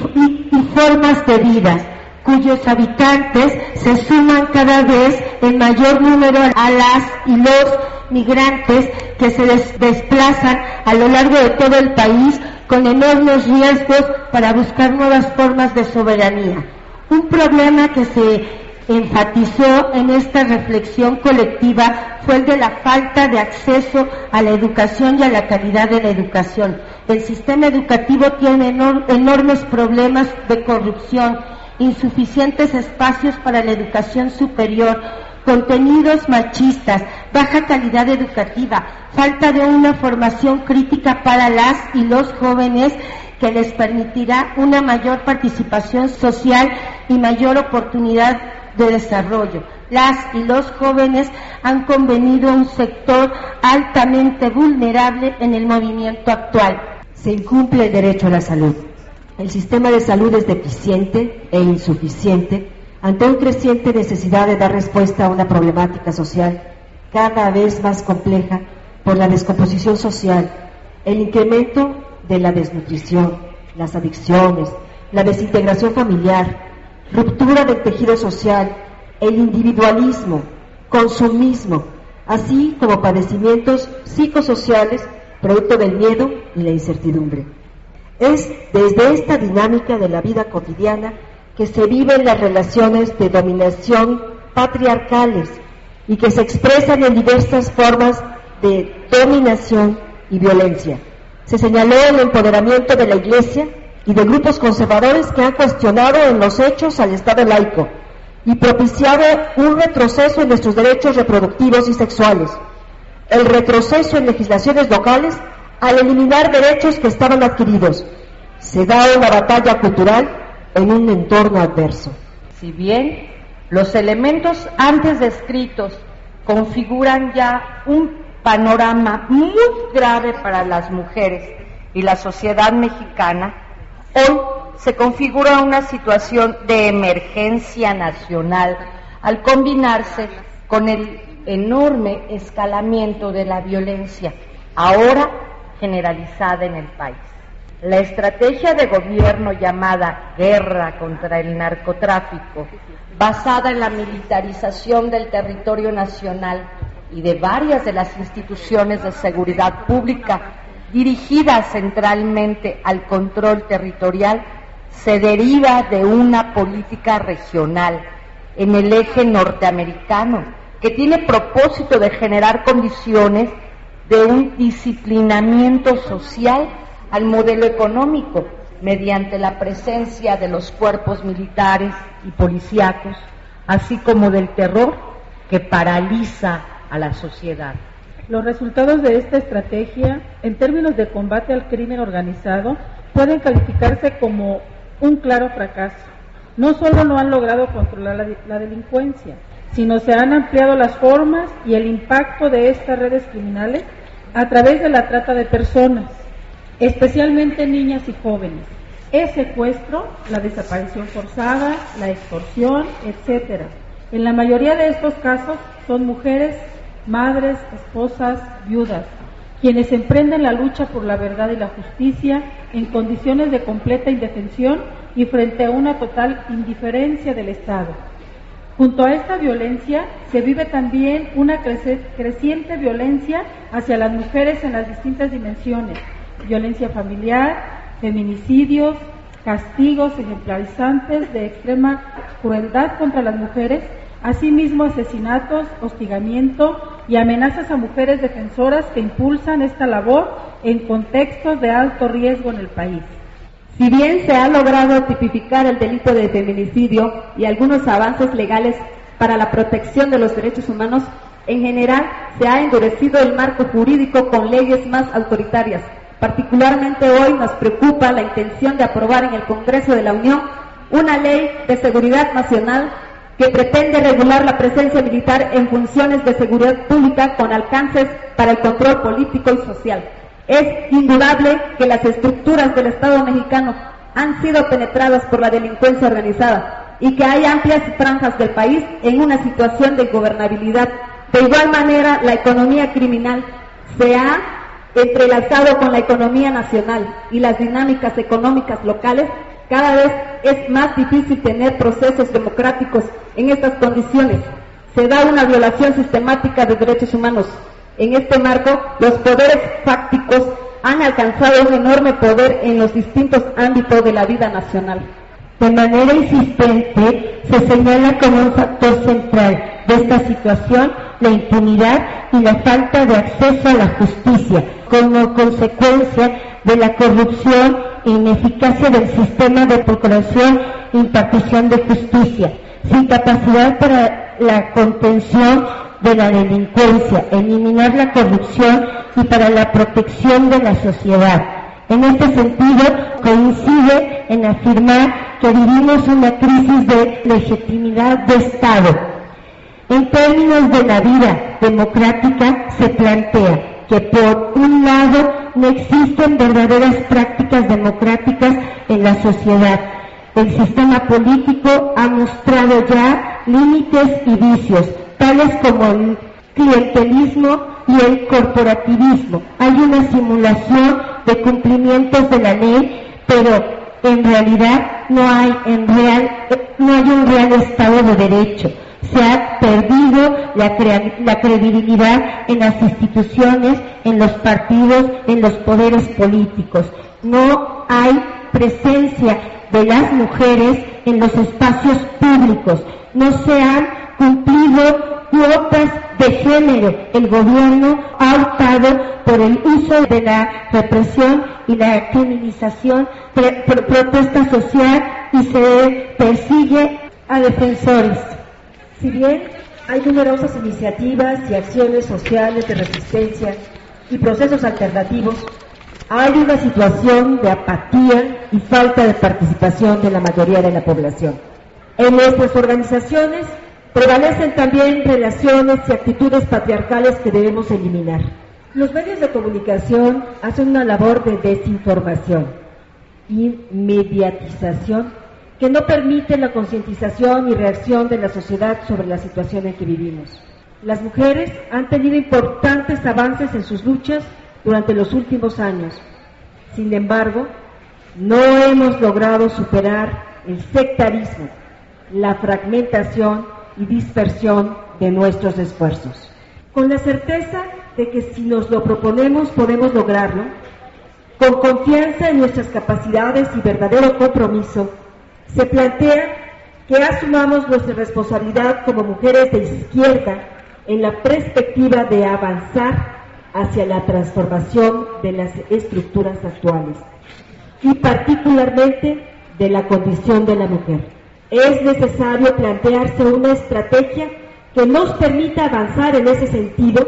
y formas de vida, cuyos habitantes se suman cada vez en mayor número a las y los migrantes que se desplazan a lo largo de todo el país con enormes riesgos para buscar nuevas formas de soberanía. Un problema que se enfatizó en esta reflexión colectiva fue el de la falta de acceso a la educación y a la calidad de la educación. El sistema educativo tiene enormes problemas de corrupción, insuficientes espacios para la educación superior, contenidos machistas, baja calidad educativa, falta de una formación crítica para las y los jóvenes que les permitirá una mayor participación social y mayor oportunidad de desarrollo. Las y los jóvenes han convenido un sector altamente vulnerable en el movimiento actual. Se incumple el derecho a la salud. El sistema de salud es deficiente e insuficiente ante una creciente necesidad de dar respuesta a una problemática social cada vez más compleja por la descomposición social, el incremento de la desnutrición, las adicciones, la desintegración familiar, ruptura del tejido social, el individualismo, consumismo, así como padecimientos psicosociales producto del miedo y la incertidumbre. Es desde esta dinámica de la vida cotidiana que se viven las relaciones de dominación patriarcales y que se expresan en diversas formas de dominación y violencia. Se señaló el empoderamiento de la Iglesia y de grupos conservadores que han cuestionado en los hechos al Estado laico, y propiciado un retroceso en nuestros derechos reproductivos y sexuales. El retroceso en legislaciones locales al eliminar derechos que estaban adquiridos. Se da una batalla cultural en un entorno adverso. Si bien los elementos antes descritos configuran ya un panorama muy grave para las mujeres y la sociedad mexicana, hoy se configura una situación de emergencia nacional al combinarse con el enorme escalamiento de la violencia, ahora generalizada en el país. La estrategia de gobierno llamada guerra contra el narcotráfico, basada en la militarización del territorio nacional y de varias de las instituciones de seguridad pública, dirigida centralmente al control territorial, se deriva de una política regional en el eje norteamericano, que tiene propósito de generar condiciones de un disciplinamiento social al modelo económico, mediante la presencia de los cuerpos militares y policíacos, así como del terror que paraliza a la sociedad. Los resultados de esta estrategia, en términos de combate al crimen organizado, pueden calificarse como un claro fracaso. No solo no han logrado controlar la delincuencia, sino se han ampliado las formas y el impacto de estas redes criminales a través de la trata de personas, especialmente niñas y jóvenes, el secuestro, la desaparición forzada, la extorsión, etc. En la mayoría de estos casos son mujeres, madres, esposas, viudas, quienes emprenden la lucha por la verdad y la justicia en condiciones de completa indefensión y frente a una total indiferencia del Estado. Junto a esta violencia se vive también una creciente violencia hacia las mujeres en las distintas dimensiones: violencia familiar, feminicidios, castigos ejemplarizantes de extrema crueldad contra las mujeres, asimismo asesinatos, hostigamiento y amenazas a mujeres defensoras que impulsan esta labor en contextos de alto riesgo en el país. Si bien se ha logrado tipificar el delito de feminicidio y algunos avances legales para la protección de los derechos humanos, en general se ha endurecido el marco jurídico con leyes más autoritarias. Particularmente hoy nos preocupa la intención de aprobar en el Congreso de la Unión una ley de seguridad nacional que pretende regular la presencia militar en funciones de seguridad pública con alcances para el control político y social. Es indudable que las estructuras del Estado mexicano han sido penetradas por la delincuencia organizada y que hay amplias franjas del país en una situación de ingobernabilidad. De igual manera, la economía criminal se ha entrelazado con la economía nacional y las dinámicas económicas locales. Cada vez es más difícil tener procesos democráticos en estas condiciones. Se da una violación sistemática de derechos humanos. En este marco, los poderes fácticos han alcanzado un enorme poder en los distintos ámbitos de la vida nacional. De manera insistente, se señala como un factor central de esta situación la impunidad y la falta de acceso a la justicia, como consecuencia de la corrupción e ineficacia del sistema de procuración e impartición de justicia, sin capacidad para la contención de la delincuencia, eliminar la corrupción y para la protección de la sociedad. En este sentido, coincide en afirmar que vivimos una crisis de legitimidad de Estado. En términos de la vida democrática, se plantea que por un lado no existen verdaderas prácticas democráticas en la sociedad. El sistema político ha mostrado ya límites y vicios, tales como el clientelismo y el corporativismo. Hay una simulación de cumplimientos de la ley, pero en realidad no hay un real Estado de Derecho. Se ha perdido la credibilidad en las instituciones, en los partidos, en los poderes políticos. No hay presencia de las mujeres en los espacios públicos. No se han cumplido cuotas de género. El gobierno ha optado por el uso de la represión y la criminalización, protesta social, y se persigue a defensores. Si bien hay numerosas iniciativas y acciones sociales de resistencia y procesos alternativos, hay una situación de apatía y falta de participación de la mayoría de la población. En nuestras organizaciones prevalecen también relaciones y actitudes patriarcales que debemos eliminar. Los medios de comunicación hacen una labor de desinformación y mediatización que no permite la concientización y reacción de la sociedad sobre la situación en que vivimos. Las mujeres han tenido importantes avances en sus luchas durante los últimos años. Sin embargo, no hemos logrado superar el sectarismo, la fragmentación y dispersión de nuestros esfuerzos. Con la certeza de que si nos lo proponemos podemos lograrlo, con confianza en nuestras capacidades y verdadero compromiso, se plantea que asumamos nuestra responsabilidad como mujeres de izquierda en la perspectiva de avanzar hacia la transformación de las estructuras actuales y particularmente de la condición de la mujer. Es necesario plantearse una estrategia que nos permita avanzar en ese sentido,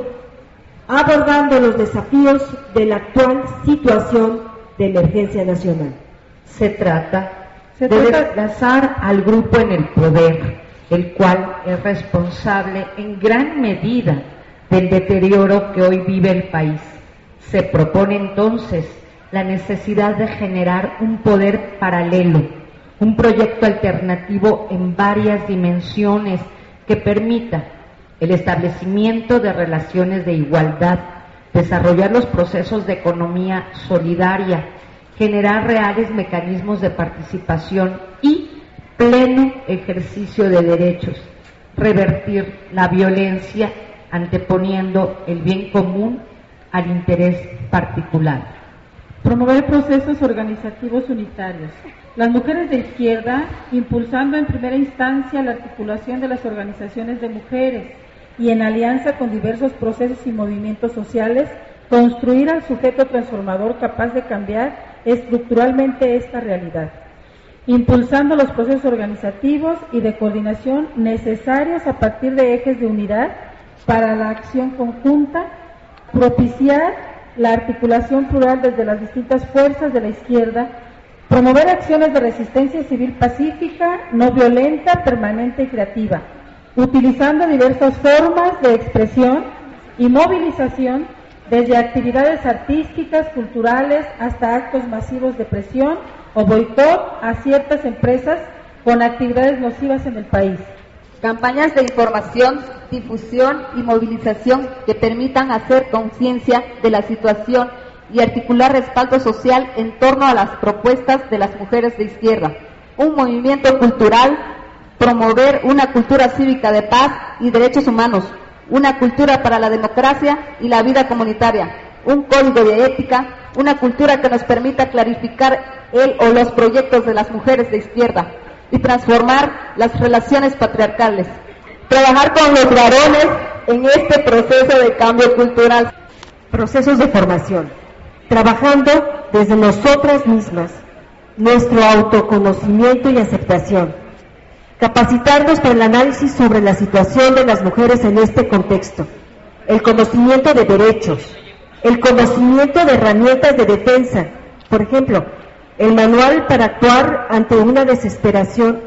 abordando los desafíos de la actual situación de emergencia nacional. Se trata de desplazar al grupo en el poder, el cual es responsable en gran medida del deterioro que hoy vive el país. Se propone entonces la necesidad de generar un poder paralelo, un proyecto alternativo en varias dimensiones que permita el establecimiento de relaciones de igualdad, desarrollar los procesos de economía solidaria, generar reales mecanismos de participación y pleno ejercicio de derechos, revertir la violencia anteponiendo el bien común al interés particular. Promover procesos organizativos unitarios. Las mujeres de izquierda, impulsando en primera instancia la articulación de las organizaciones de mujeres y en alianza con diversos procesos y movimientos sociales, construir al sujeto transformador capaz de cambiar estructuralmente esta realidad, impulsando los procesos organizativos y de coordinación necesarios a partir de ejes de unidad para la acción conjunta, propiciar la articulación plural desde las distintas fuerzas de la izquierda, promover acciones de resistencia civil pacífica, no violenta, permanente y creativa, utilizando diversas formas de expresión y movilización, desde actividades artísticas, culturales, hasta actos masivos de presión o boicot a ciertas empresas con actividades nocivas en el país. Campañas de información, difusión y movilización que permitan hacer conciencia de la situación y articular respaldo social en torno a las propuestas de las mujeres de izquierda. Un movimiento cultural, promover una cultura cívica de paz y derechos humanos, una cultura para la democracia y la vida comunitaria, un código de ética, una cultura que nos permita clarificar el o los proyectos de las mujeres de izquierda y transformar las relaciones patriarcales. Trabajar con los varones en este proceso de cambio cultural. Procesos de formación, trabajando desde nosotras mismas, nuestro autoconocimiento y aceptación, capacitarnos para el análisis sobre la situación de las mujeres en este contexto, el conocimiento de derechos, el conocimiento de herramientas de defensa, por ejemplo, el manual para actuar ante una desaparición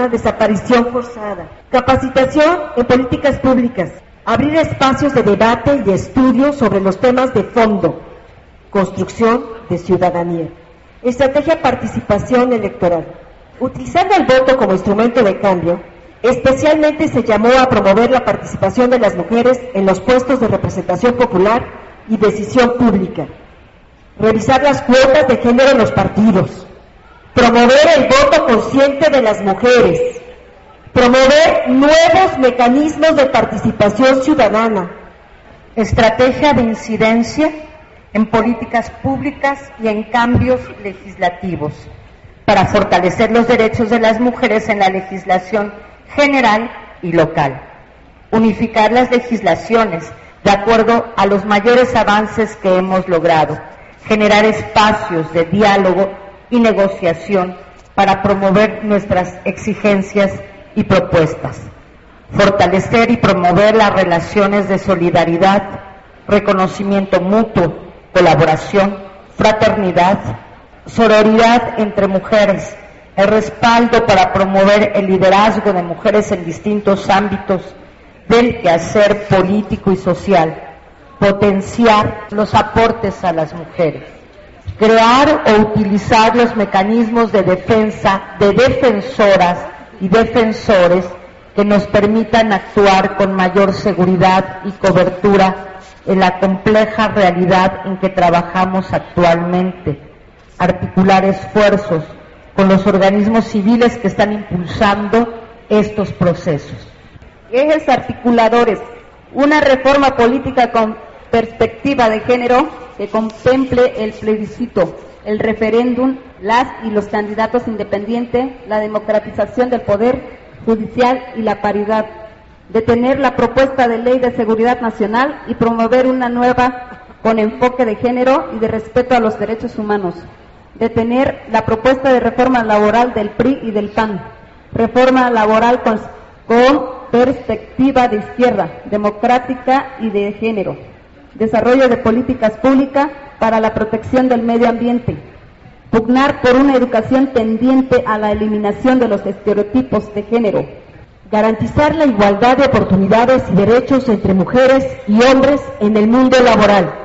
forzada, capacitación en políticas públicas, abrir espacios de debate y estudio sobre los temas de fondo, construcción de ciudadanía, estrategia participación electoral. Utilizando el voto como instrumento de cambio, especialmente se llamó a promover la participación de las mujeres en los puestos de representación popular y decisión pública, revisar las cuotas de género en los partidos, promover el voto consciente de las mujeres, promover nuevos mecanismos de participación ciudadana, estrategia de incidencia en políticas públicas y en cambios legislativos, para fortalecer los derechos de las mujeres en la legislación general y local, unificar las legislaciones de acuerdo a los mayores avances que hemos logrado, generar espacios de diálogo y negociación para promover nuestras exigencias y propuestas. Fortalecer y promover las relaciones de solidaridad, reconocimiento mutuo, colaboración, fraternidad, sororidad entre mujeres, el respaldo para promover el liderazgo de mujeres en distintos ámbitos del quehacer político y social, potenciar los aportes a las mujeres, crear o utilizar los mecanismos de defensa de defensoras y defensores que nos permitan actuar con mayor seguridad y cobertura en la compleja realidad en que trabajamos actualmente, articular esfuerzos con los organismos civiles que están impulsando estos procesos. Ejes articuladores, una reforma política con perspectiva de género que contemple el plebiscito, el referéndum, las y los candidatos independientes, la democratización del poder judicial y la paridad, detener la propuesta de ley de seguridad nacional y promover una nueva con enfoque de género y de respeto a los derechos humanos, detener la propuesta de reforma laboral del PRI y del PAN, reforma laboral con perspectiva de izquierda, democrática y de género, desarrollo de políticas públicas para la protección del medio ambiente, pugnar por una educación tendiente a la eliminación de los estereotipos de género, garantizar la igualdad de oportunidades y derechos entre mujeres y hombres en el mundo laboral,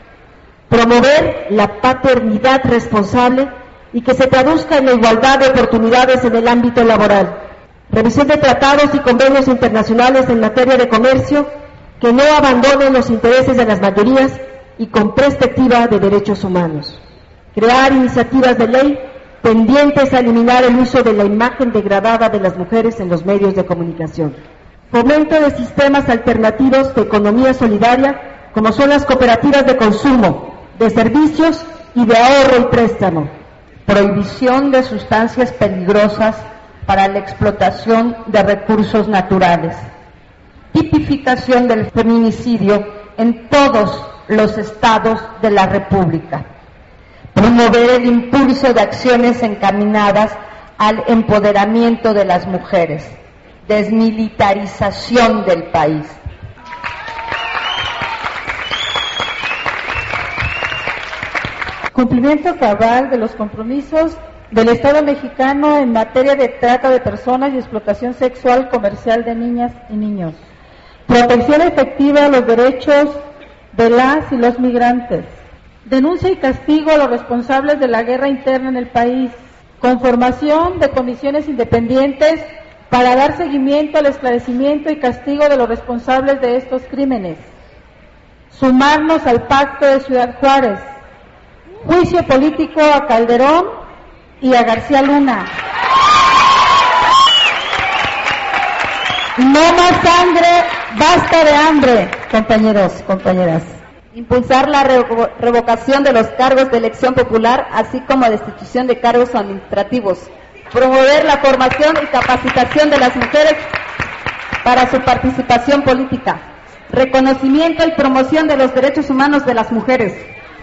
promover la paternidad responsable y que se traduzca en la igualdad de oportunidades en el ámbito laboral, revisión de tratados y convenios internacionales en materia de comercio que no abandonen los intereses de las mayorías y con perspectiva de derechos humanos, crear iniciativas de ley tendientes a eliminar el uso de la imagen degradada de las mujeres en los medios de comunicación, fomento de sistemas alternativos de economía solidaria como son las cooperativas de consumo, de servicios y de ahorro y préstamo, prohibición de sustancias peligrosas para la explotación de recursos naturales, tipificación del feminicidio en todos los estados de la República, promover el impulso de acciones encaminadas al empoderamiento de las mujeres, desmilitarización del país. Cumplimiento cabal de los compromisos del Estado mexicano en materia de trata de personas y explotación sexual comercial de niñas y niños. Protección efectiva a los derechos de las y los migrantes. Denuncia y castigo a los responsables de la guerra interna en el país. Conformación de comisiones independientes para dar seguimiento al esclarecimiento y castigo de los responsables de estos crímenes. Sumarnos al Pacto de Ciudad Juárez. Juicio político a Calderón y a García Luna. No más sangre, basta de hambre, compañeros, compañeras. Impulsar la revocación de los cargos de elección popular, así como destitución de cargos administrativos. Promover la formación y capacitación de las mujeres para su participación política. Reconocimiento y promoción de los derechos humanos de las mujeres.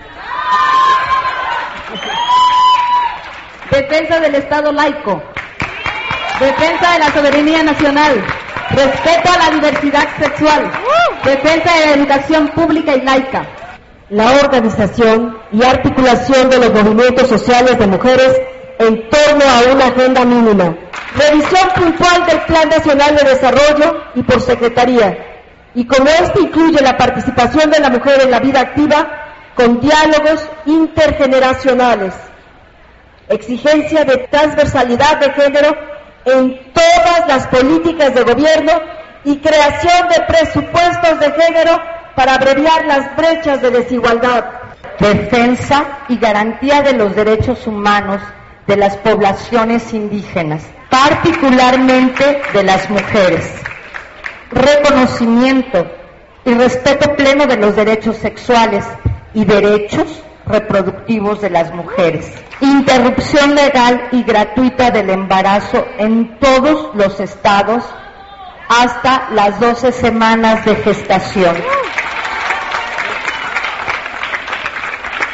Defensa del Estado laico. Defensa de la soberanía nacional. Respeto a la diversidad sexual. Defensa de la educación pública y laica. La organización y articulación de los movimientos sociales de mujeres en torno a una agenda mínima. Revisión puntual del Plan Nacional de Desarrollo y por secretaría. Y como este incluye la participación de la mujer en la vida activa, con diálogos intergeneracionales. Exigencia de transversalidad de género en todas las políticas de gobierno y creación de presupuestos de género para abreviar las brechas de desigualdad. Defensa y garantía de los derechos humanos de las poblaciones indígenas, particularmente de las mujeres. Reconocimiento y respeto pleno de los derechos sexuales y derechos reproductivos de las mujeres. Interrupción legal y gratuita del embarazo en todos los estados hasta las 12 semanas de gestación.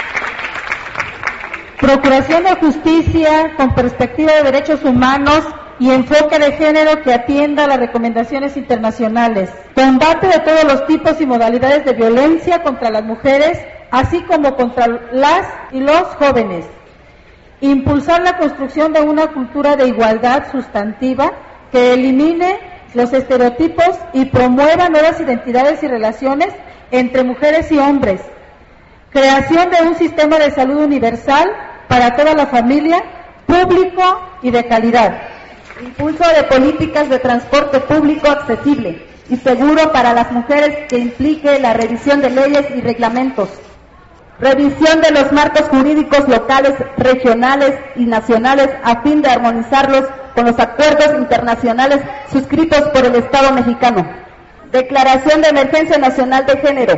Procuración de justicia con perspectiva de derechos humanos y enfoque de género que atienda las recomendaciones internacionales. Combate de todos los tipos y modalidades de violencia contra las mujeres, así como contra las y los jóvenes. Impulsar la construcción de una cultura de igualdad sustantiva que elimine los estereotipos y promueva nuevas identidades y relaciones entre mujeres y hombres. Creación de un sistema de salud universal para toda la familia, público y de calidad. Impulso de políticas de transporte público accesible y seguro para las mujeres que implique la revisión de leyes y reglamentos. Revisión de los marcos jurídicos locales, regionales y nacionales a fin de armonizarlos con los acuerdos internacionales suscritos por el Estado mexicano. Declaración de emergencia nacional de género.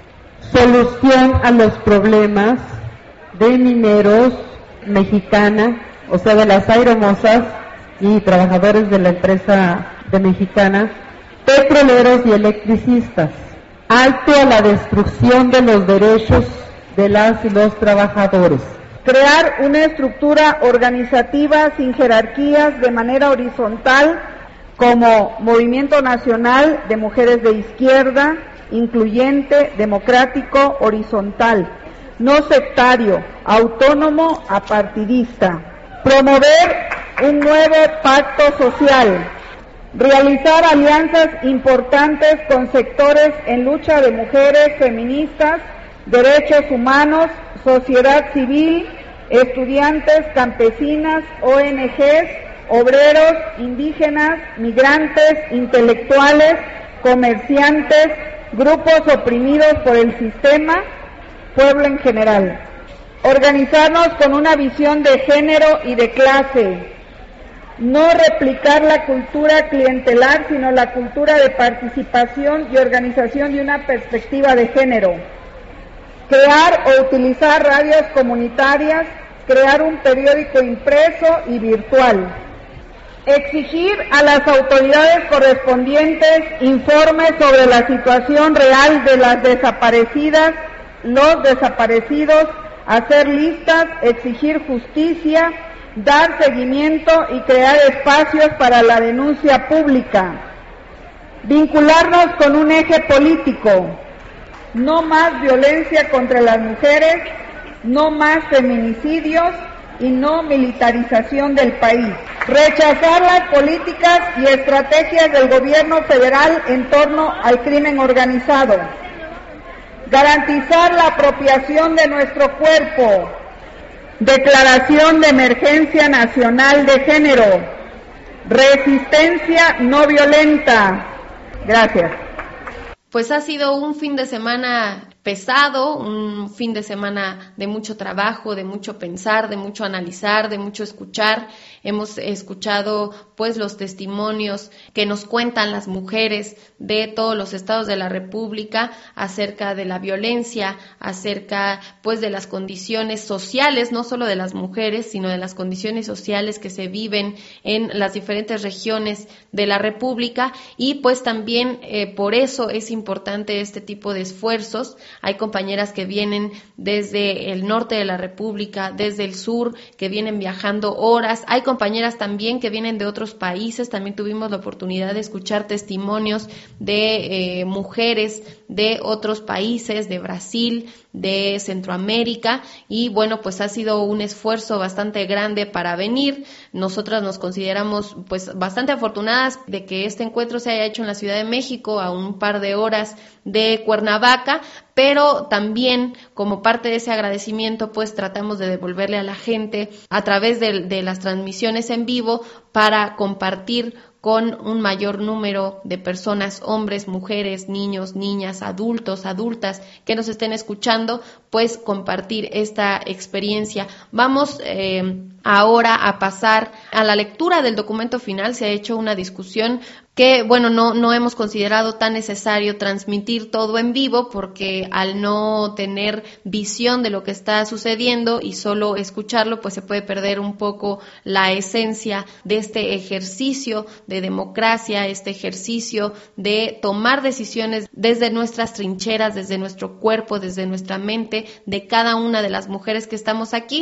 Solución a los problemas de mineros Mexicana, o sea, de las aeromosas y trabajadores de la empresa de Mexicana, petroleros y electricistas. Alto a la destrucción de los derechos de las y los trabajadores. Crear una estructura organizativa sin jerarquías de manera horizontal como Movimiento Nacional de Mujeres de Izquierda, incluyente, democrático, horizontal, no sectario, autónomo, apartidista. Promover un nuevo pacto social. Realizar alianzas importantes con sectores en lucha de mujeres, feministas, derechos humanos, sociedad civil, estudiantes, campesinas, ONGs, obreros, indígenas, migrantes, intelectuales, comerciantes, grupos oprimidos por el sistema, pueblo en general. Organizarnos con una visión de género y de clase. No replicar la cultura clientelar, sino la cultura de participación y organización de una perspectiva de género. Crear o utilizar radios comunitarias, crear un periódico impreso y virtual. Exigir a las autoridades correspondientes informes sobre la situación real de las desaparecidas, los desaparecidos, hacer listas, exigir justicia, dar seguimiento y crear espacios para la denuncia pública. Vincularnos con un eje político. No más violencia contra las mujeres, no más feminicidios y no militarización del país. Rechazar las políticas y estrategias del gobierno federal en torno al crimen organizado. Garantizar la apropiación de nuestro cuerpo. Declaración de emergencia nacional de género. Resistencia no violenta. Gracias. Pues ha sido un fin de semana pesado, un fin de semana de mucho trabajo, de mucho pensar, de mucho analizar, de mucho escuchar. Hemos escuchado pues los testimonios que nos cuentan las mujeres de todos los estados de la República acerca de la violencia, acerca pues de las condiciones sociales, no solo de las mujeres, sino de las condiciones sociales que se viven en las diferentes regiones de la República, y pues también por eso es importante este tipo de esfuerzos. Hay compañeras que vienen desde el norte de la República, desde el sur, que vienen viajando horas. Hay compañeras también que vienen de otros países. También tuvimos la oportunidad de escuchar testimonios de mujeres de otros países, de Brasil, de Centroamérica, y bueno, pues ha sido un esfuerzo bastante grande para venir. Nosotras nos consideramos pues bastante afortunadas de que este encuentro se haya hecho en la Ciudad de México, a un par de horas de Cuernavaca, pero también como parte de ese agradecimiento pues tratamos de devolverle a la gente a través de las transmisiones en vivo para compartir con un mayor número de personas, hombres, mujeres, niños, niñas, adultos, adultas que nos estén escuchando, pues compartir esta experiencia. Vamos ahora a pasar a la lectura del documento final. Se ha hecho una discusión que, bueno, no hemos considerado tan necesario transmitir todo en vivo, porque al no tener visión de lo que está sucediendo y solo escucharlo, pues se puede perder un poco la esencia de este ejercicio de democracia, este ejercicio de tomar decisiones desde nuestras trincheras, desde nuestro cuerpo, desde nuestra mente, de cada una de las mujeres que estamos aquí.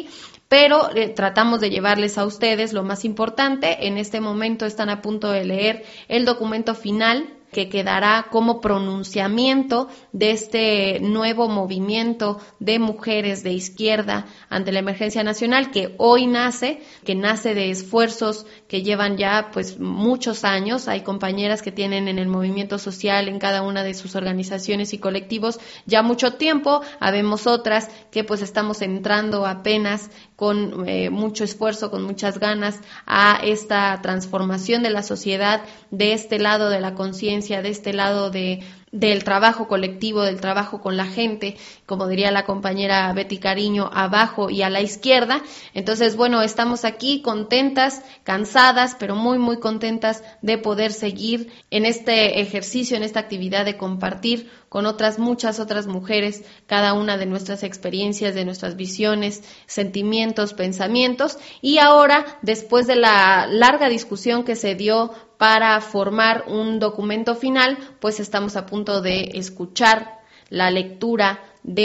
pero tratamos de llevarles a ustedes lo más importante. En este momento están a punto de leer el documento final que quedará como pronunciamiento de este nuevo movimiento de mujeres de izquierda ante la emergencia nacional que hoy nace de esfuerzos que llevan ya pues muchos años. Hay compañeras que tienen en el movimiento social, en cada una de sus organizaciones y colectivos ya mucho tiempo, habemos otras que pues estamos entrando apenas con mucho esfuerzo, con muchas ganas a esta transformación de la sociedad, de este lado de la conciencia, de este lado del trabajo colectivo, del trabajo con la gente, como diría la compañera Betty Cariño, abajo y a la izquierda. Entonces, bueno, estamos aquí contentas, cansadas, pero muy, muy contentas de poder seguir en este ejercicio, en esta actividad de compartir con muchas otras mujeres, cada una de nuestras experiencias, de nuestras visiones, sentimientos, pensamientos. Y ahora, después de la larga discusión que se dio para formar un documento final, pues estamos a punto de escuchar la lectura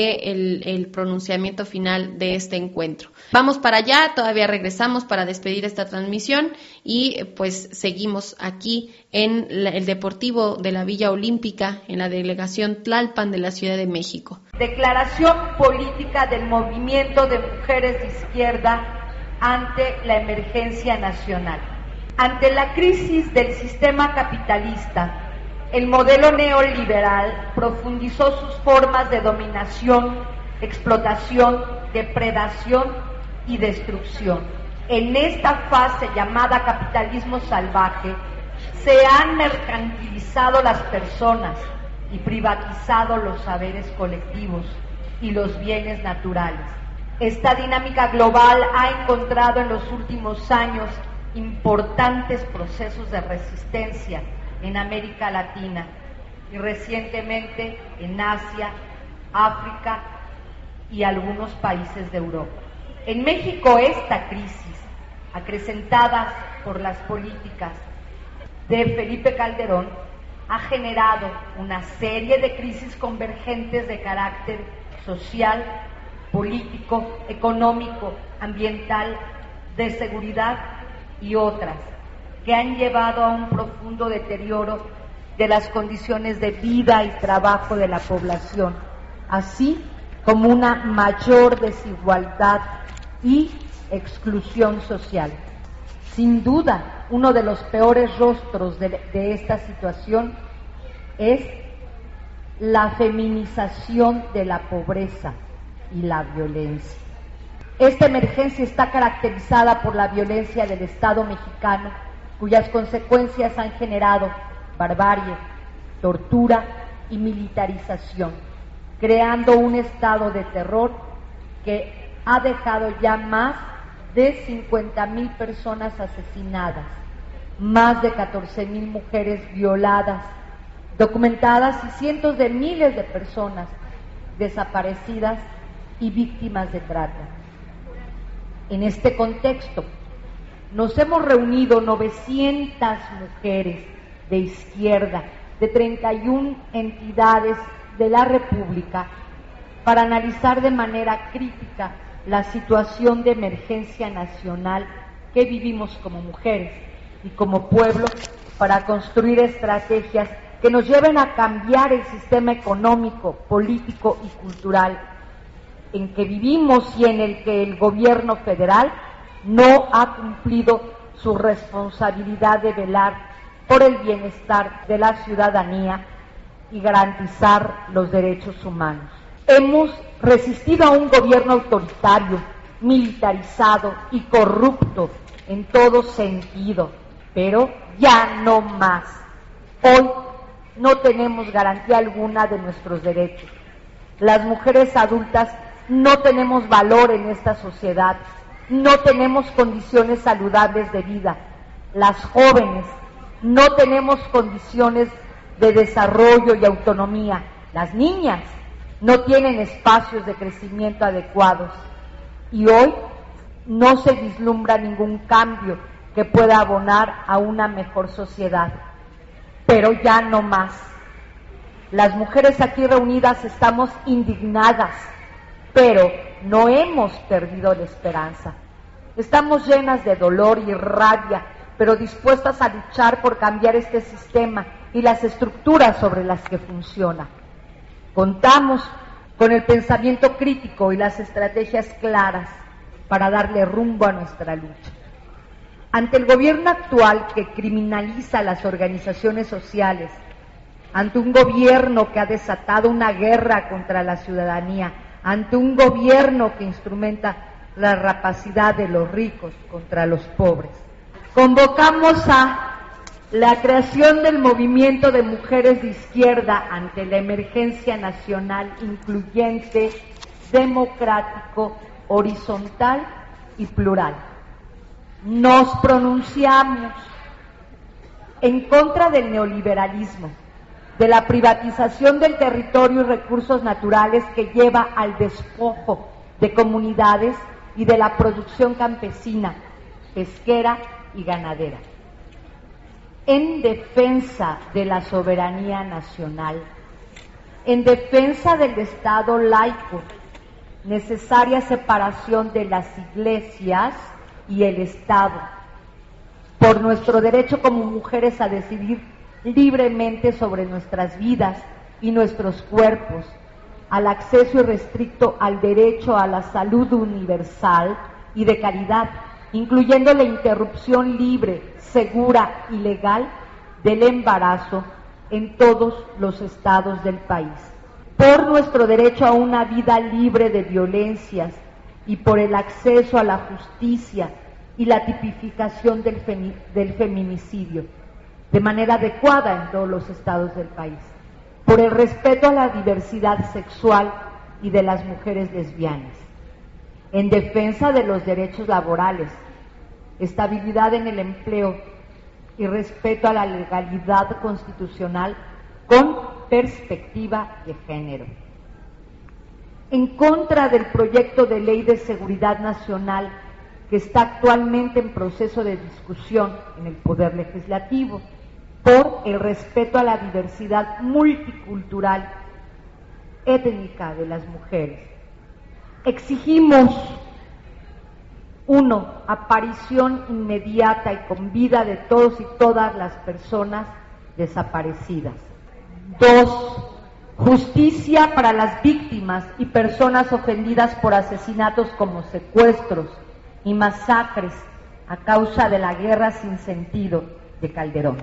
del pronunciamiento final de este encuentro. Vamos para allá, todavía regresamos para despedir esta transmisión y pues seguimos aquí en el Deportivo de la Villa Olímpica, en la delegación Tlalpan de la Ciudad de México. Declaración política del movimiento de mujeres de izquierda ante la emergencia nacional. Ante la crisis del sistema capitalista, el modelo neoliberal profundizó sus formas de dominación, explotación, depredación y destrucción. En esta fase llamada capitalismo salvaje, se han mercantilizado las personas y privatizado los saberes colectivos y los bienes naturales. Esta dinámica global ha encontrado en los últimos años importantes procesos de resistencia en América Latina y recientemente en Asia, África y algunos países de Europa. En México, esta crisis, acrecentada por las políticas de Felipe Calderón, ha generado una serie de crisis convergentes de carácter social, político, económico, ambiental, de seguridad y otras, que han llevado a un profundo deterioro de las condiciones de vida y trabajo de la población, así como una mayor desigualdad y exclusión social. Sin duda, uno de los peores rostros de esta situación es la feminización de la pobreza y la violencia. Esta emergencia está caracterizada por la violencia del Estado mexicano, cuyas consecuencias han generado barbarie, tortura y militarización, creando un estado de terror que ha dejado ya más de 50,000 personas asesinadas, más de 14,000 mujeres violadas, documentadas y cientos de miles de personas desaparecidas y víctimas de trata. En este contexto, nos hemos reunido 900 mujeres de izquierda de 31 entidades de la República para analizar de manera crítica la situación de emergencia nacional que vivimos como mujeres y como pueblo, para construir estrategias que nos lleven a cambiar el sistema económico, político y cultural en que vivimos y en el que el gobierno federal no ha cumplido su responsabilidad de velar por el bienestar de la ciudadanía y garantizar los derechos humanos. Hemos resistido a un gobierno autoritario, militarizado y corrupto en todo sentido, pero ya no más. Hoy no tenemos garantía alguna de nuestros derechos. Las mujeres adultas no tenemos valor en esta sociedad, no tenemos condiciones saludables de vida. Las jóvenes no tenemos condiciones de desarrollo y autonomía. Las niñas no tienen espacios de crecimiento adecuados. Y hoy no se vislumbra ningún cambio que pueda abonar a una mejor sociedad. Pero ya no más. Las mujeres aquí reunidas estamos indignadas pero no hemos perdido la esperanza. Estamos llenas de dolor y rabia, pero dispuestas a luchar por cambiar este sistema y las estructuras sobre las que funciona. Contamos con el pensamiento crítico y las estrategias claras para darle rumbo a nuestra lucha. Ante el gobierno actual que criminaliza las organizaciones sociales, ante un gobierno que ha desatado una guerra contra la ciudadanía, ante un gobierno que instrumenta la rapacidad de los ricos contra los pobres, convocamos a la creación del movimiento de mujeres de izquierda ante la emergencia nacional incluyente, democrático, horizontal y plural. Nos pronunciamos en contra del neoliberalismo, de la privatización del territorio y recursos naturales que lleva al despojo de comunidades y de la producción campesina, pesquera y ganadera. En defensa de la soberanía nacional, en defensa del Estado laico, necesaria separación de las iglesias y el Estado, por nuestro derecho como mujeres a decidir libremente sobre nuestras vidas y nuestros cuerpos, al acceso irrestricto al derecho a la salud universal y de calidad, incluyendo la interrupción libre, segura y legal del embarazo en todos los estados del país, por nuestro derecho a una vida libre de violencias y por el acceso a la justicia y la tipificación del feminicidio de manera adecuada en todos los estados del país, por el respeto a la diversidad sexual y de las mujeres lesbianas, en defensa de los derechos laborales, estabilidad en el empleo y respeto a la legalidad constitucional con perspectiva de género. En contra del proyecto de ley de seguridad nacional que está actualmente en proceso de discusión en el Poder Legislativo, por el respeto a la diversidad multicultural étnica de las mujeres. Exigimos 1. Aparición inmediata y con vida de todos y todas las personas desaparecidas. 2. Justicia para las víctimas y personas ofendidas por asesinatos como secuestros y masacres a causa de la guerra sin sentido de Calderón.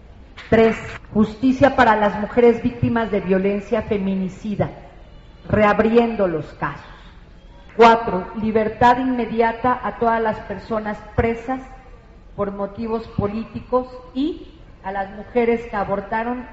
3. Justicia para las mujeres víctimas de violencia feminicida, reabriendo los casos. 4. Libertad inmediata a todas las personas presas por motivos políticos y a las mujeres que abortaron.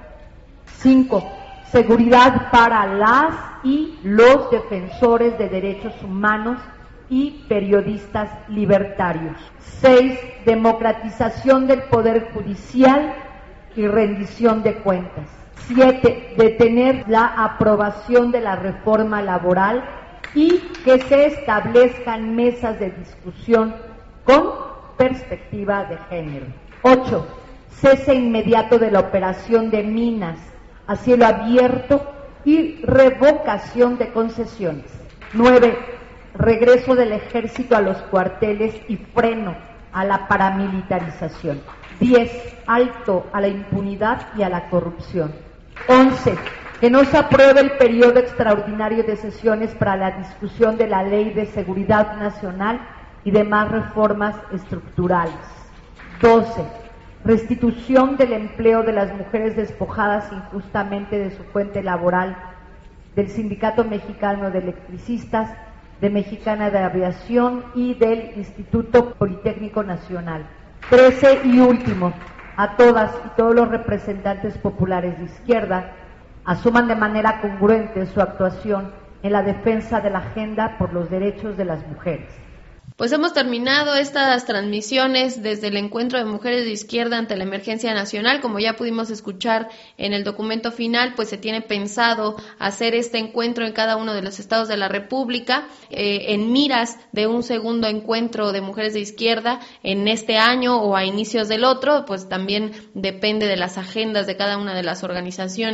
5. Seguridad para las y los defensores de derechos humanos y periodistas libertarios. 6. Democratización del Poder Judicial y rendición de cuentas. 7. Detener la aprobación de la reforma laboral y que se establezcan mesas de discusión con perspectiva de género. 8. Cese inmediato de la operación de minas a cielo abierto y revocación de concesiones. 9. Regreso del ejército a los cuarteles y freno a la paramilitarización. 10. Alto a la impunidad y a la corrupción. 11. Que no se apruebe el periodo extraordinario de sesiones para la discusión de la Ley de Seguridad Nacional y demás reformas estructurales. 12. Restitución del empleo de las mujeres despojadas injustamente de su fuente laboral, del Sindicato Mexicano de Electricistas, de Mexicana de Aviación y del Instituto Politécnico Nacional. 13 y último, a todas y todos los representantes populares de izquierda asuman de manera congruente su actuación en la defensa de la agenda por los derechos de las mujeres. Pues hemos terminado estas transmisiones desde el Encuentro de Mujeres de Izquierda ante la Emergencia Nacional. Como ya pudimos escuchar en el documento final, pues se tiene pensado hacer este encuentro en cada uno de los estados de la República, en miras de un segundo encuentro de mujeres de izquierda en este año o a inicios del otro, pues también depende de las agendas de cada una de las organizaciones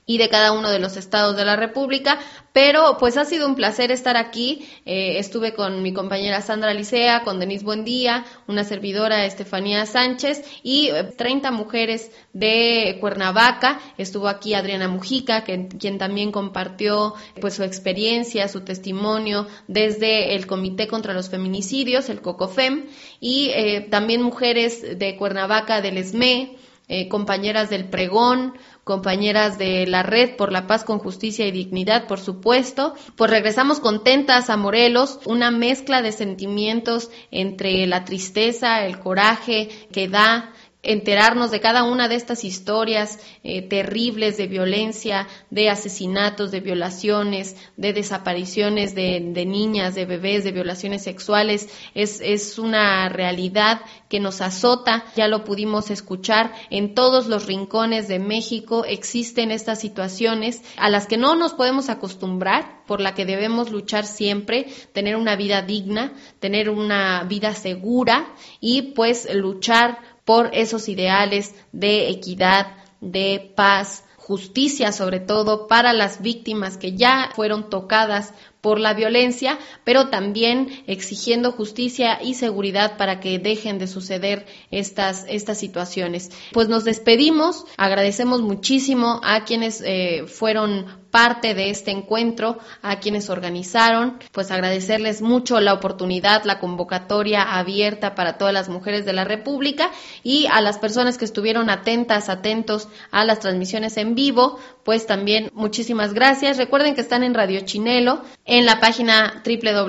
y de cada uno de los estados de la República, pero pues ha sido un placer estar aquí. Estuve con mi compañera Sandra Licea, con Denise Buendía, una servidora Estefanía Sánchez y 30 mujeres de Cuernavaca. Estuvo aquí Adriana Mujica, quien también compartió pues su experiencia, su testimonio desde el Comité contra los Feminicidios, el COCOFEM, y también mujeres de Cuernavaca del ESME, compañeras del Pregón, compañeras de la Red por la Paz con Justicia y Dignidad, por supuesto. Pues regresamos contentas a Morelos, una mezcla de sentimientos entre la tristeza, el coraje que da enterarnos de cada una de estas historias terribles de violencia, de asesinatos, de violaciones, de desapariciones de niñas, de bebés, de violaciones sexuales. Es una realidad que nos azota, ya lo pudimos escuchar, en todos los rincones de México existen estas situaciones a las que no nos podemos acostumbrar, por la que debemos luchar siempre, tener una vida digna, tener una vida segura y pues luchar por esos ideales de equidad, de paz, justicia sobre todo para las víctimas que ya fueron tocadas por la violencia, pero también exigiendo justicia y seguridad para que dejen de suceder estas situaciones. Pues nos despedimos, agradecemos muchísimo a quienes fueron parte de este encuentro, a quienes organizaron, pues agradecerles mucho la oportunidad, la convocatoria abierta para todas las mujeres de la República y a las personas que estuvieron atentos a las transmisiones en vivo, pues también muchísimas gracias. Recuerden que están en Radio Chinelo, en la página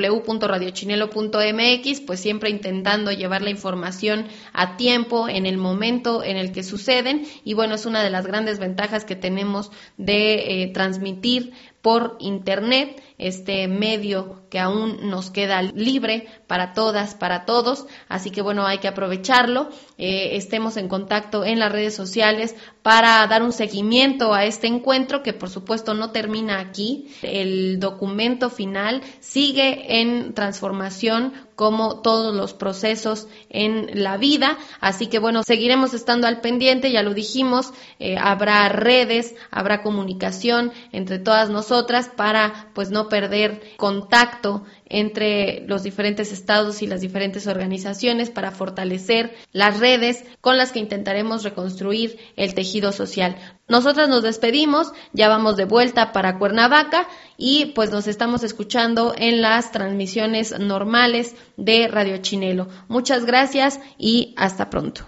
www.radiochinelo.mx, pues siempre intentando llevar la información a tiempo, en el momento en el que suceden, y bueno, es una de las grandes ventajas que tenemos de transmitir por internet, este medio que aún nos queda libre para todas, para todos, así que bueno, hay que aprovecharlo. Estemos en contacto en las redes sociales para dar un seguimiento a este encuentro que por supuesto no termina aquí. El documento final sigue en transformación como todos los procesos en la vida, así que bueno, seguiremos estando al pendiente, ya lo dijimos, habrá redes, habrá comunicación entre todas nosotras para pues no perder contacto entre los diferentes estados y las diferentes organizaciones para fortalecer las redes con las que intentaremos reconstruir el tejido social. Nosotras nos despedimos, ya vamos de vuelta para Cuernavaca y pues nos estamos escuchando en las transmisiones normales de Radio Chinelo. Muchas gracias y hasta pronto.